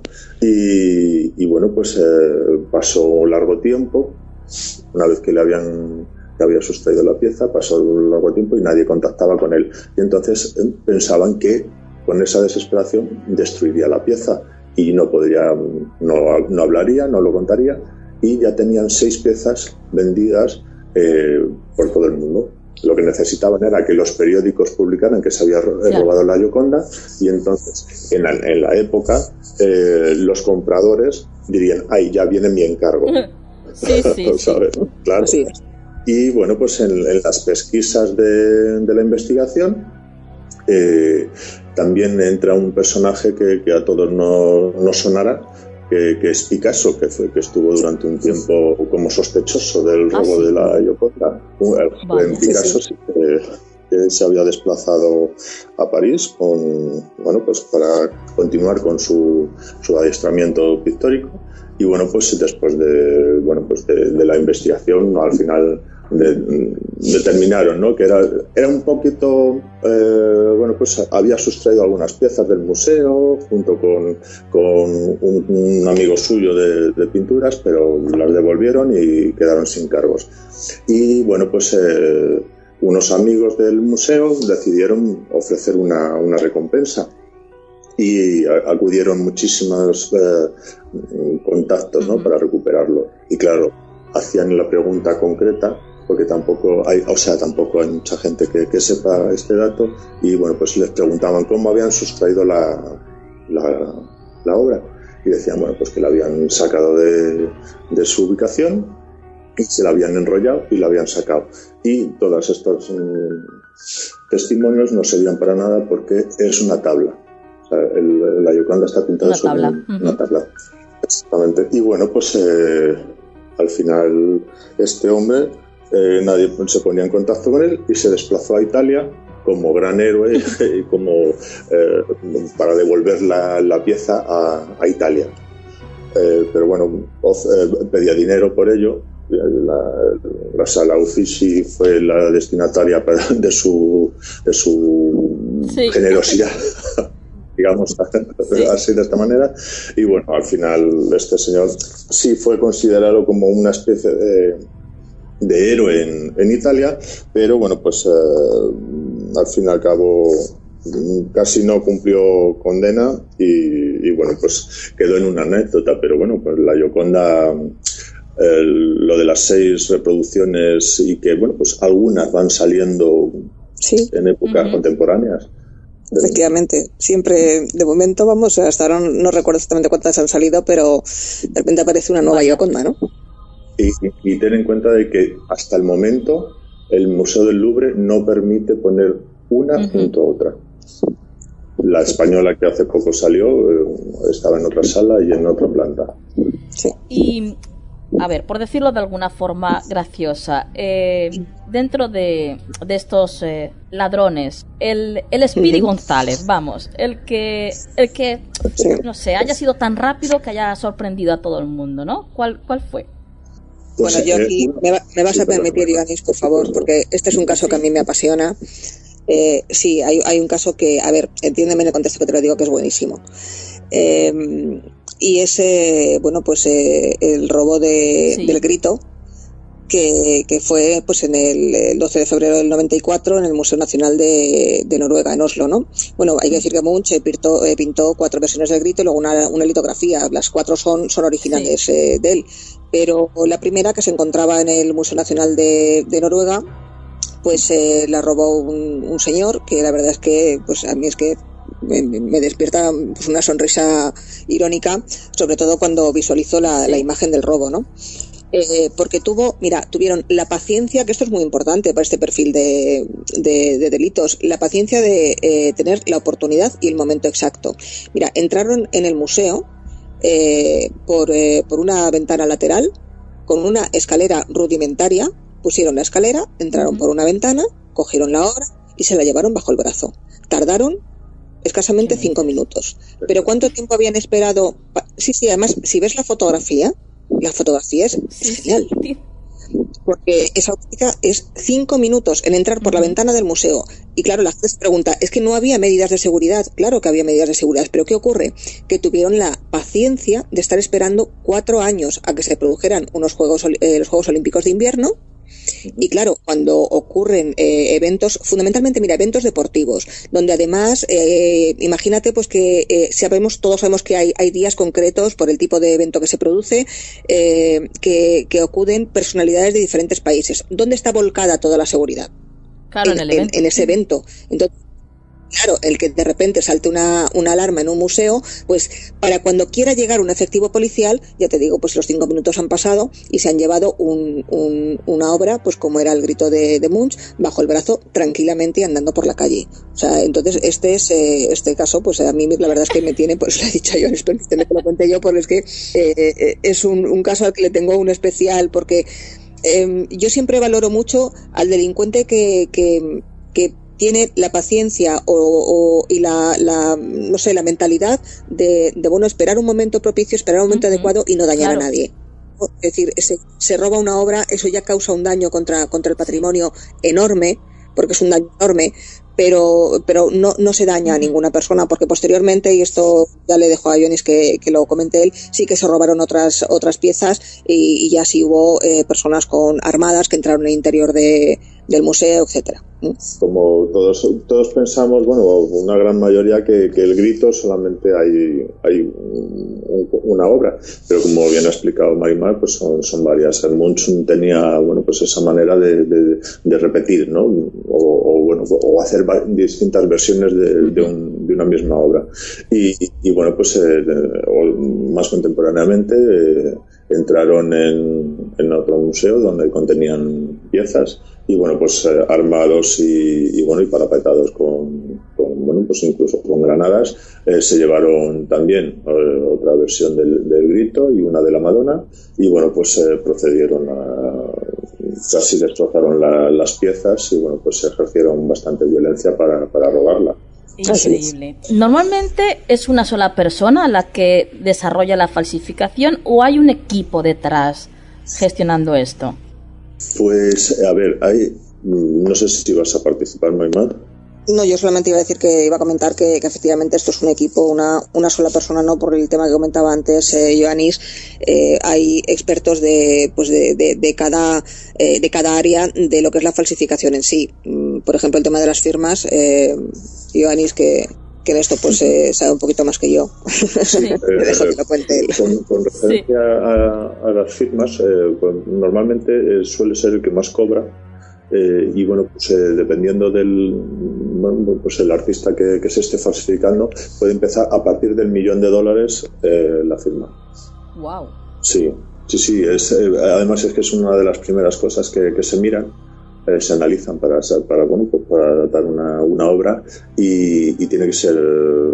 y, y bueno, pues eh, pasó un largo tiempo. Una vez que le habían que había sustraído la pieza, pasó un largo tiempo y nadie contactaba con él. Y entonces eh, pensaban que con esa desesperación destruiría la pieza y no podría, no, no hablaría, no lo contaría, y ya tenían seis piezas vendidas eh, por todo el mundo. Lo que necesitaban era que los periódicos publicaran que se había robado claro. la Gioconda, y entonces en la, en la época eh, los compradores dirían, ay, ya viene mi encargo. Sí, sí, ¿sabes? sí. Claro. Sí. Y bueno, pues en, en las pesquisas de, de la investigación eh, también entra un personaje que, que a todos no, no sonará, que, que es Picasso, que fue que estuvo durante un tiempo como sospechoso del robo ah, ¿sí? de la Gioconda. El joven Picasso sí, sí. Que, que se había desplazado a París con, bueno, pues para continuar con su, su adiestramiento pictórico, y bueno, pues después de, bueno, pues de, de la investigación, ¿no? Al final de, determinaron, ¿no? Que era, era un poquito, eh, bueno, pues había sustraído algunas piezas del museo junto con, con un, un amigo suyo de, de pinturas, pero las devolvieron y quedaron sin cargos. Y bueno, pues eh, unos amigos del museo decidieron ofrecer una, una recompensa, y acudieron muchísimos eh, contactos, ¿no? Para recuperarlo. Y claro, hacían la pregunta concreta, porque tampoco hay, o sea, tampoco hay mucha gente que, que sepa este dato, y bueno, pues les preguntaban cómo habían sustraído la, la, la obra, y decían, bueno, pues que la habían sacado de, de su ubicación, y se la habían enrollado y la habían sacado. Y todos estos um, testimonios no servían para nada, porque es una tabla. O sea, el, la Gioconda está pintada sobre una tabla. Una tabla. Exactamente. Y bueno, pues eh, al final este hombre, eh, nadie se ponía en contacto con él, y se desplazó a Italia como gran héroe y como eh, para devolver la, la pieza a, a Italia. eh, pero bueno, Oz eh, pedía dinero por ello. La, la sala Uffizi fue la destinataria de su, de su sí. generosidad, digamos sí. así de esta manera, y bueno, al final este señor sí fue considerado como una especie de, de héroe en, en Italia, pero bueno, pues eh, al fin y al cabo casi no cumplió condena y, y bueno, pues quedó en una anécdota, pero bueno, pues la Gioconda, el, lo de las seis reproducciones y que bueno, pues algunas van saliendo sí. en épocas uh-huh. contemporáneas. Efectivamente, siempre, de momento, vamos, hasta ahora no, no recuerdo exactamente cuántas han salido, pero de repente aparece una nueva Gioconda, ¿no? Y, y, y ten en cuenta de que hasta el momento el Museo del Louvre no permite poner una uh-huh. junto a otra. La española que hace poco salió eh, estaba en otra sala y en otra planta. Sí. Y, a ver, por decirlo de alguna forma graciosa, eh, dentro de, de estos eh, ladrones, el, el Speedy uh-huh. González, vamos, el que, el que sí. no sé, haya sido tan rápido que haya sorprendido a todo el mundo, ¿no? ¿Cuál, cuál fue? Bueno, yo aquí me, va, me vas a permitir, Ioannis, por favor, porque este es un caso que a mí me apasiona. Eh, sí, hay, hay un caso que, a ver, entiéndeme en el contexto que te lo digo, que es buenísimo. Eh, y ese, bueno, pues eh, el robo de, sí. del grito, que, que fue pues en el, el doce de febrero del noventa y cuatro en el Museo Nacional de, de Noruega, en Oslo, ¿no? Bueno, hay que decir que Munch pintó, eh, pintó cuatro versiones del grito y luego una, una litografía. Las cuatro son, son originales sí. eh, de él. Pero la primera, que se encontraba en el Museo Nacional de, de Noruega, pues eh, la robó un, un señor que la verdad es que pues a mí es que me, me despierta pues, una sonrisa irónica, sobre todo cuando visualizo la, sí. la imagen del robo, ¿no? Eh, porque tuvo, mira, tuvieron la paciencia, que esto es muy importante para este perfil de, de, de delitos, la paciencia de eh, tener la oportunidad y el momento exacto. Mira, entraron en el museo eh, por, eh, por una ventana lateral con una escalera rudimentaria. Pusieron la escalera, entraron uh-huh. por una ventana, cogieron la obra y se la llevaron bajo el brazo. Tardaron escasamente sí. cinco minutos. ¿Pero cuánto tiempo habían esperado? Pa- sí, sí, además, si ves la fotografía, la fotografía es sí, genial. Sí. Porque esa óptica es cinco minutos en entrar por uh-huh. la ventana del museo. Y claro, la gente se pregunta, ¿es que no había medidas de seguridad? Claro que había medidas de seguridad, pero ¿qué ocurre? Que tuvieron la paciencia de estar esperando cuatro años a que se produjeran unos Juegos, eh, los Juegos Olímpicos de Invierno. Y claro, cuando ocurren eh, eventos, fundamentalmente, mira, eventos deportivos, donde además, eh, imagínate pues que eh, sabemos, todos sabemos que hay, hay días concretos por el tipo de evento que se produce, eh, que, que acuden personalidades de diferentes países. ¿Dónde está volcada toda la seguridad? Claro, en, en el evento. En, en ese evento. Entonces, claro, el que de repente salte una, una alarma en un museo, pues para cuando quiera llegar un efectivo policial, ya te digo, pues los cinco minutos han pasado y se han llevado un, un, una obra, pues como era el grito de, de Munch, bajo el brazo, tranquilamente y andando por la calle. O sea, entonces este es eh, este caso, pues a mí la verdad es que me tiene, pues lo he dicho yo, permíteme que lo cuente yo, porque es que eh, es un, un caso al que le tengo un especial, porque eh, yo siempre valoro mucho al delincuente que, que, que tiene la paciencia o, o y la, la no sé la mentalidad de, de bueno esperar un momento propicio, esperar un momento uh-huh. adecuado y no dañar claro. a nadie. Es decir, se, se roba una obra, eso ya causa un daño contra contra el patrimonio enorme, porque es un daño enorme, pero pero no no se daña a ninguna persona, porque posteriormente, y esto ya le dejo a Ioannis que, que lo comente él, sí que se robaron otras otras piezas y, y ya sí hubo eh, personas con armadas que entraron en el interior de del museo, etcétera. Como todos todos pensamos, bueno, una gran mayoría que, que el grito solamente hay hay un, una obra, pero como bien ha explicado Marimar, pues son, son varias. El Munch tenía, bueno, pues esa manera de, de, de repetir, ¿no? O, o bueno, o hacer distintas versiones de, de, un, de una misma obra. Y, y bueno, pues eh, más contemporáneamente eh, entraron en, en otro museo donde contenían piezas y bueno, pues eh, armados y, y bueno y parapetados con, con bueno pues incluso con granadas eh, se llevaron también eh, otra versión del, del grito y una de la Madonna y bueno pues eh, procedieron a casi destrozaron la, las piezas y bueno pues ejercieron bastante violencia para, para robarla. Increíble. Normalmente es una sola persona la que desarrolla la falsificación o hay un equipo detrás gestionando esto. Pues a ver, hay, no sé si vas a participar, Maymar. No, yo solamente iba a decir que iba a comentar que, que efectivamente esto es un equipo, una, una sola persona, no por el tema que comentaba antes eh, Ioannis. Eh, hay expertos de pues de, de, de cada eh, de cada área de lo que es la falsificación en sí. Por ejemplo, el tema de las firmas, eh, Ioannis, que que en esto pues eh, sabe un poquito más que yo. Sí. Me dejo que lo cuente él. Con, con referencia sí. a, a las firmas, eh, pues, normalmente eh, suele ser el que más cobra. Eh, y bueno, pues eh, dependiendo del bueno, pues el artista que, que se esté falsificando, puede empezar a partir del millón de dólares eh, la firma. Wow. Sí, sí, sí. Es, eh, además es que es una de las primeras cosas que, que se miran, eh, se analizan para, para bueno, pues para dar una, una obra y, y tiene que ser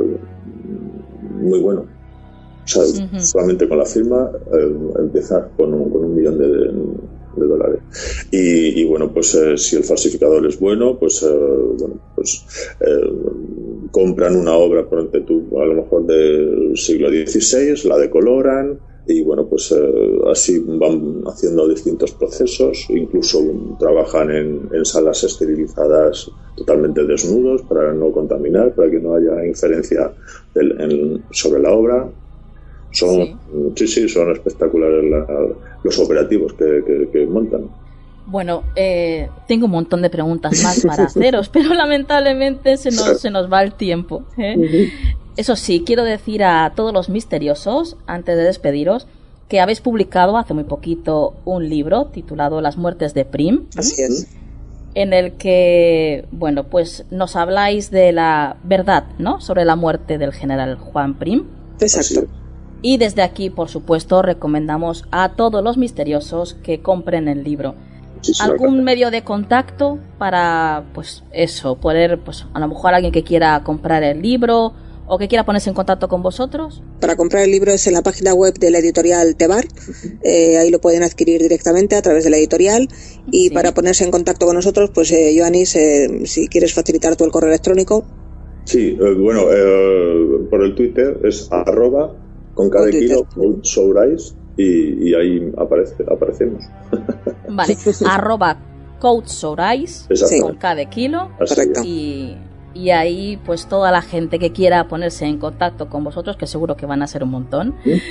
muy bueno. O sea, uh-huh. solamente con la firma eh, empezar con un, con un millón de, de dólares. Y, y bueno, pues eh, si el falsificador es bueno, pues eh, bueno, pues eh, compran una obra, por ejemplo, tú, a lo mejor del siglo dieciséis, la decoloran y bueno, pues eh, así van haciendo distintos procesos, incluso trabajan en, en salas esterilizadas totalmente desnudos para no contaminar, para que no haya inferencia del, en, sobre la obra. Son, sí. sí, sí, son espectaculares la, los operativos que, que, que montan. Bueno, eh, tengo un montón de preguntas más para haceros, pero lamentablemente se nos, se nos va el tiempo, ¿eh? Uh-huh. Eso sí, quiero decir a todos los misteriosos, antes de despediros, que habéis publicado hace muy poquito un libro titulado Las muertes de Prim. Así es. En el que, bueno, pues nos habláis de la verdad, ¿no?, sobre la muerte del general Juan Prim. Exacto. Y desde aquí, por supuesto, recomendamos a todos los misteriosos que compren el libro. ¿Algún medio de contacto para, pues eso, poder, pues a lo mejor alguien que quiera comprar el libro o que quiera ponerse en contacto con vosotros? Para comprar el libro es en la página web de la editorial Tebar, eh, ahí lo pueden adquirir directamente a través de la editorial. Y sí. Para ponerse en contacto con nosotros, pues eh, Ioannis, eh, si quieres facilitar tú el correo electrónico. Sí, eh, bueno, eh, por el Twitter es arroba con cada kilo Coachsourais y, y ahí aparece, aparecemos. Vale, arroba Coachsourais con cada kilo. Y, y ahí pues toda la gente que quiera ponerse en contacto con vosotros, que seguro que van a ser un montón,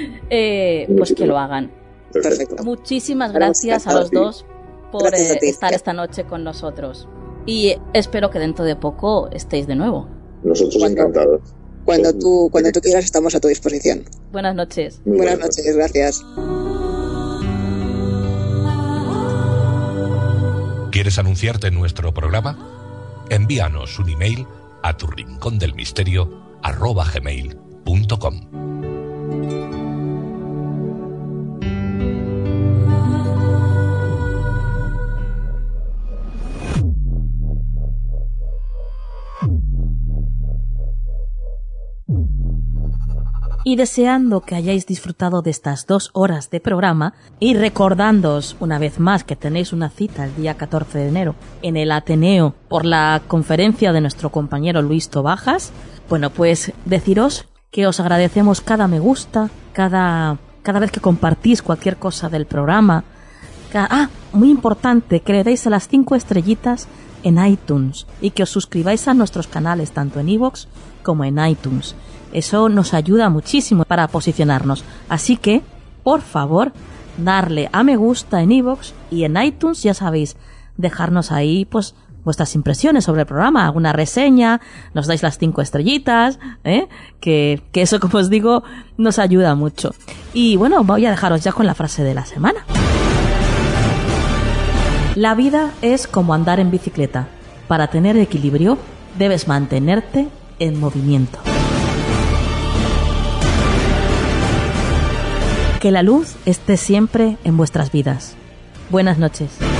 eh, pues que lo hagan. Perfecto. Muchísimas gracias a los dos por eh, estar esta noche con nosotros. Y espero que dentro de poco estéis de nuevo. Nosotros encantados. Cuando tú, cuando tú quieras, estamos a tu disposición. Buenas noches. Muy buenas, buenas noches, gracias. ¿Quieres anunciarte en nuestro programa? Envíanos un email a tu rincón del misterio arroba gmail punto com. Y deseando que hayáis disfrutado de estas dos horas de programa y recordándoos una vez más que tenéis una cita el día catorce de enero en el Ateneo por la conferencia de nuestro compañero Luis Tobajas, bueno, pues deciros que os agradecemos cada me gusta, cada, cada vez que compartís cualquier cosa del programa. Cada, ah, muy importante, que le deis a las cinco estrellitas en iTunes y que os suscribáis a nuestros canales tanto en iVoox como en iTunes. Eso nos ayuda muchísimo para posicionarnos. Así que, por favor, darle a me gusta en iVoox y en iTunes, ya sabéis, dejarnos ahí pues vuestras impresiones sobre el programa, alguna reseña, nos dais las cinco estrellitas, ¿eh? que, que eso, como os digo, nos ayuda mucho. Y bueno, voy a dejaros ya con la frase de la semana. La vida es como andar en bicicleta. Para tener equilibrio, debes mantenerte en movimiento. Que la luz esté siempre en vuestras vidas. Buenas noches.